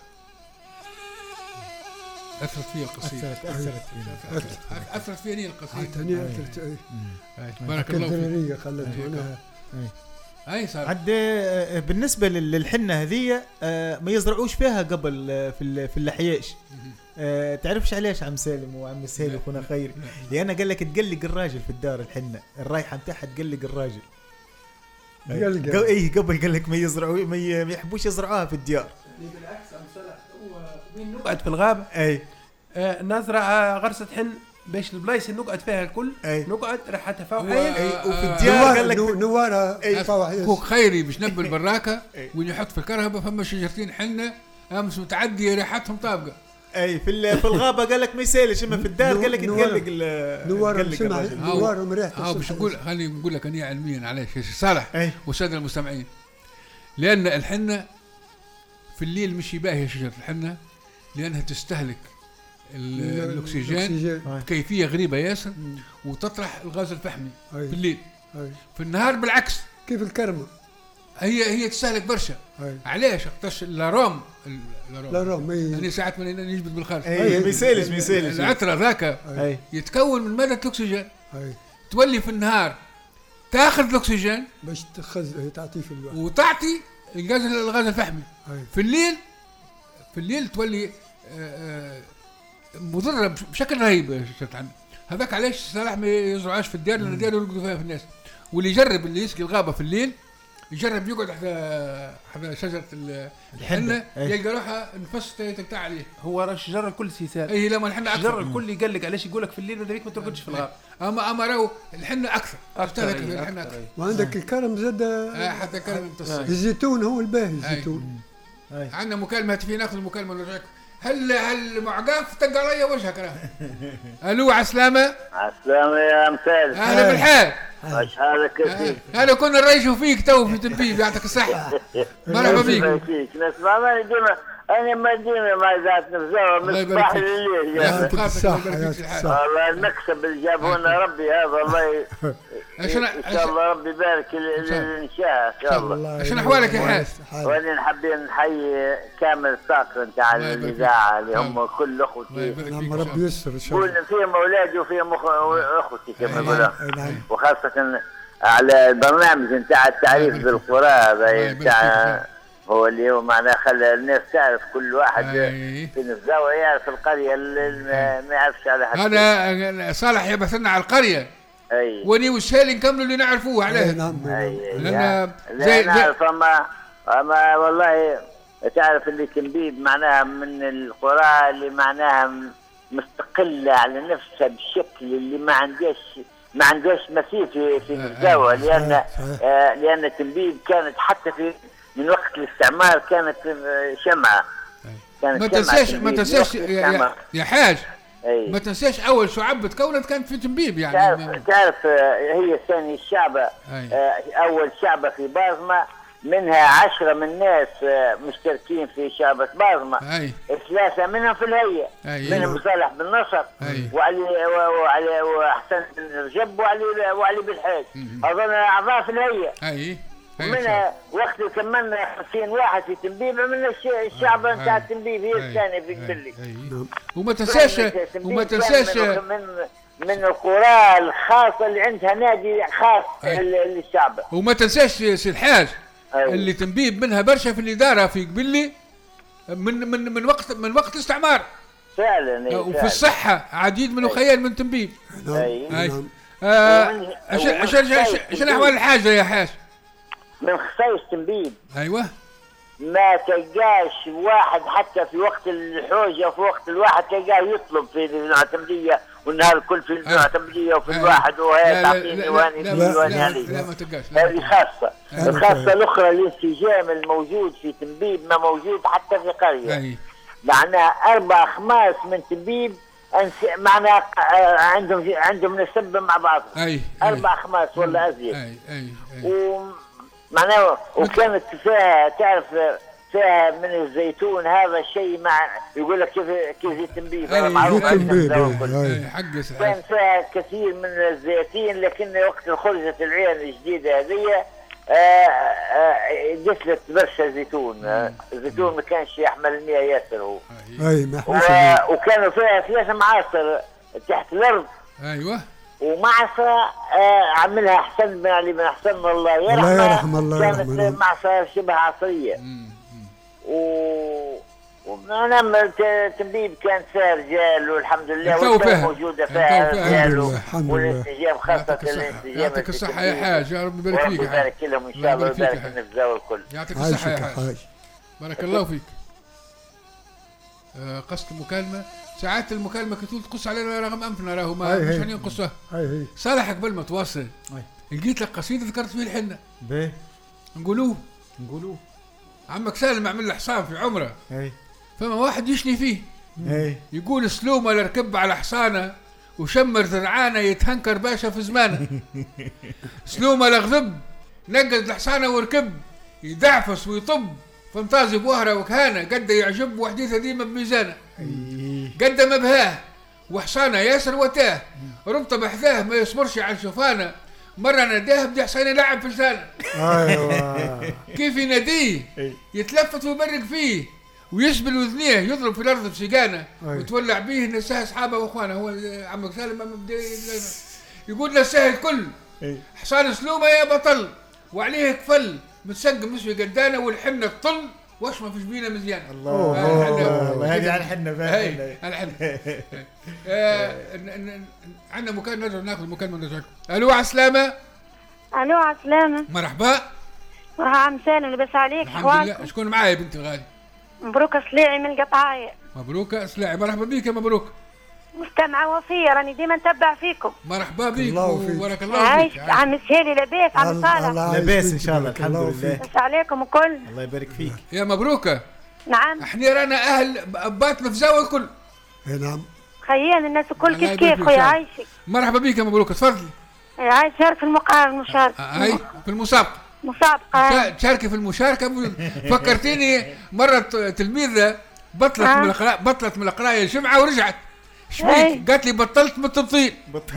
أثرت فيها القصيدة. أثرت فيني القصيدة. بارك الله فيك. خلت أي صار. عد بالنسبة للحنة هذه ما يزرعوش فيها قبل في اللحياش. تعرفش علاش عم سالم وعم سالم اخونا خير؟ لأن قال لك تقلق الراجل في الدار الحنة الرايحة نتاعها تقلق الراجل. ايه قبل قال لك ما يزرعوا ما يحبوش يزرعوها في الديار. بالعكس عم صالح هو وين نقعد في الغابة اي نزرع غرسة حن باش البلايص اللي نقعد فيها الكل نقعد ريحتها فوحية. وفي الديار قال لك نوارها فوحية. خوك خيري باش نبل بالراكة وين يحط في الكرهبة فما شجرتين حنة امس متعدية ريحتهم طابقة. اي في الغابة قال لك ما يسالش اما في الدار قال لك تقلق نوار مريحة. باش نقول خليني نقول لك أنا علميا علاش يا صالح والسادة المستمعين. لأن الحنة في الليل مش باهية شجرة الحنة لأنها تستهلك الأكسجين بكيفية غريبة ياسر وتطرح الغاز الفحمي في الليل. في النهار بالعكس كيف الكرمة هي تستهلك برشا. علاش اقتش لاروم يعني ساعات ما نجبد بالخارج ما يسالش العطرة ذاك يتكون من مادة الأكسجين تولي في النهار تاخذ الاكسجين باش تعطيه في الوقت وتعطي الغاز الفحمي. في الليل تولي مضره بشكل رهيب. هذاك علاش صلاح ما يزرعوش في الديار، لان الديار يرقدوا فيها في الناس. واللي يجرب اللي يسقي الغابه في الليل يجرب يقعد حدا شجره الحنه يلقى روحه نفس تقطع عليه. هو راه الشجر الكل سيسال. اي لما الحنه الشجر الكل يقلق علاش يقول لك في الليل ماذا بيك ما ترقدش في الغابه. اما راهو الحنه اكثر. الحنه اكثر. وعندك الكرم زاد. حتى كرم الزيتون هو الباهي الزيتون. عندنا مكالمه هاتفيه، ناخذ المكالمه ونرجعك. هل معقاف تلقى علي وجهك راه. الو عسلامه. عسلامه يا مسال. اهلا بالحال. ايش حالك يا سيدي؟ انا كنا نريشوا فيك تو في تنبيه، يعطيك الصحه. مرحبا بك. نسمع ماني ديما انا ما ديما مع ذات نفسها من الصباح لليل. يعطيك الصحه. والله المكسب اللي جابه لنا ربي هذا الله ان شاء الله ربي يبارك الانشاء ان شاء الله. شنو احوالك يا حاج؟ وانا حابين نحيي كامل الطاقم تاع الاذاعه اللي هم كل اخوتي. ربي يسر ان شاء الله. فيهم اولادي وفيهم اخوتي كما يقولوا، وخاصه على البرنامج نتاع التعريف بالقرى هذا نتاع هو اللي هو معناه خلى الناس تعرف كل واحد في نفسه يعرف القريه اللي ما يعرفش على حد. هذا صالح يبثنا على القريه. اي وني والشالي نكملوا اللي نعرفوه عليه. لان زي نعرف اما والله تعرف اللي تنبيب معناها من القرى اللي معناها مستقله على نفسها بشكل اللي ما عندهاش مثيل في الزاويه. لان تنبيب كانت حتى في من وقت الاستعمار كانت شمعه. ما تنساش يا حاج. ما تنساش اول شعب تكونت كانت في تنبيب يعني. تعرف هي ثاني الشعبه اول شعبه في بازمه منها 10 من الناس مشتركين في شعبة بازمة. 3 منهم في الهيئة. منهم صالح بن نصر وعلي وحسن بن رجب وعلي بن حاج. هذول أعضاء في الهيئة. ومنها وقت كملنا 50 واحد في تنبيب عملنا الشعب نتاع تنبيب هي الثانية في قبلي. وما تنساش من القرى الخاصة اللي عندها نادي خاص للشعب. وما تنساش سي الحاج اللي تنبيب منها برشا في الإدارة في قبلي من وقت الاستعمار فعلا. وفي الصحة عديد من الخيال من تنبيب. شنو أحوال الحاجة يا حاج؟ من خصائص تنبيب ايوه ما تلقاش واحد حتى في وقت الحوجه وفي وقت الواحد تلقاه يطلب في المعتمديه والنهار الكل في المعتمديه وفي الواحد وهي تعطيني واني لا ما تلقاش. هذه خاصه. الخاصه الاخرى الانسجام الموجود في تنبيب ما موجود حتى في قريه. معناها 4 أخماس من تنبيب معناها عندهم نسب مع بعضهم. 4 أخماس ولا ازيد. معناه وكانت فيها تعرف فيها من الزيتون هذا الشيء مع يقول لك كيف التنبيب معروف. كان فيها كثير من الزيتين لكن وقت خرجت العين الجديده هذه دخلت برشا زيتون. الزيتون ما كانش يحمل 100 ياسر هو. وكانوا فيها 3 معاصر تحت الارض. ايوه ومعصى عملها حسن بن علي بن حسن الله يرحمه. كانت معصى شبه عصريه. ونعم تنبيب كانت فيها رجال والحمد لله وكانت موجوده فيها رجال والانسجام خاصه الانسجام. يعطيك الصحه يا حاج يا رب يبارك فيك. ربي يبارك لهم ان شاء الله ويبارك في النفذه والكل. يعطيك الصحه يا حاج بارك الله فيك. قصة المكالمة ساعات المكالمة كتقول تقص علينا رغم أنفنا راهو ما مش هنقصها. صالح قبل ما تواصل لقيت لك قصيدة ذكرت فيه الحنة. نقولوه عمك سالم عمل له حصان في عمره. فما واحد يشني فيه يقول سلومة لركب على حصانه وشمر ذرعانه يتهنكر باشا في زمانه. سلومة لغضب نقز الحصانه وركب يدعفس ويطب فانتازي بوهرة وكهانة قد يعجب وحديثة ديما بميزانه. قد ما بهاه وحصانه ياسر وتاه ربطه بحذاه ما يصبرش عن شوفانه. مرة ناداه بدي حصان يلعب في لسانه. كيف يناديه يتلفت ويبرق فيه ويسبل وذنيه يضرب في الارض بسيقانه وتولع بيه نساه اصحابه واخوانه. هو عمك سالم ما بدي يقول له السهل كل حصان سلومه يا بطل وعليه كفل متسقم مش في قدانه والحنه تطل واش ما فيش بينا مزيان. الله هذه على الحنه فاهم على الحنه. عندنا مكان ناخذ مكان ونرجع. الو على السلامه. الو على السلامه. مرحبا. مرحبا عم سالم لبس عليك. الحمد لله. شكون معايا يا بنتي الغالي؟ مبروك سليعي من القطعايه. مبروك سليعي. مرحبا بك يا مبروك. مستمعة وفية راني ديما نتبع فيكم. مرحبا بك وبارك الله فيك. عايش عم سهيلي لاباس عم صالح. لاباس ان شاء الله الحمد لله. بس عليكم الكل. الله يبارك فيك. يا مبروكة. نعم. احنا رانا اهل باتنا في زاوية الكل. نعم. خيان الناس الكل كيف خويا عايشك. مرحبا بك يا مبروك تفضلي. عايش في المشاركة. اي في المسابقة. مسابقة. تشاركي في المشاركة. فكرتيني مرة تلميذة بطلت من القراية الجمعة ورجعت. شبيك؟ قالت لي بطلت من التبطيل.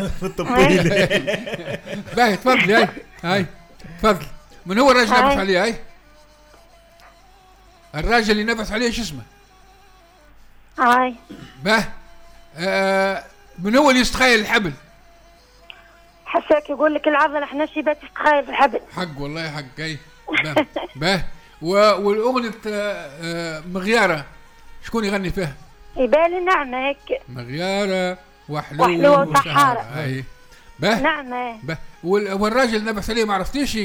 باهي تفضلي. هاي تفضلي. من هو الراجل اللي نبحث عليه؟ هاي الراجل اللي نبحث عليه شو اسمه؟ هاي باه من هو اللي يستخيل الحبل؟ حساك يقول لك العضلة احنا شيبات تستخيل في الحبل. حق والله حق. اي باه والأغنية مغيارة شكون يغني فيها؟ يبالي نعمة هيك. مغيارة وحلوة وصحارة. اي باه نعمة. باه والراجل اللي نبحث عليه ما عرفتيش؟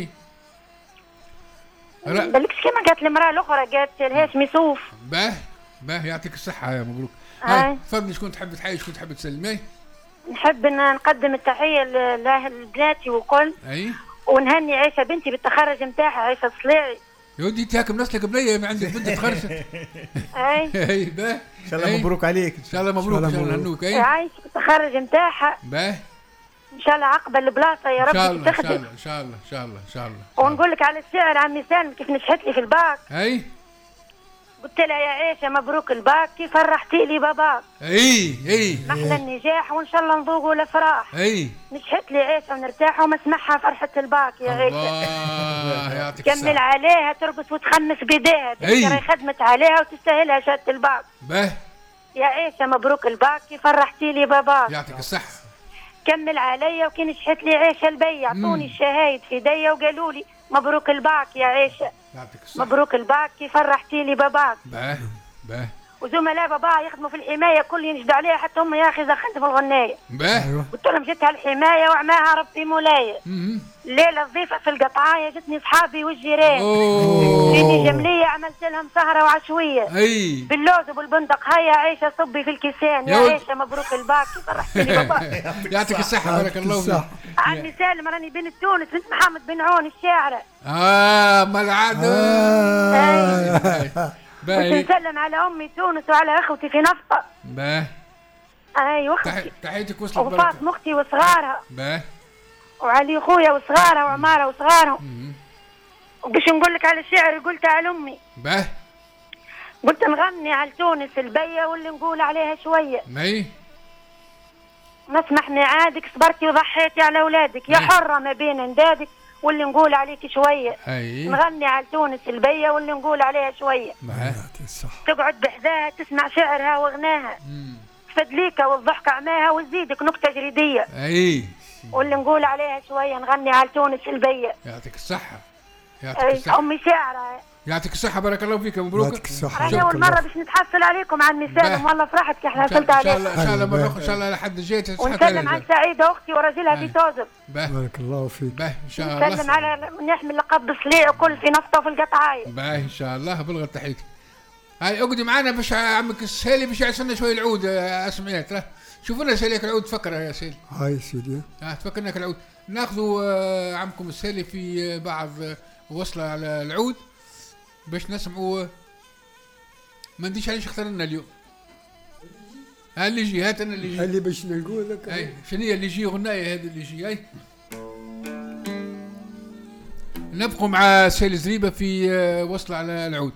بالكش كيما قالت المرأة الأخرى قالت الهاشمي صوف. باه يعطيك الصحة يا مبروك. هاي تفضلي. شكون تحب تحيي شكون تحب تسلمي؟ نحب نقدم التحية لأهل بناتي وكل. اي ونهني عيشة بنتي بالتخرج نتاعها عيشة صليعي. يا ودي انت هاك منسلك بنيه ما عندك بنت تخرجت. اي باه ان شاء الله مبروك عليك. ان شاء الله مبروك ان شاء الله نهنوك. اي عايش بالتخرج نتاعها. باه ان شاء الله عقبه البلاصه يا رب تخدم. ان شاء الله ان شاء الله ان شاء الله. ونقول لك على الشعر عمي سالم كيف نشحت لي في الباك. اي قلت لها يا عيشه مبروك الباك كيف فرحتي لي باباك. اي محلى النجاح وان شاء الله نذوقوا الافراح. اي نشحت لي عيشه ونرتاح ونسمعها فرحه الباك يا عيشه. الله يعطيك كمل عليها ترقص وتخمس بيديها. ترى خدمت عليها وتستاهلها شهاده الباك. يا عيشه مبروك الباك كيف فرحتي لي باباك. يعطيك الصحه. كمل عليا وكي نشحت لي عيشه البي اعطوني الشهايد في يديا وقالوا لي مبروك الباك يا عيشه. يعطيك الصحه. مبروك الباك كيف فرحتي لي باباك. باه وزملاء بابا يخدموا في الحمايه كل ينجدوا عليها حتى هم يا اخي زخنت في الغنايه. قلت لهم جتها الحمايه وعماها ربي مولاي. الليله الضيفه في القطعايه جتني صحابي والجيران. جيني جمليه عملت لهم سهره وعشويه. باللوز وبالبندق هيا عيشه صبي في الكيسان يا عيشه مبروك الباك كيف فرحتي لي بابا. يعطيك الصحه بارك الله فيك. عمي سالم راني بنت تونس بنت محمد بن عون الشاعره. ما العاده. نسلم على امي تونس وعلى اخوتي في نفطه. اي واختي تحياتك وصلت وفاطمه اختي وصغارها. وعلي خويا وصغاره وعماره وصغارهم. وباش نقول لك على الشعر قلت على امي. باه قلت نغني على تونس البيه واللي نقول عليها شويه. مي ما سمحني عادك صبرتي وضحيتي على اولادك يا حره ما بين اندادك واللي نقول عليك شويه. نغني على تونس البيه واللي نقول عليها شويه. تقعد بحذاها تسمع شعرها وغناها. تفدليك والضحك عماها وتزيدك نكته جريديه. واللي نقول عليها شويه نغني على تونس البيه. يعطيك الصحه. يعطيك الصحه. امي شاعره. يعطيك الصحه بارك الله فيك مبروك. يعطيك الصحه. انا اول مره باش نتحصل عليكم عن سالم والله فرحت كي احنا وصلت عليك. ان شاء الله مره ان شاء الله لحد جيت. ونسلم على سعيده اختي وراجلها في توزر. بارك الله فيك. باه ان شاء الله. نسلم على نحمل لقب صليع وكل في نفطه وفي القطعايه. باه ان شاء الله بلغ تحيتي. هاي اقعدي معنا باش عمك السهيلي باش يعسلنا شويه العود اسمعيت له. شوفوا لنا سهيلك العود تفكر يا سهيلي. هاي سيدي. تفكرناك العود. ناخذوا عمكم السهيلي في بعض وصله على العود باش نسمعوا. ما نديش عليش اخترنا اليوم. اللي يجي هات انا اللي يجي. اللي باش نقول لك. اي شنو هي اللي يجي غنايه هذا اللي يجي. اي نبقوا مع سهيل زريبه في وصله على العود.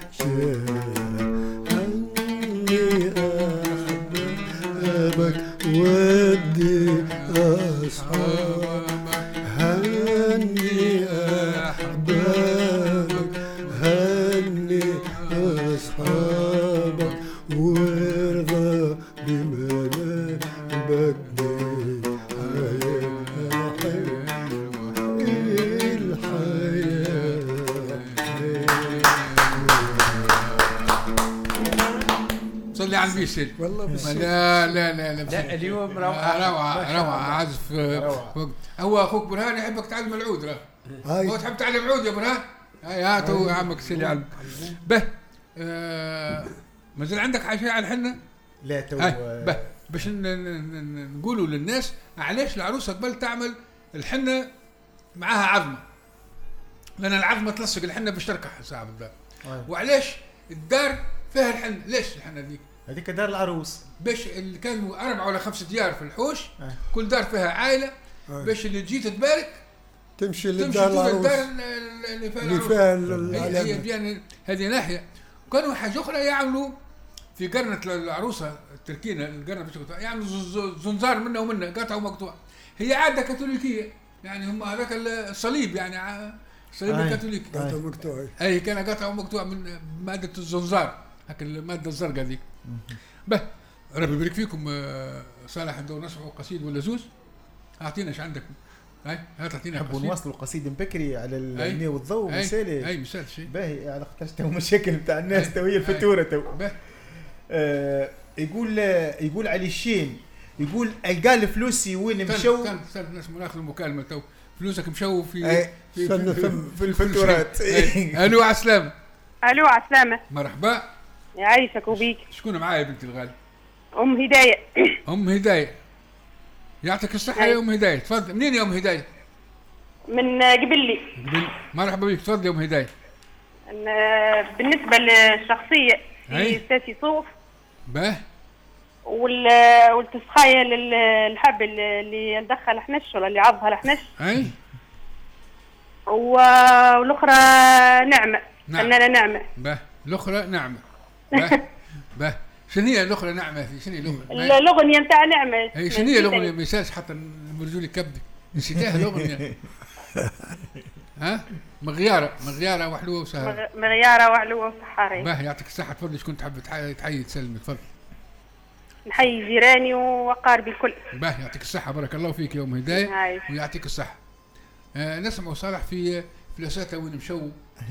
ودي أصحابك هني أحبابك هني أصحابك وارضى بمنابك صلي على النبي سيدي. والله لا لا لا لا, لا اليوم روعة روعة عازف. هو اخوك برهان يحبك تعلم العود راه. هو تحب تعلم العود يا برهان؟ هاي هاتوا يا عمك سيدي علم. به مازال عندك حاجة على الحنة؟ لا تو به باش نقولوا للناس علاش العروسة قبل تعمل الحنة معاها عظمة، لأن العظمة تلصق الحنة باش تركح ساعة بالدار. وعلاش الدار فيها الحنة؟ ليش الحنة دي؟ هذيك دار العروس باش اللي كانوا 4 ولا 5 ديار في الحوش كل دار فيها عائلة باش اللي تجي تتبارك تمشي للدار العروس اللي فيها العلامة. هذه ناحية. كانوا حاجة أخرى يعملوا في قرنة العروسة التركينة القرنة باش يعملوا زنزار منها ومنها قاطع ومقطوع. هي عادة كاثوليكية يعني هم هذاك الصليب يعني الصليب الكاثوليكي قاطع ومقطوع. أي كان قاطع ومقطوع من مادة الزنزار هاك المادة الزرقاء ذيك. به ربي يبارك فيكم. صالح عنده نصح وقصيد ولا زوز؟ اعطينا ايش عندك. هاي تعطينا قصيد. نحبوا نواصلوا قصيد بكري على الماء والضوء مثالي. اي مثال شيء باهي على خاطرش تو مشاكل نتاع الناس تو هي الفاتوره تو. يقول علي الشين يقول القال فلوسي وين مشوا. استنى ناخذ المكالمه تو. فلوسك مشوا في الفاتورات. الو على السلامه. الو على السلامه. مرحبا يعيشك وبيك. شكون معايا بنتي الغاليه؟ ام هدايه. ام هدايه يعطيك الصحه يا ام هدايه. تفضل. منين يا ام هدايه؟ من قبلي. مرحبا بك. تفضل يا ام هدايه. بالنسبه للشخصيه في ساسي صوف باه والتسخايه للحب اللي ندخل حنش ولا اللي عضها الحنش. اي والاخرى نعمه. فنانه نعمه. باه الاخرى نعمه. باه شنو هي الاخرى نعمه؟ في شنو الاخرى؟ الاغنيه نتاع نعمه. اي شنو هي الاغنيه؟ ما يسالش حتى نرجو لي كبدك نسيتها الاغنيه. ها مغياره وحلوه وسهره. مغياره وحلوه وسحاره. باه يعطيك الصحه. تفضل. شكون تحب تحيي تسلمي؟ تفضل. نحيي جيراني وقاربي الكل. باه يعطيك الصحه. بارك الله فيك يا ام هدايه ويعطيك الصحه. نسمعوا صالح في فلاساته وين مشوا.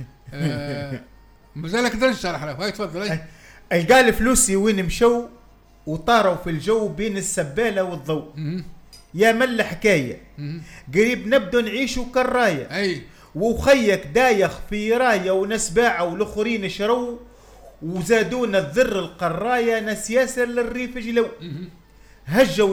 مازالك درج صالح. هاي تفضل. القال فلوسي وين مشوا وطاروا في الجو بين السبالة والضوء. يا مل حكاية قريب نبدو نعيشوا كالراية. وخيك دايخ في راية وناس باعوا والاخرين شروا وزادونا الذر القراية ناس ياسر للريف جلو. هجوا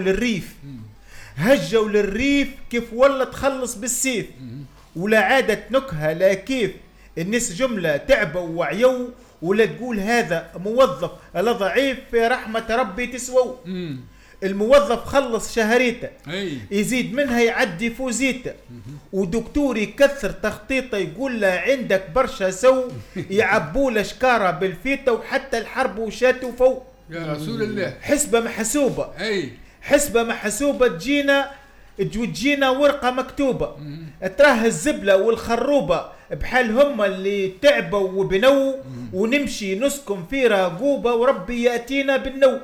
للريف كيف ولا تخلص بالسيف ولا عادة نكهة لا كيف الناس جملة تعبوا وعيوا ولا تقول هذا موظف لا ضعيف في رحمة ربي تسووا. الموظف خلص شهريته يزيد منها يعدي فوزيته ودكتور يكثر تخطيطه يقول له عندك برشا سو يعبوا له شكاره بالفيته وحتى الحرب وشاتوا فوق. يا رسول الله. حسبة محسوبة تجينا ورقة مكتوبة تراه الزبلة والخروبة بحال هم اللي تعبوا وبنوا ونمشي نسكن في راقوبة وربي يأتينا بالنو.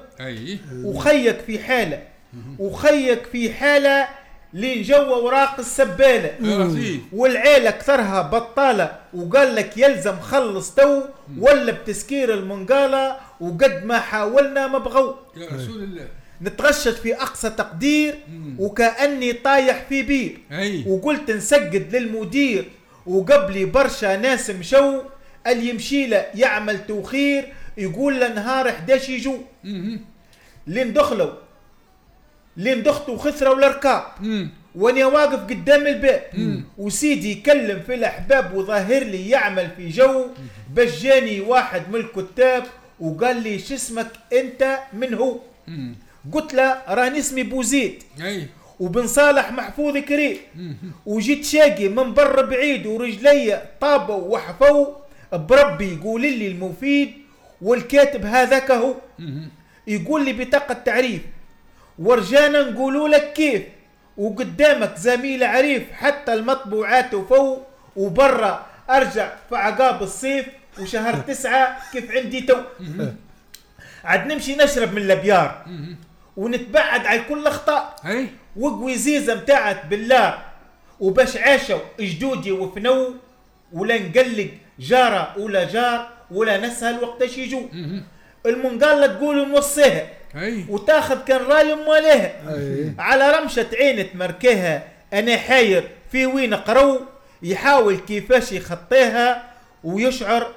وخيك في حالة لين جوا وراق السبالة والعيلة كثرها بطالة وقال لك يلزم خلص تو ولا بتسكير المنقالة وقد ما حاولنا ما بغوا. يا رسول الله. نتغشت في أقصى تقدير وكأني طايح في بير وقلت نسجد للمدير وقبلي برشا ناس مشوا اللي يمشي له يعمل توخير يقول له نهار 11 يجو. لين دخلوا خسروا الاركاب وانا واقف قدام الباب وسيدي يكلم في الاحباب وظاهر لي يعمل في جو باش جاني واحد من الكتاب وقال لي شو اسمك انت من هو. قلت له راني اسمي بوزيد وبن صالح محفوظ كريم وجيت شاقي من بر بعيد ورجلي طابوا وحفوا بربي يقول لي المفيد والكاتب هذاك هو يقول لي بطاقة تعريف ورجانا نقولوا لك كيف وقدامك زميل عريف حتى المطبوعات وفوق وبرا ارجع في عقاب الصيف وشهر 9 كيف عندي تو عاد نمشي نشرب من الابيار ونتبعد على كل الاخطاء وقوي زيزه متاعت بالله وباش عاشوا جدودي وفنو ولا نقلق جاره ولا جار ولا نسهل وقتاش يجوا المنقالة تقول موصيها وتاخذ كان راي مواليها على رمشة عين تمركيها انا حاير في وين قرو يحاول كيفاش يخطيها ويشعر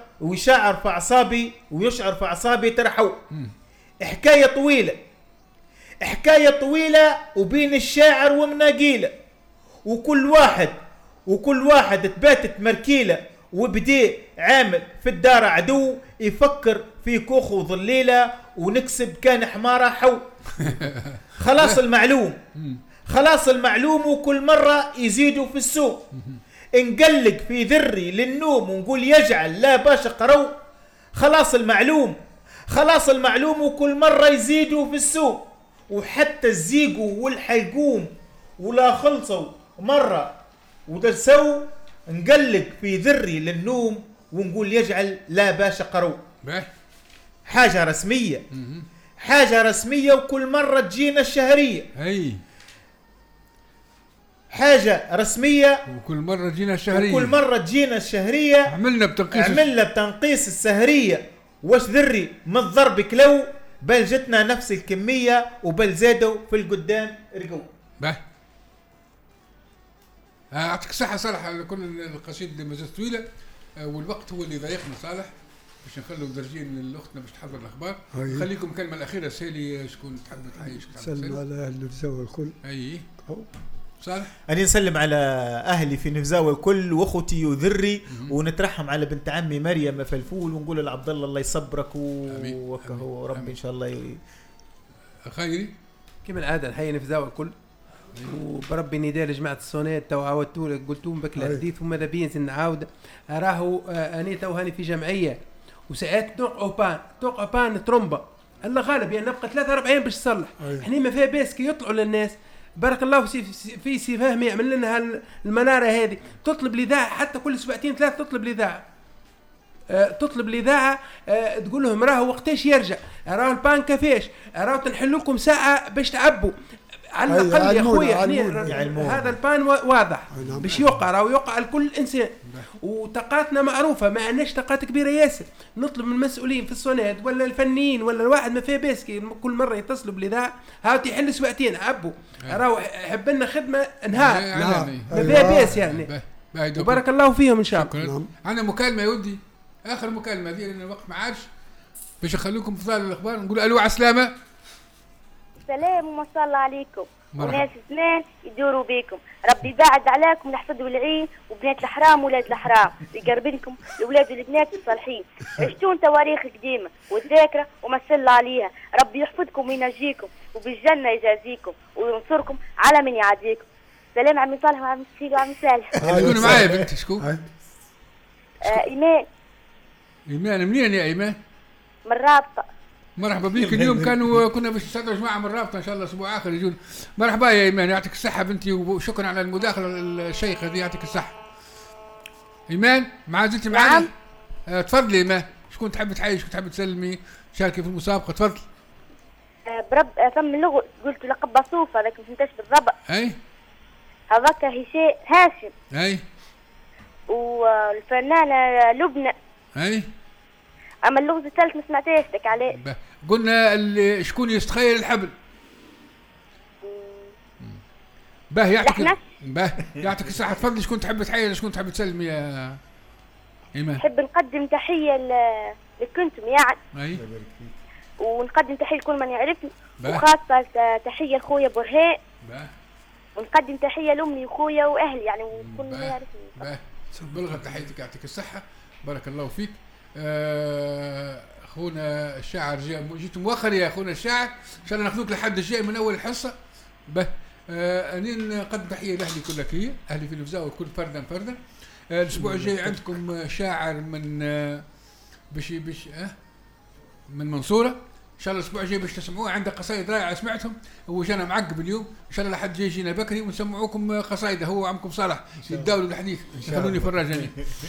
في اعصابي ترحو حكاية طويلة وبين الشاعر ومناقيلة وكل واحد تباتت مركيلة وبدي عامل في الدار عدو يفكر في كوخ وظليلة ونكسب كان حمارة حو خلاص المعلوم وكل مرة يزيدوا في السوق نقلق في ذري للنوم ونقول يجعل لا باش قرو خلاص المعلوم وكل مرة يزيدوا في السوق وحتى الزيقو والحلقوم ولا خلصوا مرة ودرسوا نقلق في ذري للنوم ونقول يجعل لا باش قرو حاجة رسمية وكل مرة تجينا الشهرية حاجة رسمية وكل مرة تجينا الشهرية عملنا بتنقيس السهرية واش ذري من الضرب كلو بل جتنا نفس الكمية وبل زادوا في القدام رقوا يعطيك الصحة صالح على كل القصيدة مازالت طويلة والوقت هو اللي ضايقنا صالح باش نخلوا درجين لأختنا باش تحضر الأخبار. خليكم الكلمة الأخيرة سالي شكون تحب تحيي سلم على أهل نفزاوة الكل. صالح أنا نسلم على أهلي في نفزاوة الكل وأخوتي وذري ونترحم على بنت عمي مريم فلفول ونقول لعبد الله يصبرك وهو ربي إن شاء الله خيري كما العادة نحيي نفزاوة الكل وبربي نداء لجماعة الصونات تو عاودتوا لك قلتوا بك الحديث وماذا بين نعاود راهو أنا تو هاني في جمعية وساعات توق أوبان ترومبا الله غالب يعني نبقى 43 باش تصلح احنا ما فيها باس كي يطلعوا للناس بارك الله في سي فهمي يعمل لنا المنارة هذه تطلب الإذاعة حتى كل أسبوعين 3 تطلب الإذاعة تقول لهم راهو وقتاش يرجع راهو البان كافيش راهو تنحل لكم ساعة باش تعبوا على الأقل يا أخويا هذا البان واضح باش يوقع لكل إنسان وطاقاتنا معروفة ما عندناش طاقات كبيرة ياسر نطلب من المسؤولين في الصونات ولا الفنيين ولا الواحد ما فيه باسكي كل مرة يتصلوا بالإذاعة هاو يحل سواتين عبوا راهو حب لنا خدمة نهار ما فيها باس يعني وبارك الله فيهم إن شاء الله. عندنا مكالمة يا ودي آخر مكالمة هذه لأن الوقت ما عادش باش نخليكم في ظل الأخبار نقول ألو عسلامة سلام وما شاء الله عليكم وناس زمان يدوروا بيكم ربي يبعد عليكم نحفظوا العين وبنات الحرام ولاد الحرام يقرب لكم الاولاد والبنات الصالحين عشتون تواريخ قديمه والذاكره وما شاء الله عليها ربي يحفظكم وينجيكم وبالجنه يجازيكم وينصركم على من يعاديكم. سلام عمي صالح وعمي سيد وعمي صالح. شكون معايا بنتي شكون؟ ايمان. ايمان منين يا ايمان؟ من الرابطه. مرحبا بك. اليوم كنا باش نستدعوا جماعه من الرابطه ان شاء الله اسبوع اخر يجون. مرحبا يا ايمان يعطيك الصحه بنتي وشكرا على المداخله الشيخه دي يعطيك الصحه. ايمان ما زلتي معنا؟ تفضلي ايمان شكون تحب تحيي شكون تحب تسلمي شاركي في المسابقه تفضلي. برب فم اللغه قلت لقب بصوفه لكن ما فهمتش بالضبط. اي هذاك هاشم. اي والفنانه لبنى. اي اما اللغز الثالث ما سمعتهاش لك عليه. قلنا شكون يستخيل الحبل. باه يعطيك الصحة تفضلي شكون تحب تحيي شكون تحب تسلمي يا ايمان؟ نحب نقدم تحية لكنتم يعني. اي ونقدم تحية لكل من يعرفني وخاصة تحية لخويا برهان. ونقدم تحية لأمي وخويا وأهلي يعني وكل من يعرفني. بلغ تحيتك يعطيك الصحة بارك الله فيك. اخونا الشاعر جيت مؤخر يا اخونا الشاعر ان شاء الله ناخذوك لحد الجاي من اول الحصه. اني نقدم تحيه لاهلي كلك هي اهلي في الفزاوه كل فردا الاسبوع الجاي عندكم شاعر من من منصوره ان شاء الله. الاسبوع الجاي باش تسمعوه، عنده قصايد رائعه سمعتهم، هو جانا معقب اليوم ان شاء الله لحد جاي يجينا بكري ونسمعوكم قصايده، هو عمكم صالح يتداولوا الحديث. خلوني فراجاني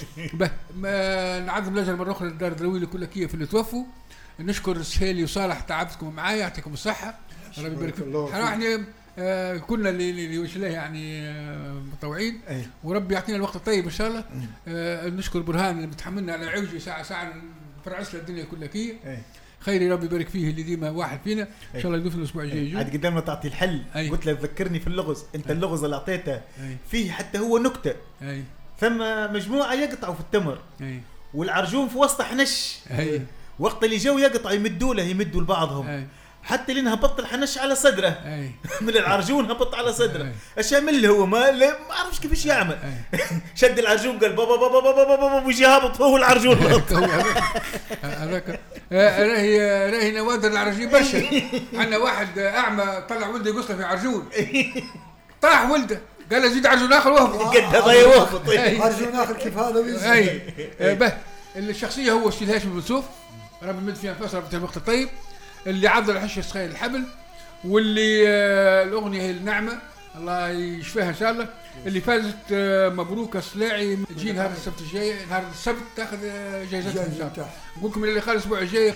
نعظم الاجر مره اخرى للدار الدرويلي الكلكيه في اللي توفوا. نشكر سهيلي وصالح تعبتكم معايا، يعطيكم الصحه ربي يبارك فيكم. احنا كنا اللي وش له يعني متطوعين، وربي يعطينا الوقت الطيب ان شاء الله. نشكر برهان اللي بتحملنا على عوجي ساعه نفرعس له الدنيا كلكيه. خير يا رب يبارك فيه اللي ديما واحد فينا ان شاء الله يدوف الاسبوع الجاي. عاد قدامنا تعطي الحل. قلت له ذكرني في اللغز، انت اللغز اللي اعطيته فيه حتى هو نكته. ثم مجموعه يقطعوا في التمر والعرجون في وسط حنش. وقت اللي جو يقطعوا يمدوا لبعضهم حتى لين هبط الحنش على صدره. من العرجون هبط على صدره. ايش يعمل هو؟ ما اعرفش كيفاش يعمل. شد العرجون قال بابا بابا بابا بابا ويجي هابط هو العرجون. هذاك راهي نوادر العرجين برشا. عندنا واحد اعمى طلع ولده يقصله في عرجون، طاح ولده قال له زيد عرجون اخر وهبط. قد هذا يوهبط عرجون اخر كيف هذا. الشخصيه هو السيد هاشم بن سوف ربي يمد فيها انفاسه في الوقت الطيب، اللي عض الحش يسخيل الحبل، واللي الاغنيه هي النعمه الله يشفيها ان شاء الله. اللي فازت مبروك السلاعي تجي نهار السبت الجاي، نهار السبت تاخذ جائزتها ان شاء الله. نقول لكم اللي خالص الاسبوع الجاي